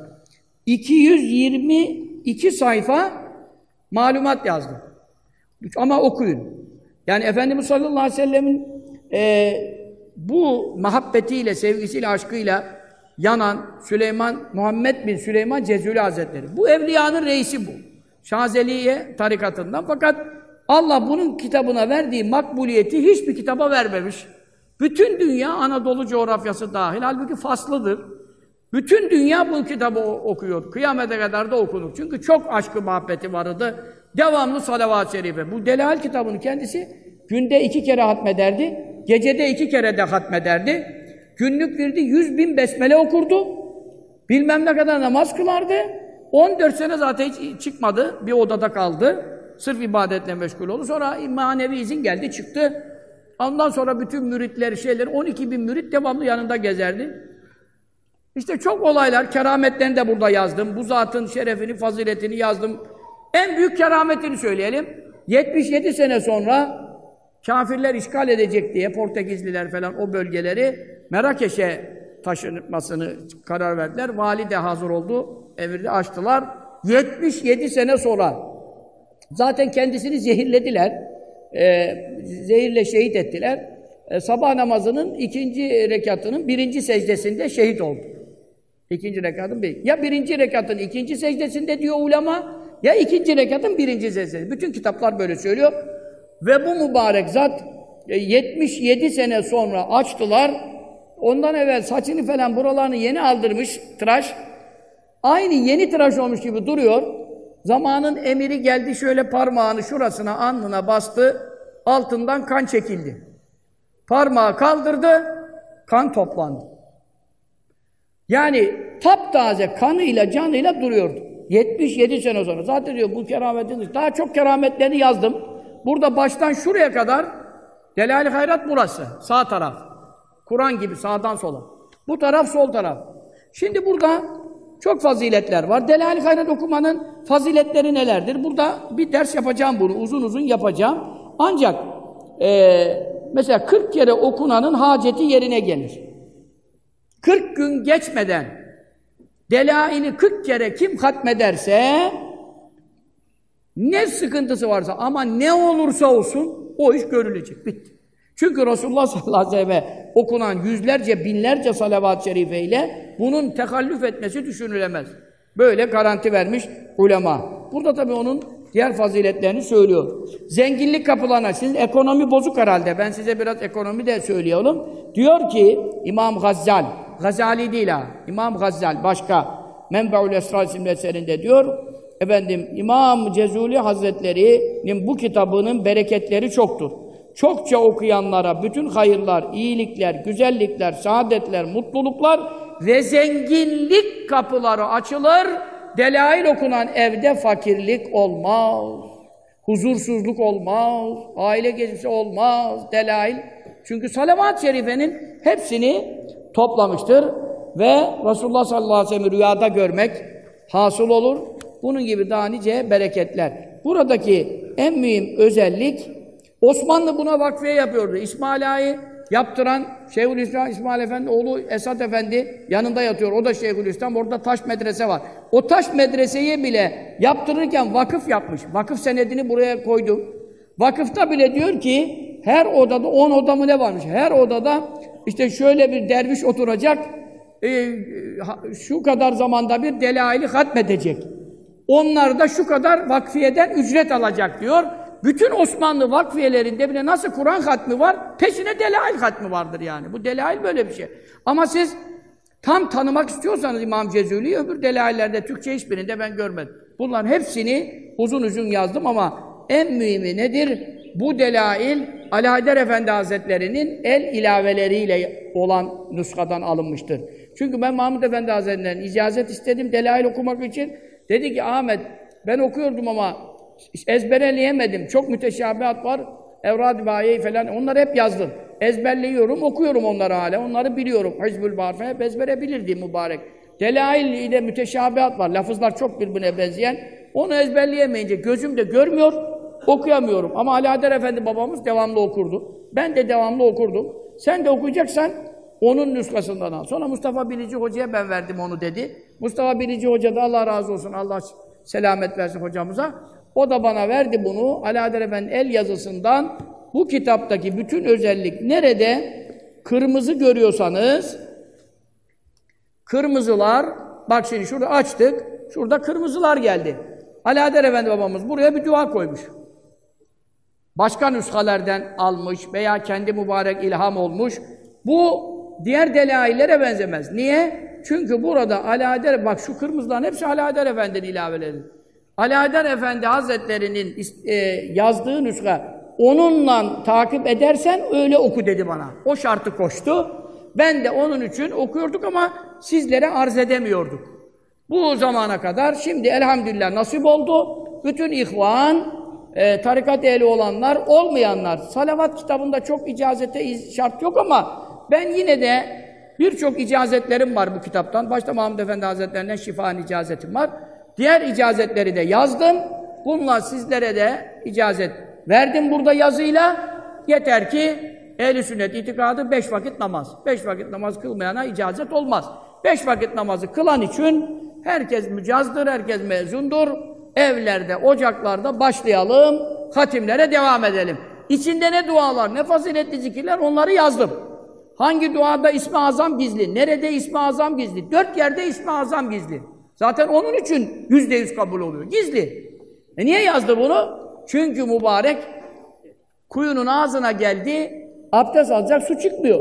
222 sayfa malumat yazdım. Ama okuyun. Yani Efendimiz sallallahu aleyhi ve sellemin bu muhabbetiyle, sevgisiyle, aşkıyla yanan Muhammed bin Süleyman Cezuli Hazretleri. Bu evliyanın reisi bu. Şazeliye tarikatından. Fakat Allah bunun kitabına verdiği makbuliyeti hiçbir kitaba vermemiş. Bütün dünya, Anadolu coğrafyası dahil, halbuki faslıdır. Bütün dünya bu kitabı okuyor. Kıyamete kadar da okunur. Çünkü çok aşkı muhabbeti vardı. Devamlı salavat-ı şerife. Bu Delail kitabının kendisi günde 2 kere hatmederdi. Gecede 2 kere de hatmederdi. Günlük virdi 100.000 besmele okurdu. Bilmem ne kadar namaz kılardı. 14 sene zaten hiç çıkmadı. Bir odada kaldı. Sırf ibadetle meşgul oldu. Sonra manevi izin geldi, çıktı. Ondan sonra bütün müritleri, 12.000 mürit devamlı yanında gezerdi. İşte çok olaylar, kerametlerini de burada yazdım. Bu zatın şerefini, faziletini yazdım. En büyük kerametini söyleyelim. 77 sene sonra kafirler işgal edecek diye Portekizliler falan o bölgeleri Merakeş'e taşınmasını karar verdiler. Vali de hazır oldu. Emirde açtılar. 77 sene sonra zaten kendisini zehirlediler. Zehirle şehit ettiler. Sabah namazının 2. rekatının 1. secdesinde şehit oldu. 2. rekatın bir. Ya 1. rekatın 2. secdesinde diyor ulema, ya 2. rekatın 1. secdesinde. Bütün kitaplar böyle söylüyor. Ve bu mübarek zat 77 sene sonra açtılar. Ondan evvel saçını falan buralarını yeni aldırmış tıraş. Aynı yeni tıraş olmuş gibi duruyor. Zamanın emiri geldi, şöyle parmağını şurasına, alnına bastı. Altından kan çekildi. Parmağı kaldırdı, kan toplandı. Yani taptaze kanıyla, canıyla duruyordu. 77 sene sonra. Zaten diyor bu kerametin, daha çok kerametlerini yazdım. Burada baştan şuraya kadar Delail-i Hayrat burası. Sağ taraf. Kur'an gibi sağdan sola. Bu taraf sol taraf. Şimdi burada çok faziletler var. Delail-i Hayrat okumanın faziletleri nelerdir? Burada bir ders yapacağım bunu. Uzun uzun yapacağım. Ancak mesela 40 kere okunanın haceti yerine gelir. 40 gün geçmeden Delail'i 40 kere kim hatmederse ne sıkıntısı varsa ama ne olursa olsun o iş görülecek. Bitti. Çünkü Resulullah sallallahu aleyhi ve selleme okunan yüzlerce, binlerce salavat-ı şerife ile bunun tekallüf etmesi düşünülemez. Böyle garanti vermiş ulema. Burada tabii onun diğer faziletlerini söylüyor. Zenginlik kapılarına, sizin ekonomi bozuk herhalde. Ben size biraz ekonomi de söylüyorum. Diyor ki İmam Gazzal, Gazali değil ha, İmam Gazzal başka Menbe'ül Esrar isimli eserinde diyor. Efendim İmam Cezuli Hazretleri'nin bu kitabının bereketleri çoktur. Çokça okuyanlara bütün hayırlar, iyilikler, güzellikler, saadetler, mutluluklar ve zenginlik kapıları açılır. Delail okunan evde fakirlik olmaz. Huzursuzluk olmaz. Aile gezisi olmaz. Delail. Çünkü salavat-ı şerifenin hepsini toplamıştır. Ve Resulullah sallallahu aleyhi ve sellem'i rüyada görmek hasıl olur. Bunun gibi daha nice bereketler. Buradaki en mühim özellik, Osmanlı buna vakfiye yapıyordu. İsmail Ağa'yı yaptıran Şeyhülislam İsmail Efendi oğlu Esad Efendi yanında yatıyor. O da Şeyhülislam. Orada taş medrese var. O taş medreseyi bile yaptırırken vakıf yapmış. Vakıf senedini buraya koydu. Vakıfta bile diyor ki her odada 10 oda mı ne varmış? Her odada işte şöyle bir derviş oturacak. Şu kadar zamanda bir Delail'i hatmedecek. Onlar da şu kadar vakfiyeden ücret alacak diyor. Bütün Osmanlı vakfiyelerinde bile nasıl Kur'an hatmi var, peşine Delail hatmi vardır yani. Bu Delail böyle bir şey. Ama siz tam tanımak istiyorsanız İmam Cezuli, öbür Delail'lerde Türkçe hiçbirinde ben görmedim. Bunların hepsini uzun uzun yazdım ama en mühimi nedir? Bu Delail, Ali Haydar Efendi Hazretleri'nin el ilaveleriyle olan nuskadan alınmıştır. Çünkü ben Mahmud Efendi Hazretleri'nden icazet istedim Delail okumak için. Dedi ki Ahmet, ben okuyordum ama ezberleyemedim. Çok müteşabihat var. Evrad-ı Bayiye falan. Onları hep yazdım. Ezberliyorum, okuyorum onları hala. Onları biliyorum. Hizbül Barfe hep ezbere bilirdi mübarek. Delail ile müteşabihat var. Lafızlar çok birbirine benzeyen. Onu ezberleyemeyince gözüm de görmüyor, okuyamıyorum. Ama Ali Haydar Efendi babamız devamlı okurdu. Ben de devamlı okurdum. Sen de okuyacaksan onun nüskasından al. Sonra Mustafa Bilici Hoca'ya ben verdim onu dedi. Mustafa Bilici Hoca da Allah razı olsun, Allah selamet versin hocamıza. O da bana verdi bunu. Ali Haydar Efendi el yazısından bu kitaptaki bütün özellik nerede kırmızı görüyorsanız kırmızılar, bak şimdi şurada açtık. Şurada kırmızılar geldi. Ali Haydar Efendi babamız buraya bir dua koymuş. Başka nüshalerden almış veya kendi mübarek ilham olmuş. Bu diğer delaillere benzemez. Niye? Çünkü burada Ali Haydar, bak şu kırmızıların hepsi Ali Haydar Efendi'nin ilaveleri. Ali Haydar Efendi Hazretleri'nin yazdığı nüsha, onunla takip edersen öyle oku dedi bana. O şartı koştu. Ben de onun için okuyorduk ama sizlere arz edemiyorduk. Bu zamana kadar şimdi elhamdülillah nasip oldu. Bütün ihvan, tarikat ehli olanlar, olmayanlar. Salavat kitabında çok icazete şart yok ama ben yine de birçok icazetlerim var bu kitaptan. Başta Mahmud Efendi Hazretlerinden şifaen icazetim var. Diğer icazetleri de yazdım. Bununla sizlere de icazet verdim burada yazıyla. Yeter ki ehl-i sünnet itikadı 5 vakit namaz. 5 vakit namaz kılmayana icazet olmaz. 5 vakit namazı kılan için herkes mücazdır, herkes mezundur. Evlerde, ocaklarda başlayalım, hatimlere devam edelim. İçinde ne dualar, ne faziletli zikirler, onları yazdım. Hangi duada İsmi Azam gizli, nerede İsmi Azam gizli, 4 yerde İsmi Azam gizli. Zaten onun için %100 kabul oluyor, gizli. Niye yazdı bunu? Çünkü mübarek kuyunun ağzına geldi, abdest alacak su çıkmıyor.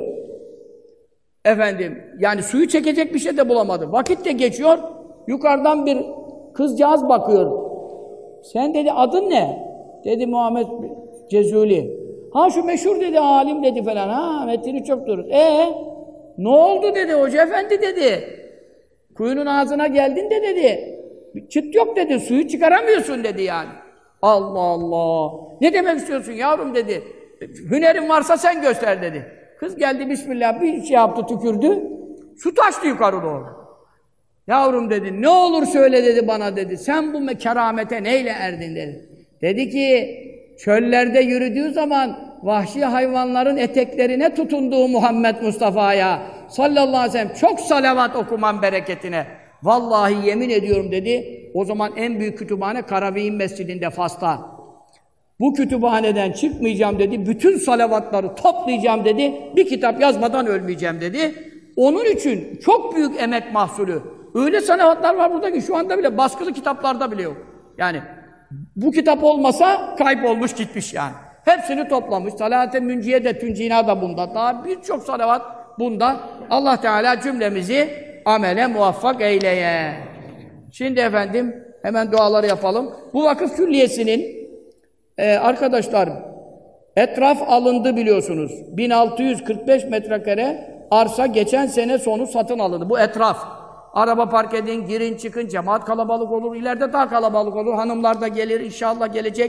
Efendim, yani suyu çekecek bir şey de bulamadı. Vakit de geçiyor, yukarıdan bir kızcağız bakıyor. Sen dedi, adın ne? Dedi, Muhammed Cezuli. Ha şu meşhur dedi, alim dedi falan. Ha, metini çok durur. Ne oldu dedi, hoca efendi dedi. Kuyunun ağzına geldin de dedi. Çıt yok dedi, suyu çıkaramıyorsun dedi yani. Allah Allah. Ne demek istiyorsun yavrum dedi. Hünerin varsa sen göster dedi. Kız geldi bismillah bir şey yaptı, tükürdü. Su taştı yukarı doğru. Yavrum dedi, ne olur söyle dedi bana dedi. Sen bu keramete neyle erdin dedi. Dedi ki, çöllerde yürüdüğü zaman vahşi hayvanların eteklerine tutunduğu Muhammed Mustafa'ya sallallahu aleyhi ve sellem çok salavat okuman bereketine. Vallahi yemin ediyorum dedi. O zaman en büyük kütüphane Karaviyin Mescidinde Fas'ta. Bu kütüphaneden çıkmayacağım dedi. Bütün salavatları toplayacağım dedi. Bir kitap yazmadan ölmeyeceğim dedi. Onun için çok büyük emek mahsulü. Öyle salavatlar var burada ki şu anda bile baskılı kitaplarda bile yok. Yani bu kitap olmasa kaybolmuş gitmiş yani. Hepsini toplamış. Salat-ı Münciye de Tüncina da bunda. Daha birçok salavat bunda. Allah Teala cümlemizi amele muvaffak eyleye. Şimdi efendim hemen duaları yapalım. Bu vakıf külliyesinin arkadaşlar etraf alındı biliyorsunuz. 1645 metrekare arsa geçen sene sonu satın alındı. Bu etraf. Araba park edin, girin, çıkın, cemaat kalabalık olur, ileride daha kalabalık olur, hanımlar da gelir, inşallah gelecek.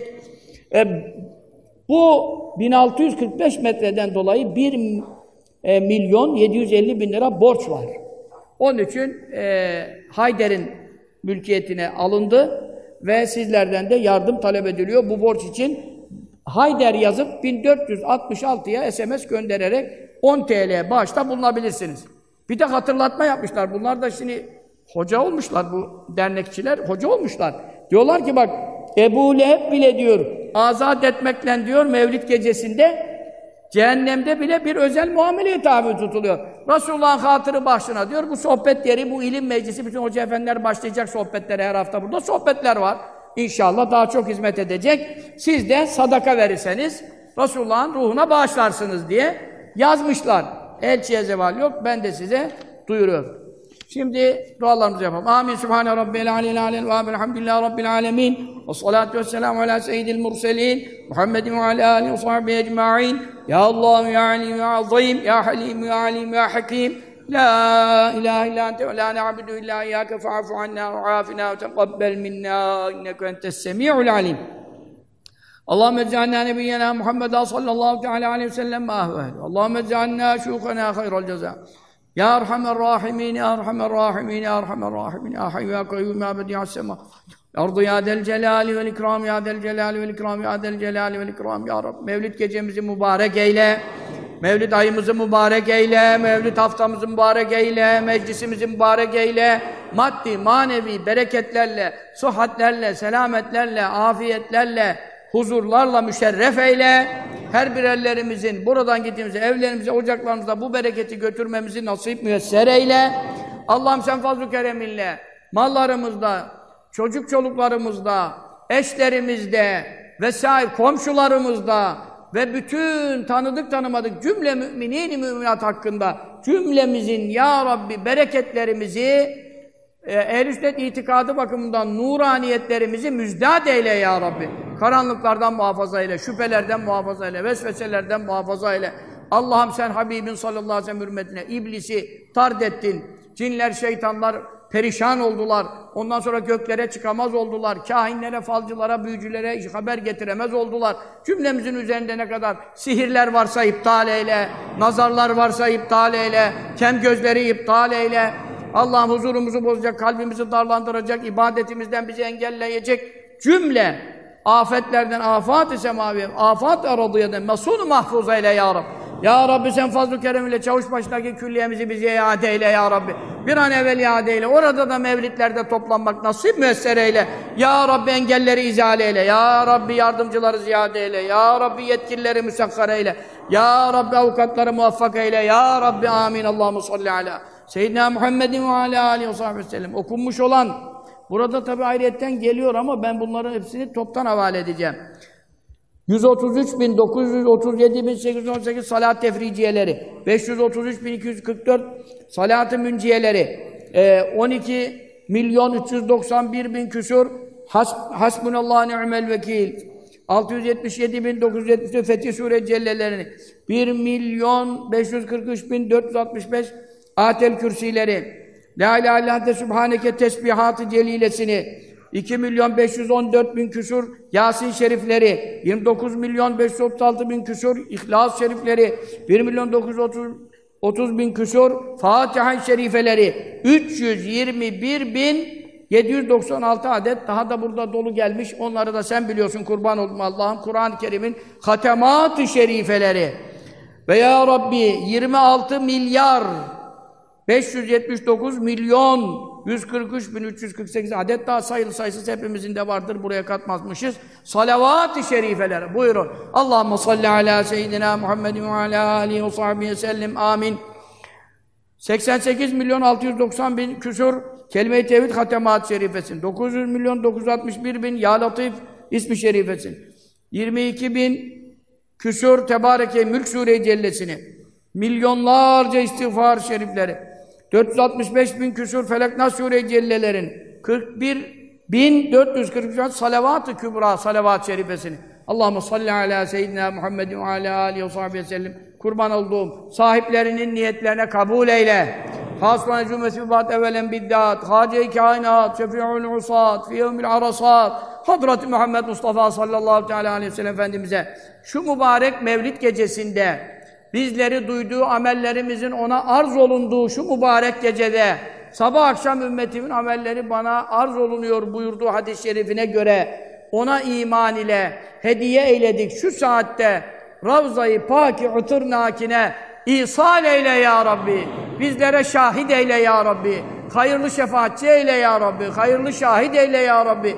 Bu 1645 metreden dolayı 1 milyon 750 bin lira borç var. Onun için Hayder'in mülkiyetine alındı ve sizlerden de yardım talep ediliyor. Bu borç için Hayder yazıp 1466'ya SMS göndererek 10 TL bağışta bulunabilirsiniz. Bir de hatırlatma yapmışlar. Bunlar da şimdi hoca olmuşlar bu dernekçiler, hoca olmuşlar. Diyorlar ki bak Ebu Leheb bile diyor azat etmekle diyor Mevlid gecesinde cehennemde bile bir özel muameleye tabi tutuluyor. Resulullah'ın hatırı başına diyor bu sohbet yeri, bu ilim meclisi, bütün hoca efendiler başlayacak sohbetlere her hafta burada sohbetler var. İnşallah daha çok hizmet edecek. Siz de sadaka verirseniz Resulullah'ın ruhuna bağışlarsınız diye yazmışlar. Elçiye zeval yok. Ben de size duyuruyorum. Şimdi dualarımızı yapalım. Amin. Sübhane Rabbil aleyhi aleyhi ve elhamdülillahi Rabbil alemin. Ve salatu ve selamu ala seyyidil murselin. Muhammedin ve ala alihi ve sahbihi ecma'in. Ya Allah, ya alim, ya azim, ya halim, ya alim, ya hakim. La ilahe illa ente ve la na'budu illa iyyake fa'fu anna ve afina ve teqabbel minna inneke entes semi'ul alim. Allahümme ec'alna nebiyyena Muhammeden sallallahu teala aleyhi ve sellem ahvel. Allahümme ec'alna şukhena hayral ceza. Ya Erhamer Rahimin, Ya Erhamer Rahimin, Ya Erhamer Rahimin, Ya Hayy Ya Kayyum Ya Bedi'as Sema. Ardu Ya Del Celali vel İkram, Ya Del Celali vel İkram, Ya Del Celali vel İkram, Ya Rabbi. Mevlid gecemizi mübarek eyle. Mevlid ayımızı mübarek eyle. Mevlid haftamızı mübarek eyle. Meclisimizi mübarek eyle. Maddi, manevi bereketlerle, sıhhatlerle, selametlerle, afiyetlerle, huzurlarla müşerref eyle. Her birerlerimizin buradan gittiğimizde, evlerimize, ocaklarımıza bu bereketi götürmemizi nasip müyesser eyle. Allah'ım sen fazl-ı kereminle mallarımızda, çocuk çoluklarımızda, eşlerimizde vesaire komşularımızda ve bütün tanıdık tanımadık cümle müminin müminat hakkında cümlemizin ya Rabbi bereketlerimizi ehl-i sünnet itikadı bakımından nuraniyetlerimizi müjdat eyle ya Rabbi. Karanlıklardan muhafaza eyle, şüphelerden muhafaza eyle, vesveselerden muhafaza eyle. Allah'ım sen Habibin sallallahu aleyhi ve sellem hürmetine iblisi tard ettin. Cinler, şeytanlar perişan oldular. Ondan sonra göklere çıkamaz oldular. Kahinlere, falcılara, büyücülere haber getiremez oldular. Cümlemizin üzerinde ne kadar sihirler varsa iptal eyle, nazarlar varsa iptal eyle, kem gözleri iptal eyle. Allah'ım huzurumuzu bozacak, kalbimizi darlandıracak, ibadetimizden bizi engelleyecek cümle afetlerden, afat-ı semaviye, afat-ı aradiyeden mesûn-u mahfuz eyle ya Rabbi. Ya Rabbi sen fazl-ı kerem çavuş başındaki külliyemizi bize iade eyle ya Rabbi. Bir an evvel iade eyle. Orada da mevlitlerde toplanmak nasip müessere eyle. Ya Rabbi engelleri izale eyle. Ya Rabbi yardımcıları ziyade eyle. Ya Rabbi yetkilileri müsakkar eyle. Ya Rabbi avukatları muvaffak eyle. Ya Rabbi amin. Allahumme salli ala Seyyidina Muhammedin ve ala aleyhi ve sahibi sellem. Okunmuş olan, burada tabi ayrıyetten geliyor ama ben bunların hepsini toptan havale edeceğim. 133.937.818 salat tefriciyeleri, 533.244 salat-ı münciyeleri, 12.391.000 küsur hasbunallahu ni'mel vekil, 677.974 Fetih Sure Cellelerini, 1.543.465 Atel Kürsileri, La ilahe illallah de Sübhaneke tesbihat-ı celilesini, 2.514.000 küsur Yasin şerifleri, 29.536.000 küsur İhlas şerifleri, 1.930.000 küsur Fatiha-i şerifeleri, 321.796 adet daha da burada dolu gelmiş. Onları da sen biliyorsun, kurban oldum Allah'ım. Kur'an-ı Kerim'in hatemat-ı şerifeleri ve ya Rabbi 26 milyar 579 milyon 143.348 adet daha sayılı sayısız hepimizin de vardır. Buraya katmazmışız. Salavat-ı şerifeler. Buyurun. Allahumme salli ala seyyidina Muhammedin ve ala alihi ve sahbihi sellem. Amin. 88.690.000 küsur kelime-i tevhid hatemat şerifesin. 900.961.000 Ya Latif ismi şerifesin. 22.000 küsur Tebareke Mülk Sure-i Cellesini. Milyonlarca istiğfar şerifleri. 465.000 küsur Felak Nas Sure-i Cellelerin, 41.443 salavat-ı kübra, salavat-ı şerifesini. Allahumme salli ala seyyidina Muhammedin ve ala alihi ve sahbihi sellem. Kurban olduğum sahiplerinin niyetlerine kabul eyle. Hasbana cümlesi bat evvelen biddat, hace-i kainat, şefi'ul usat, fiyevmil arasat, Hazreti Muhammed Mustafa sallallahu aleyhi ve sellem Efendimiz'e şu mübarek Mevlid gecesinde bizleri duyduğu amellerimizin ona arz olunduğu şu mübarek gecede sabah akşam ümmetimin amelleri bana arz olunuyor buyurduğu hadis-i şerifine göre ona iman ile hediye eyledik şu saatte Ravza-i Pâk-i Utırnâkine İsal eyle ya Rabbi. Bizlere şahit eyle ya Rabbi. Hayırlı şefaatçi eyle ya Rabbi. Hayırlı şahit eyle ya Rabbi.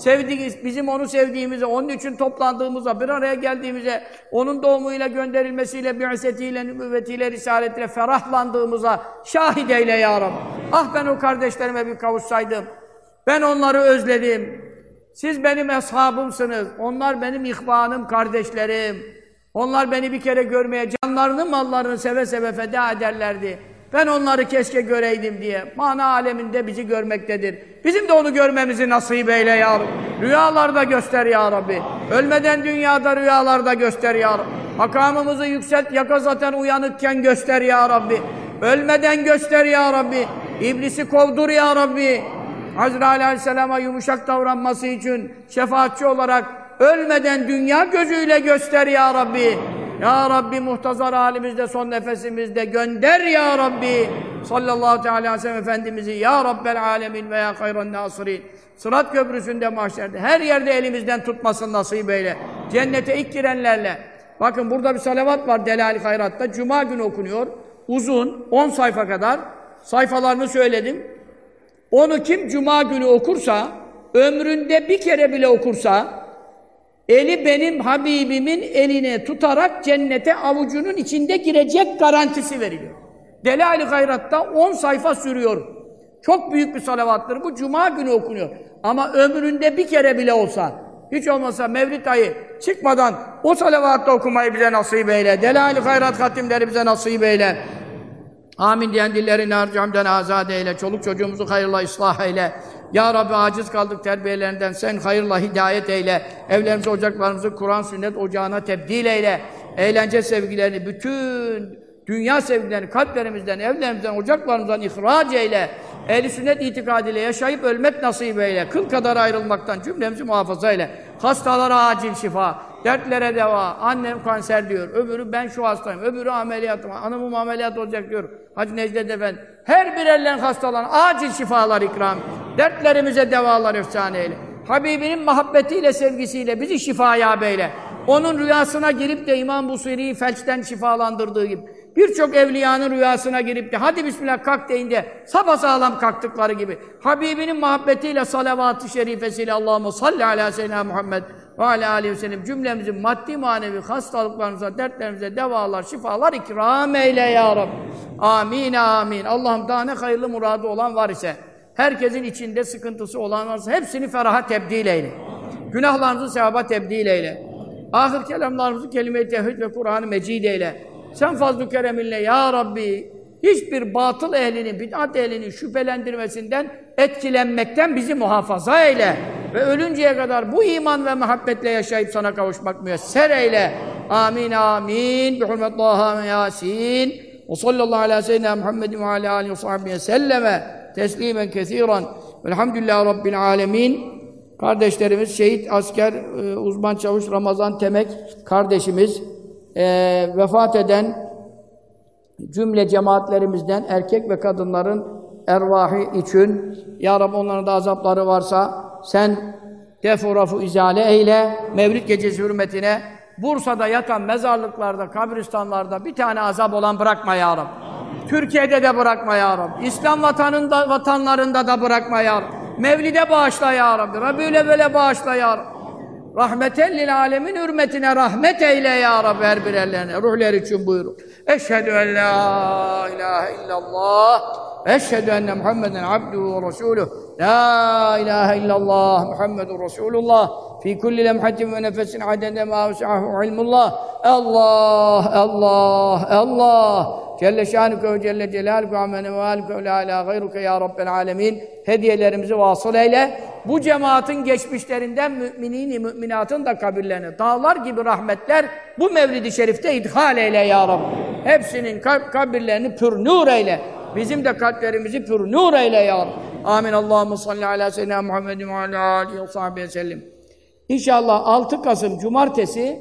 Bizim onu sevdiğimize, onun için toplandığımıza, bir araya geldiğimize, onun doğumuyla, gönderilmesiyle, bi'setiyle, nübüvvetiyle, risaletiyle ferahlandığımıza şahit eyle ya Rabbi. Ah ben o kardeşlerime bir kavuşsaydım. Ben onları özledim. Siz benim eshabımsınız. Onlar benim ihvanım, kardeşlerim. Onlar beni bir kere görmeye, canlarını, mallarını seve seve feda ederlerdi. Ben onları keşke göreydim diye. Mana aleminde bizi görmektedir. Bizim de onu görmemizi nasip eyle ya Rabbi. Rüyalarda göster ya Rabbi. Ölmeden dünyada rüyalarda göster ya Rabbi. Makamımızı yükselt, yakazaten uyanıkken göster ya Rabbi. Ölmeden göster ya Rabbi. İblisi kovdur ya Rabbi. Azrail aleyhisselama yumuşak davranması için şefaatçi olarak ölmeden dünya gözüyle göster ya Rabbi. Ya Rabbi muhtazar halimizde son nefesimizde gönder ya Rabbi. Sallallahu aleyhi ve sellem Efendimiz'i ya Rabbel alemin ve ya hayran nasirin. Sırat köprüsünde mahşerde her yerde elimizden tutmasın nasip eyle. Cennete ilk girenlerle. Bakın burada bir salavat var Delal-i Hayrat'ta. Cuma günü okunuyor. Uzun 10 sayfa kadar. Sayfalarını söyledim. Onu kim Cuma günü okursa, ömründe bir kere bile okursa, eli benim Habibimin eline tutarak cennete avucunun içinde girecek garantisi veriliyor. Delal-i Hayrat'ta 10 sayfa sürüyor. Çok büyük bir salavattır. Bu cuma günü okunuyor. Ama ömründe bir kere bile olsa, hiç olmazsa Mevlid ayı çıkmadan o salavatta okumayı bize nasip eyle. Delail-i hayrat hatimleri bize nasip eyle. Amin diyen dillerini harcamdan azad eyle. Çoluk çocuğumuzu hayırla ıslah eyle. Ya Rabbi aciz kaldık terbiyelerinden. Sen hayırla hidayet eyle. Evlerimizi, ocaklarımızı Kur'an, sünnet ocağına tebdil eyle. Eğlence sevgilerini, bütün dünya sevgilerini kalplerimizden, evlerimizden, ocaklarımızdan ihraç eyle. Ehl-i sünnet itikadıyla yaşayıp ölmek nasip eyle. Kıl kadar ayrılmaktan cümlemizi muhafaza eyle. Hastalara acil şifa, dertlere deva. Annem kanser diyor, öbürü ben şu hastayım, öbürü ameliyatım, hanımım ameliyat olacak diyor. Hacı Necdet Efendi. Her bir elden hastalan acil şifalar ikram. Dertlerimize devalar efsane eyle. Habibinin muhabbetiyle, sevgisiyle bizi şifaya beyle. Onun rüyasına girip de İmam Busiri'yi felçten şifalandırdığı gibi, birçok evliyanın rüyasına girip de hadi bismillah kalk deyince sapasağlam kalktıkları gibi, Habibinin muhabbetiyle, salavat-ı şerifesiyle Allahümme salli ala seyyidina Muhammed ve ala aleyhi ve sellem cümlemizin maddi manevi hastalıklarımıza, dertlerimize devalar, şifalar ikram eyle ya Rabbi. Amin amin. Allah'ım daha ne hayırlı muradı olan var ise, herkesin içinde sıkıntısı olan varsa hepsini feraha tebdil eyle. Günahlarımızı sevaba tebdil eyle. Ahir kelamlarımızı kelime-i tevhid ve Kur'an-ı Mecid eyle. Sen fazl-ı kereminle ya Rabbi hiçbir batıl ehlinin, bid'at ehlinin şüphelendirmesinden, etkilenmekten bizi muhafaza eyle. Ve ölünceye kadar bu iman ve muhabbetle yaşayıp sana kavuşmak müyesser eyle. Amin amin. Bi hurmet Taha ve Yasin. Ve sallallahu ala seyyidina Muhammedin ve ala alihi ve sahbihi selleme teslimen kesiran. Velhamdülillahi Rabbil alemin. Kardeşlerimiz, şehit asker, uzman çavuş Ramazan Temek kardeşimiz, vefat eden cümle cemaatlerimizden erkek ve kadınların ervahı için, Ya Rabbi onların da azapları varsa sen defu rafu izale eyle, Mevlid gecesi hürmetine Bursa'da yatan mezarlıklarda, kabristanlarda bir tane azap olan bırakma Ya Rabbi. Türkiye'de de bırakma Ya Rabbi. İslam vatanlarında da bırakma Ya Rabbi. Mevlid'e bağışla Ya Rabbi. Rabi'ül-Evvel'e bağışla Ya Rabbi. Rahmeten lil alemin hürmetine rahmet eyle Ya Rabbi her birerlerine. Ruhları için buyurun. Eşhedü en la ilahe illallah. Eşhedü enne Muhammeden abduhu ve resuluh. La ilahe illallah Muhammedun Resulullah. Fi kulli lemhatin ve nefesin adede ma vesahu ilmullah. Allah, Allah, Allah. Celle şanuke ve celle celaluke amene ve alike ve la ilahe gayruke ya Rabbel alemin. Hediyelerimizi vasıl eyle. Bu cemaatin geçmişlerinden müminatın da kabirlerine dağlar gibi rahmetler bu Mevlid-i Şerif'te idhal eyle ya Rabbi. Hepsinin kabirlerini pür nur eyle. Bizim de kalplerimizi pür nur eyle ya Rabbi. Amin. Allahümme salli ala seyyidina Muhammedin ve ala alihi ve sahbihi sellem. İnşallah 6 Kasım Cumartesi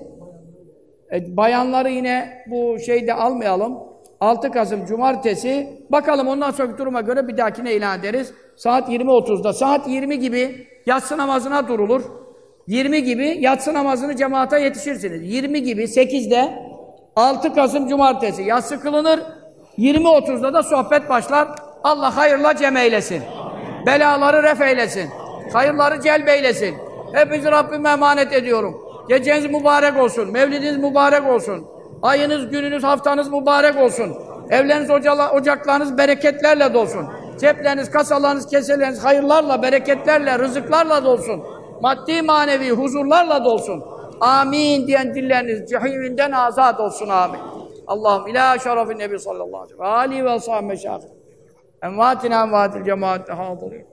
bayanları yine bu şeyde almayalım. 6 Kasım Cumartesi, bakalım ondan sonraki duruma göre bir dahakine ilan ederiz. Saat 20.30'da, saat 20 gibi yatsı namazına durulur. 20 gibi yatsı namazını cemaate yetişirsiniz. 20 gibi 8'de 6 Kasım Cumartesi yatsı kılınır. 20.30'da da sohbet başlar. Allah hayırla cem eylesin. Belaları ref eylesin. Hayırları celbeylesin. Hepinizi Rabbime emanet ediyorum. Geceniz mübarek olsun. Mevlidiniz mübarek olsun. Ayınız, gününüz, haftanız mübarek olsun. Evleriniz, ocaklarınız bereketlerle dolsun. Cepleriniz, kasalarınız, keseleriniz hayırlarla, bereketlerle, rızıklarla dolsun. Maddi, manevi, huzurlarla dolsun. Amin diyen dilleriniz cehiminden azat olsun. Amin. Allah'ım ilâ şerefin nebi sallallahu aleyhi ve sellem. Âli ve sahâb meşâhid. Envâtina envâtil cemaatle hâdırîn.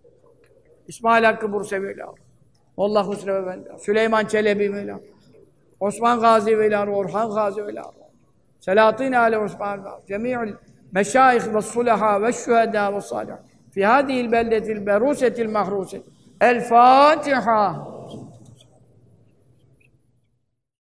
İsmail Hakkı Bursevi Mevla. Allah Hüsrev Efendi. Süleyman Çelebi Mevla. Osman Gazi Veylar, Orhan Gazi Veylar. Selatin Ali Osman Gazi. Cemi'ül meşâih ve sulaha ve şühedâ ve salih. Fi hâdihil beldetil berusetil mahrûset. El Fatiha.